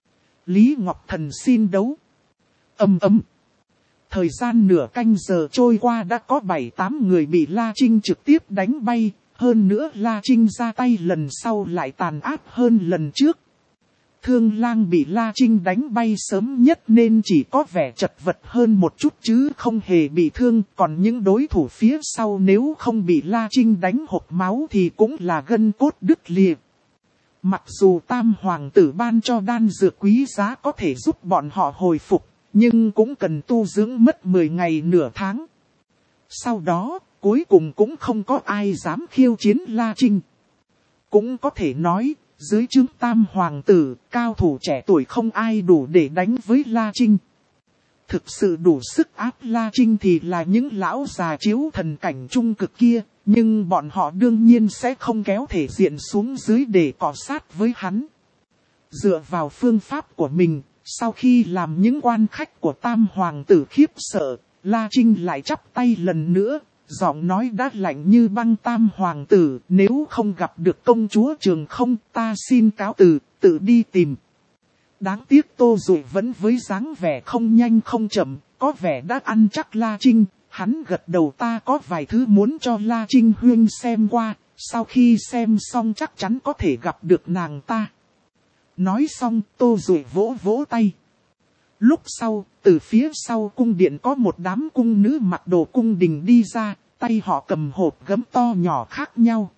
Lý Ngọc Thần xin đấu. Ầm ầm. Thời gian nửa canh giờ trôi qua đã có bảy tám người bị La Trinh trực tiếp đánh bay. Hơn nữa La Trinh ra tay lần sau lại tàn ác hơn lần trước. Thương Lang bị La Trinh đánh bay sớm nhất nên chỉ có vẻ chật vật hơn một chút chứ không hề bị thương. Còn những đối thủ phía sau nếu không bị La Trinh đánh hộc máu thì cũng là gân cốt đứt lìa. Mặc dù Tam Hoàng tử ban cho đan dược quý giá có thể giúp bọn họ hồi phục, nhưng cũng cần tu dưỡng mất mười ngày nửa tháng. Sau đó, cuối cùng cũng không có ai dám khiêu chiến La Trinh. Cũng có thể nói, dưới trướng Tam Hoàng tử, cao thủ trẻ tuổi không ai đủ để đánh với La Trinh. Thực sự đủ sức áp La Trinh thì là những lão già chiếu thần cảnh trung cực kia, nhưng bọn họ đương nhiên sẽ không kéo thể diện xuống dưới để cọ sát với hắn. dựa vào phương pháp của mình, sau khi làm những quan khách của Tam Hoàng tử khiếp sợ, La Trinh lại chắp tay lần nữa, giọng nói đã lạnh như băng. Tam Hoàng tử, nếu không gặp được công chúa Trường Không, ta xin cáo từ, tự đi tìm. Đáng tiếc Tô Duệ vẫn với dáng vẻ không nhanh không chậm, có vẻ đã ăn chắc La Trinh. Hắn gật đầu, ta có vài thứ muốn cho La Trinh huynh xem qua, sau khi xem xong chắc chắn có thể gặp được nàng ta. Nói xong, Tô Duệ vỗ vỗ tay. Lúc sau, từ phía sau cung điện có một đám cung nữ mặc đồ cung đình đi ra, tay họ cầm hộp gấm to nhỏ khác nhau.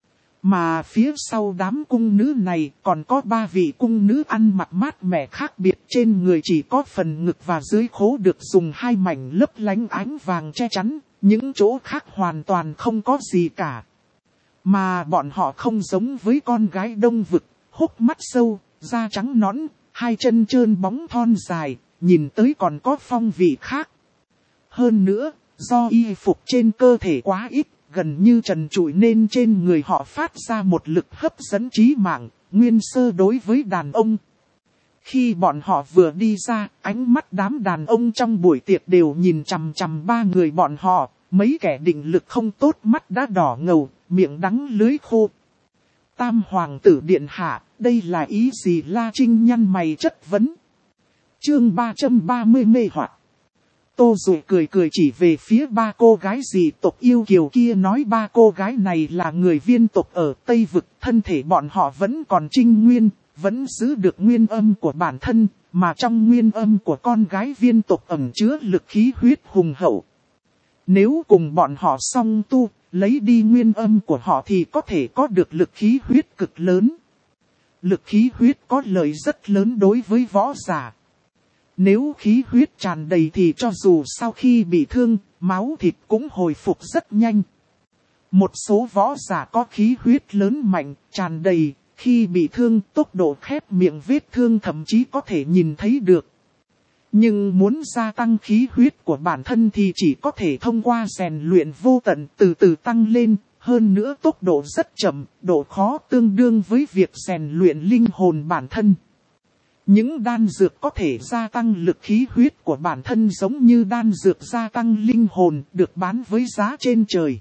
Mà phía sau đám cung nữ này còn có ba vị cung nữ ăn mặc mát mẻ khác biệt, trên người chỉ có phần ngực và dưới khố được dùng hai mảnh lấp lánh ánh vàng che chắn, những chỗ khác hoàn toàn không có gì cả. Mà bọn họ không giống với con gái Đông Vực, hốc mắt sâu, da trắng nõn, hai chân trơn bóng thon dài, nhìn tới còn có phong vị khác. Hơn nữa, do y phục trên cơ thể quá ít, gần như trần trụi nên trên người họ phát ra một lực hấp dẫn trí mạng, nguyên sơ đối với đàn ông. Khi bọn họ vừa đi ra, ánh mắt đám đàn ông trong buổi tiệc đều nhìn chằm chằm ba người bọn họ, mấy kẻ định lực không tốt mắt đã đỏ ngầu, miệng đắng lưới khô. Tam Hoàng tử điện hạ, đây là ý gì? La Trinh nhăn mày chất vấn. Chương ba trăm ba mươi mê hoặc. Tô Duệ cười cười chỉ về phía ba cô gái dị tộc yêu kiều kia, nói ba cô gái này là người viên tộc ở Tây Vực, thân thể bọn họ vẫn còn trinh nguyên, vẫn giữ được nguyên âm của bản thân, mà trong nguyên âm của con gái viên tộc ẩn chứa lực khí huyết hùng hậu. Nếu cùng bọn họ song tu, lấy đi nguyên âm của họ thì có thể có được lực khí huyết cực lớn. Lực khí huyết có lợi rất lớn đối với võ giả. Nếu khí huyết tràn đầy thì cho dù sau khi bị thương, máu thịt cũng hồi phục rất nhanh. Một số võ giả có khí huyết lớn mạnh, tràn đầy, khi bị thương tốc độ khép miệng vết thương thậm chí có thể nhìn thấy được. Nhưng muốn gia tăng khí huyết của bản thân thì chỉ có thể thông qua rèn luyện vô tận từ từ tăng lên, hơn nữa tốc độ rất chậm, độ khó tương đương với việc rèn luyện linh hồn bản thân. Những đan dược có thể gia tăng lực khí huyết của bản thân giống như đan dược gia tăng linh hồn được bán với giá trên trời.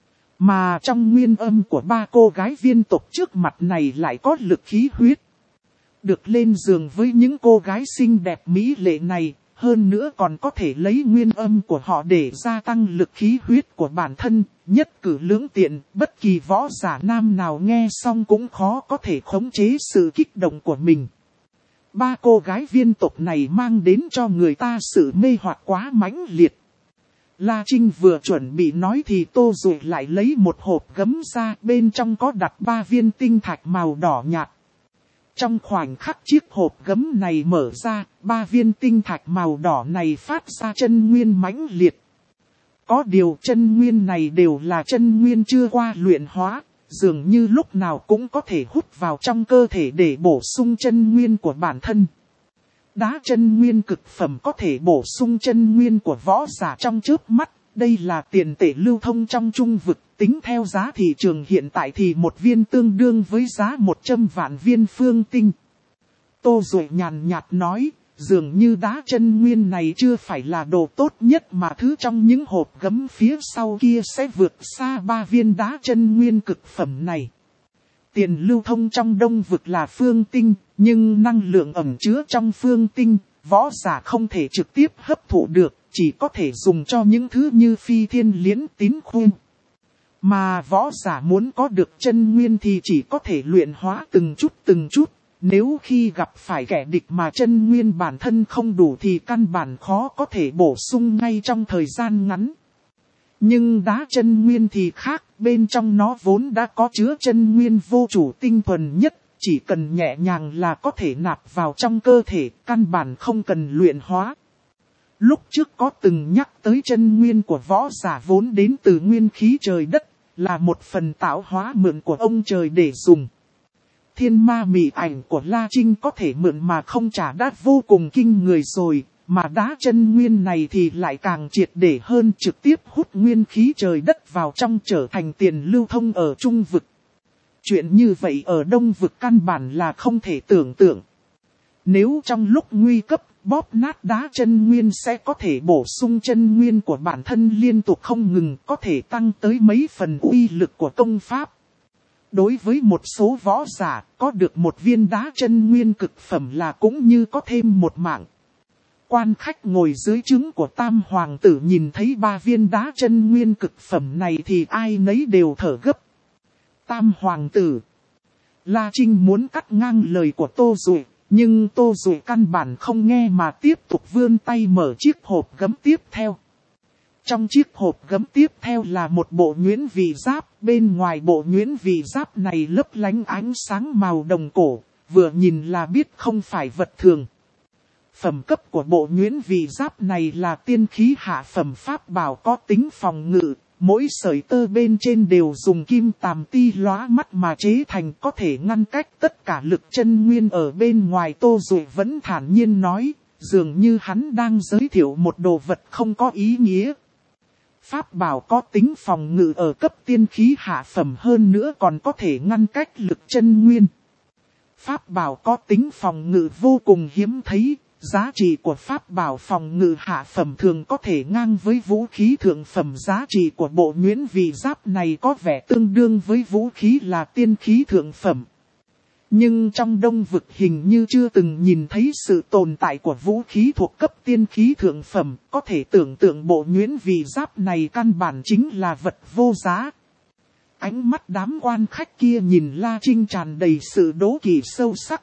Mà trong nguyên âm của ba cô gái viên tộc trước mặt này lại có lực khí huyết. Được lên giường với những cô gái xinh đẹp mỹ lệ này, hơn nữa còn có thể lấy nguyên âm của họ để gia tăng lực khí huyết của bản thân, nhất cử lưỡng tiện, bất kỳ võ giả nam nào nghe xong cũng khó có thể khống chế sự kích động của mình. Ba cô gái viên tộc này mang đến cho người ta sự mê hoặc quá mãnh liệt. La Trinh vừa chuẩn bị nói thì Tô Duệ lại lấy một hộp gấm ra, bên trong có đặt ba viên tinh thạch màu đỏ nhạt. Trong khoảnh khắc chiếc hộp gấm này mở ra, ba viên tinh thạch màu đỏ này phát ra chân nguyên mãnh liệt. Có điều chân nguyên này đều là chân nguyên chưa qua luyện hóa, dường như lúc nào cũng có thể hút vào trong cơ thể để bổ sung chân nguyên của bản thân. Đá chân nguyên cực phẩm có thể bổ sung chân nguyên của võ giả trong chớp mắt, đây là tiền tệ lưu thông trong trung vực, tính theo giá thị trường hiện tại thì một viên tương đương với giá một trăm vạn viên phương tinh. Tô Duệ nhàn nhạt nói, dường như đá chân nguyên này chưa phải là đồ tốt nhất mà thứ trong những hộp gấm phía sau kia sẽ vượt xa ba viên đá chân nguyên cực phẩm này. Tiền lưu thông trong đông vực là phương tinh, nhưng năng lượng ẩn chứa trong phương tinh, võ giả không thể trực tiếp hấp thụ được, chỉ có thể dùng cho những thứ như phi thiên liễn tín khuyên. Mà võ giả muốn có được chân nguyên thì chỉ có thể luyện hóa từng chút từng chút. Nếu khi gặp phải kẻ địch mà chân nguyên bản thân không đủ thì căn bản khó có thể bổ sung ngay trong thời gian ngắn. Nhưng đá chân nguyên thì khác, bên trong nó vốn đã có chứa chân nguyên vô chủ tinh thuần nhất, chỉ cần nhẹ nhàng là có thể nạp vào trong cơ thể, căn bản không cần luyện hóa. Lúc trước có từng nhắc tới chân nguyên của võ giả vốn đến từ nguyên khí trời đất, là một phần tạo hóa mượn của ông trời để dùng. Thiên ma mị ảnh của La Trinh có thể mượn mà không trả đã vô cùng kinh người rồi, mà đá chân nguyên này thì lại càng triệt để hơn, trực tiếp hút nguyên khí trời đất vào trong trở thành tiền lưu thông ở trung vực. Chuyện như vậy ở Đông Vực căn bản là không thể tưởng tượng. Nếu trong lúc nguy cấp, bóp nát đá chân nguyên sẽ có thể bổ sung chân nguyên của bản thân liên tục không ngừng, có thể tăng tới mấy phần uy lực của công pháp. Đối với một số võ giả, có được một viên đá chân nguyên cực phẩm là cũng như có thêm một mạng. Quan khách ngồi dưới trướng của Tam Hoàng tử nhìn thấy ba viên đá chân nguyên cực phẩm này thì ai nấy đều thở gấp. Tam Hoàng tử. La Trinh muốn cắt ngang lời của Tô Duệ, nhưng Tô Duệ căn bản không nghe mà tiếp tục vươn tay mở chiếc hộp gấm tiếp theo. Trong chiếc hộp gấm tiếp theo là một bộ nhuyễn vị giáp, bên ngoài bộ nhuyễn vị giáp này lấp lánh ánh sáng màu đồng cổ, vừa nhìn là biết không phải vật thường. Phẩm cấp của bộ nhuyễn vị giáp này là tiên khí hạ phẩm pháp bảo có tính phòng ngự, mỗi sợi tơ bên trên đều dùng kim tàm ti lóa mắt mà chế thành, có thể ngăn cách tất cả lực chân nguyên ở bên ngoài. Tô Duệ vẫn thản nhiên nói, dường như hắn đang giới thiệu một đồ vật không có ý nghĩa. Pháp bảo có tính phòng ngự ở cấp tiên khí hạ phẩm hơn nữa còn có thể ngăn cách lực chân nguyên. Pháp bảo có tính phòng ngự vô cùng hiếm thấy, giá trị của pháp bảo phòng ngự hạ phẩm thường có thể ngang với vũ khí thượng phẩm. Giá trị của bộ nhuyễn vị giáp này có vẻ tương đương với vũ khí là tiên khí thượng phẩm. Nhưng trong Đông Vực hình như chưa từng nhìn thấy sự tồn tại của vũ khí thuộc cấp tiên khí thượng phẩm, có thể tưởng tượng bộ nhuyễn vị giáp này căn bản chính là vật vô giá. Ánh mắt đám quan khách kia nhìn La Trinh tràn đầy sự đố kỵ sâu sắc.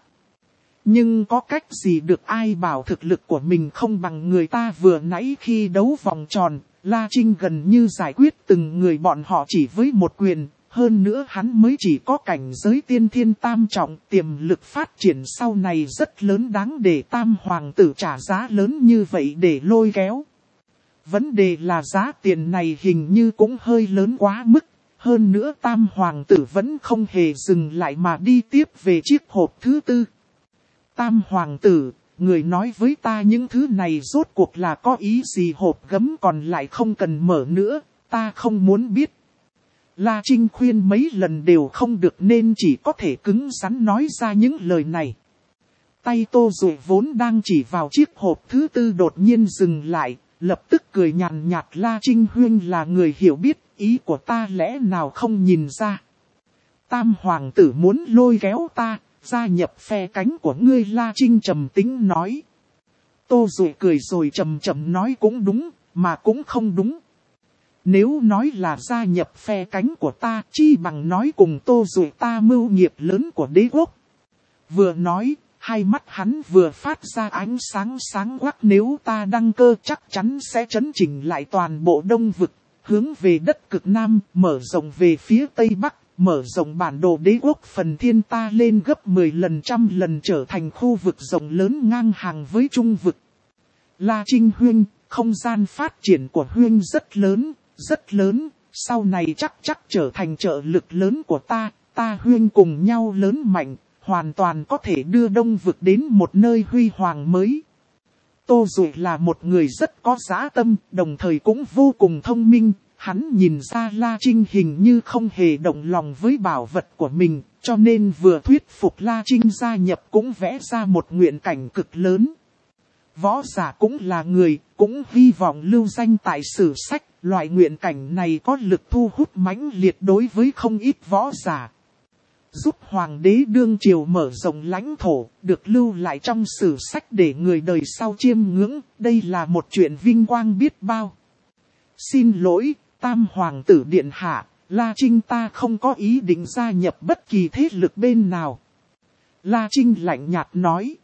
Nhưng có cách gì được, ai bảo thực lực của mình không bằng người ta. Vừa nãy khi đấu vòng tròn, La Trinh gần như giải quyết từng người bọn họ chỉ với một quyền. Hơn nữa hắn mới chỉ có cảnh giới tiên thiên tam trọng, tiềm lực phát triển sau này rất lớn, đáng để Tam Hoàng tử trả giá lớn như vậy để lôi kéo. Vấn đề là giá tiền này hình như cũng hơi lớn quá mức. Hơn nữa Tam Hoàng tử vẫn không hề dừng lại mà đi tiếp về chiếc hộp thứ tư. Tam Hoàng tử, người nói với ta những thứ này rốt cuộc là có ý gì? Hộp gấm còn lại không cần mở nữa, ta không muốn biết. La Trinh khuyên mấy lần đều không được nên chỉ có thể cứng rắn nói ra những lời này. Tay Tô Duệ vốn đang chỉ vào chiếc hộp thứ tư đột nhiên dừng lại, lập tức cười nhàn nhạt. La Trinh huynh là người hiểu biết, ý của ta lẽ nào không nhìn ra. Tam Hoàng tử muốn lôi kéo ta, gia nhập phe cánh của ngươi. La Trinh trầm tĩnh nói. Tô Duệ cười rồi trầm trầm nói cũng đúng, mà cũng không đúng. Nếu nói là gia nhập phe cánh của ta, chi bằng nói cùng Tô Duệ ta mưu nghiệp lớn của đế quốc. Vừa nói, hai mắt hắn vừa phát ra ánh sáng sáng quắc. Nếu ta đăng cơ chắc chắn sẽ chấn chỉnh lại toàn bộ Đông Vực, hướng về đất cực Nam, mở rộng về phía Tây Bắc, mở rộng bản đồ đế quốc phần thiên ta lên gấp mười lần trăm lần, trở thành khu vực rộng lớn ngang hàng với Trung Vực. La Trinh huynh, không gian phát triển của huynh rất lớn, rất lớn, sau này chắc chắc trở thành trợ lực lớn của ta, ta huynh cùng nhau lớn mạnh, hoàn toàn có thể đưa Đông Vực đến một nơi huy hoàng mới. Tô Duệ là một người rất có dã tâm, đồng thời cũng vô cùng thông minh. Hắn nhìn ra La Trinh hình như không hề động lòng với bảo vật của mình, cho nên vừa thuyết phục La Trinh gia nhập cũng vẽ ra một nguyện cảnh cực lớn. Võ giả cũng là người, cũng hy vọng lưu danh tại sử sách, loại nguyện cảnh này có lực thu hút mãnh liệt đối với không ít võ giả. Giúp Hoàng đế đương triều mở rộng lãnh thổ, được lưu lại trong sử sách để người đời sau chiêm ngưỡng, đây là một chuyện vinh quang biết bao. Xin lỗi, Tam Hoàng tử điện hạ, La Trinh ta không có ý định gia nhập bất kỳ thế lực bên nào. La Trinh lạnh nhạt nói.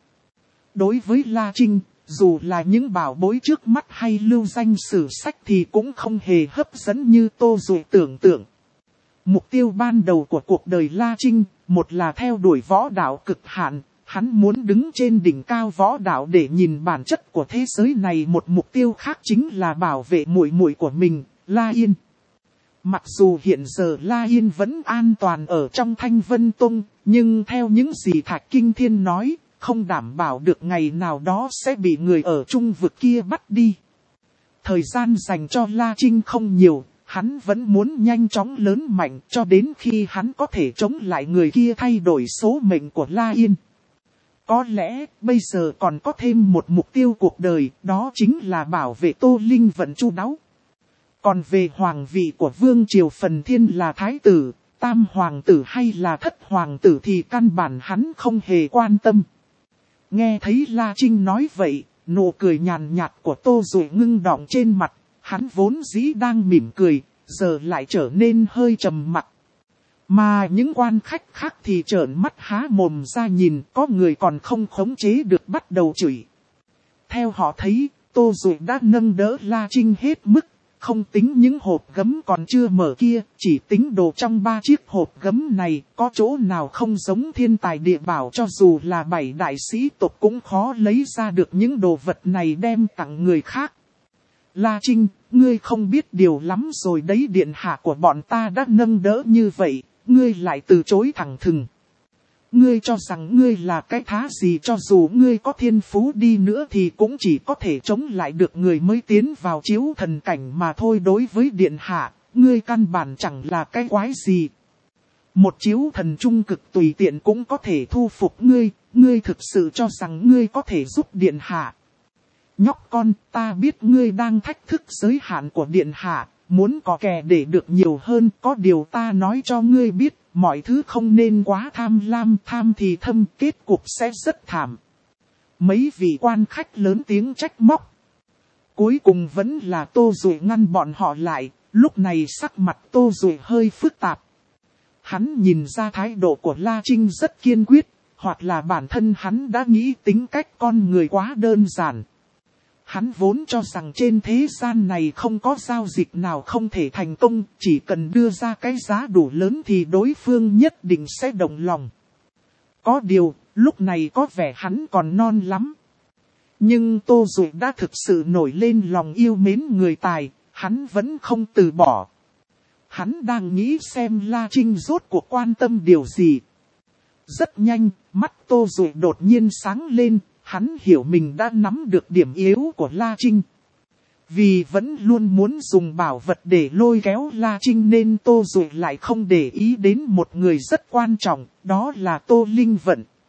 Đối với La Trinh, dù là những bảo bối trước mắt hay lưu danh sử sách thì cũng không hề hấp dẫn như Tô Duệ tưởng tượng. Mục tiêu ban đầu của cuộc đời La Trinh, một là theo đuổi võ đạo cực hạn, hắn muốn đứng trên đỉnh cao võ đạo để nhìn bản chất của thế giới này. Một mục tiêu khác chính là bảo vệ muội muội của mình, La Yên. Mặc dù hiện giờ La Yên vẫn an toàn ở trong Thanh Vân Tông, nhưng theo những gì Thạch Kinh Thiên nói, không đảm bảo được ngày nào đó sẽ bị người ở Trung Vực kia bắt đi. Thời gian dành cho La Trinh không nhiều, Hắn vẫn muốn nhanh chóng lớn mạnh cho đến khi hắn có thể chống lại người kia thay đổi số mệnh của La Yên. Có lẽ bây giờ còn có thêm một mục tiêu cuộc đời, đó chính là bảo vệ Tô Linh Vận chu đáo. Còn về hoàng vị của Vương Triều Phần Thiên là thái tử, tam hoàng tử hay là thất hoàng tử thì căn bản hắn không hề quan tâm. Nghe thấy La Trinh nói vậy, nụ cười nhàn nhạt của Tô Dụ ngưng đọng trên mặt, hắn vốn dĩ đang mỉm cười, giờ lại trở nên hơi trầm mặc. Mà những quan khách khác thì trợn mắt há mồm ra nhìn, có người còn không khống chế được bắt đầu chửi. Theo họ thấy, Tô Dụ đã nâng đỡ La Trinh hết mức, không tính những hộp gấm còn chưa mở kia, chỉ tính đồ trong ba chiếc hộp gấm này, có chỗ nào không giống thiên tài địa bảo cho dù là bảy đại sĩ tộc cũng khó lấy ra được những đồ vật này đem tặng người khác. La Trinh, ngươi không biết điều lắm rồi đấy, điện hạ của bọn ta đã nâng đỡ như vậy, ngươi lại từ chối thẳng thừng. Ngươi cho rằng ngươi là cái thá gì, cho dù ngươi có thiên phú đi nữa thì cũng chỉ có thể chống lại được người mới tiến vào chiếu thần cảnh mà thôi. Đối với điện hạ, ngươi căn bản chẳng là cái quái gì. Một chiếu thần trung cực tùy tiện cũng có thể thu phục ngươi, ngươi thực sự cho rằng ngươi có thể giúp điện hạ. Nhóc con, ta biết ngươi đang thách thức giới hạn của điện hạ, muốn có kè để được nhiều hơn, có điều ta nói cho ngươi biết, mọi thứ không nên quá tham lam, tham thì thâm, kết cục sẽ rất thảm. Mấy vị quan khách lớn tiếng trách móc. Cuối cùng vẫn là Tô Dụ ngăn bọn họ lại, lúc này sắc mặt Tô Dụ hơi phức tạp. Hắn nhìn ra thái độ của La Trinh rất kiên quyết, hoặc là bản thân hắn đã nghĩ tính cách con người quá đơn giản. Hắn vốn cho rằng trên thế gian này không có giao dịch nào không thể thành công, chỉ cần đưa ra cái giá đủ lớn thì đối phương nhất định sẽ động lòng. Có điều, lúc này có vẻ hắn còn non lắm. Nhưng Tô Dụ đã thực sự nổi lên lòng yêu mến người tài, hắn vẫn không từ bỏ. Hắn đang nghĩ xem La Trinh rốt cuộc quan tâm điều gì. Rất nhanh, mắt Tô Dụ đột nhiên sáng lên. Hắn hiểu mình đã nắm được điểm yếu của La Trinh. Vì vẫn luôn muốn dùng bảo vật để lôi kéo La Trinh nên Tô Dụ lại không để ý đến một người rất quan trọng, đó là Tô Linh Vận.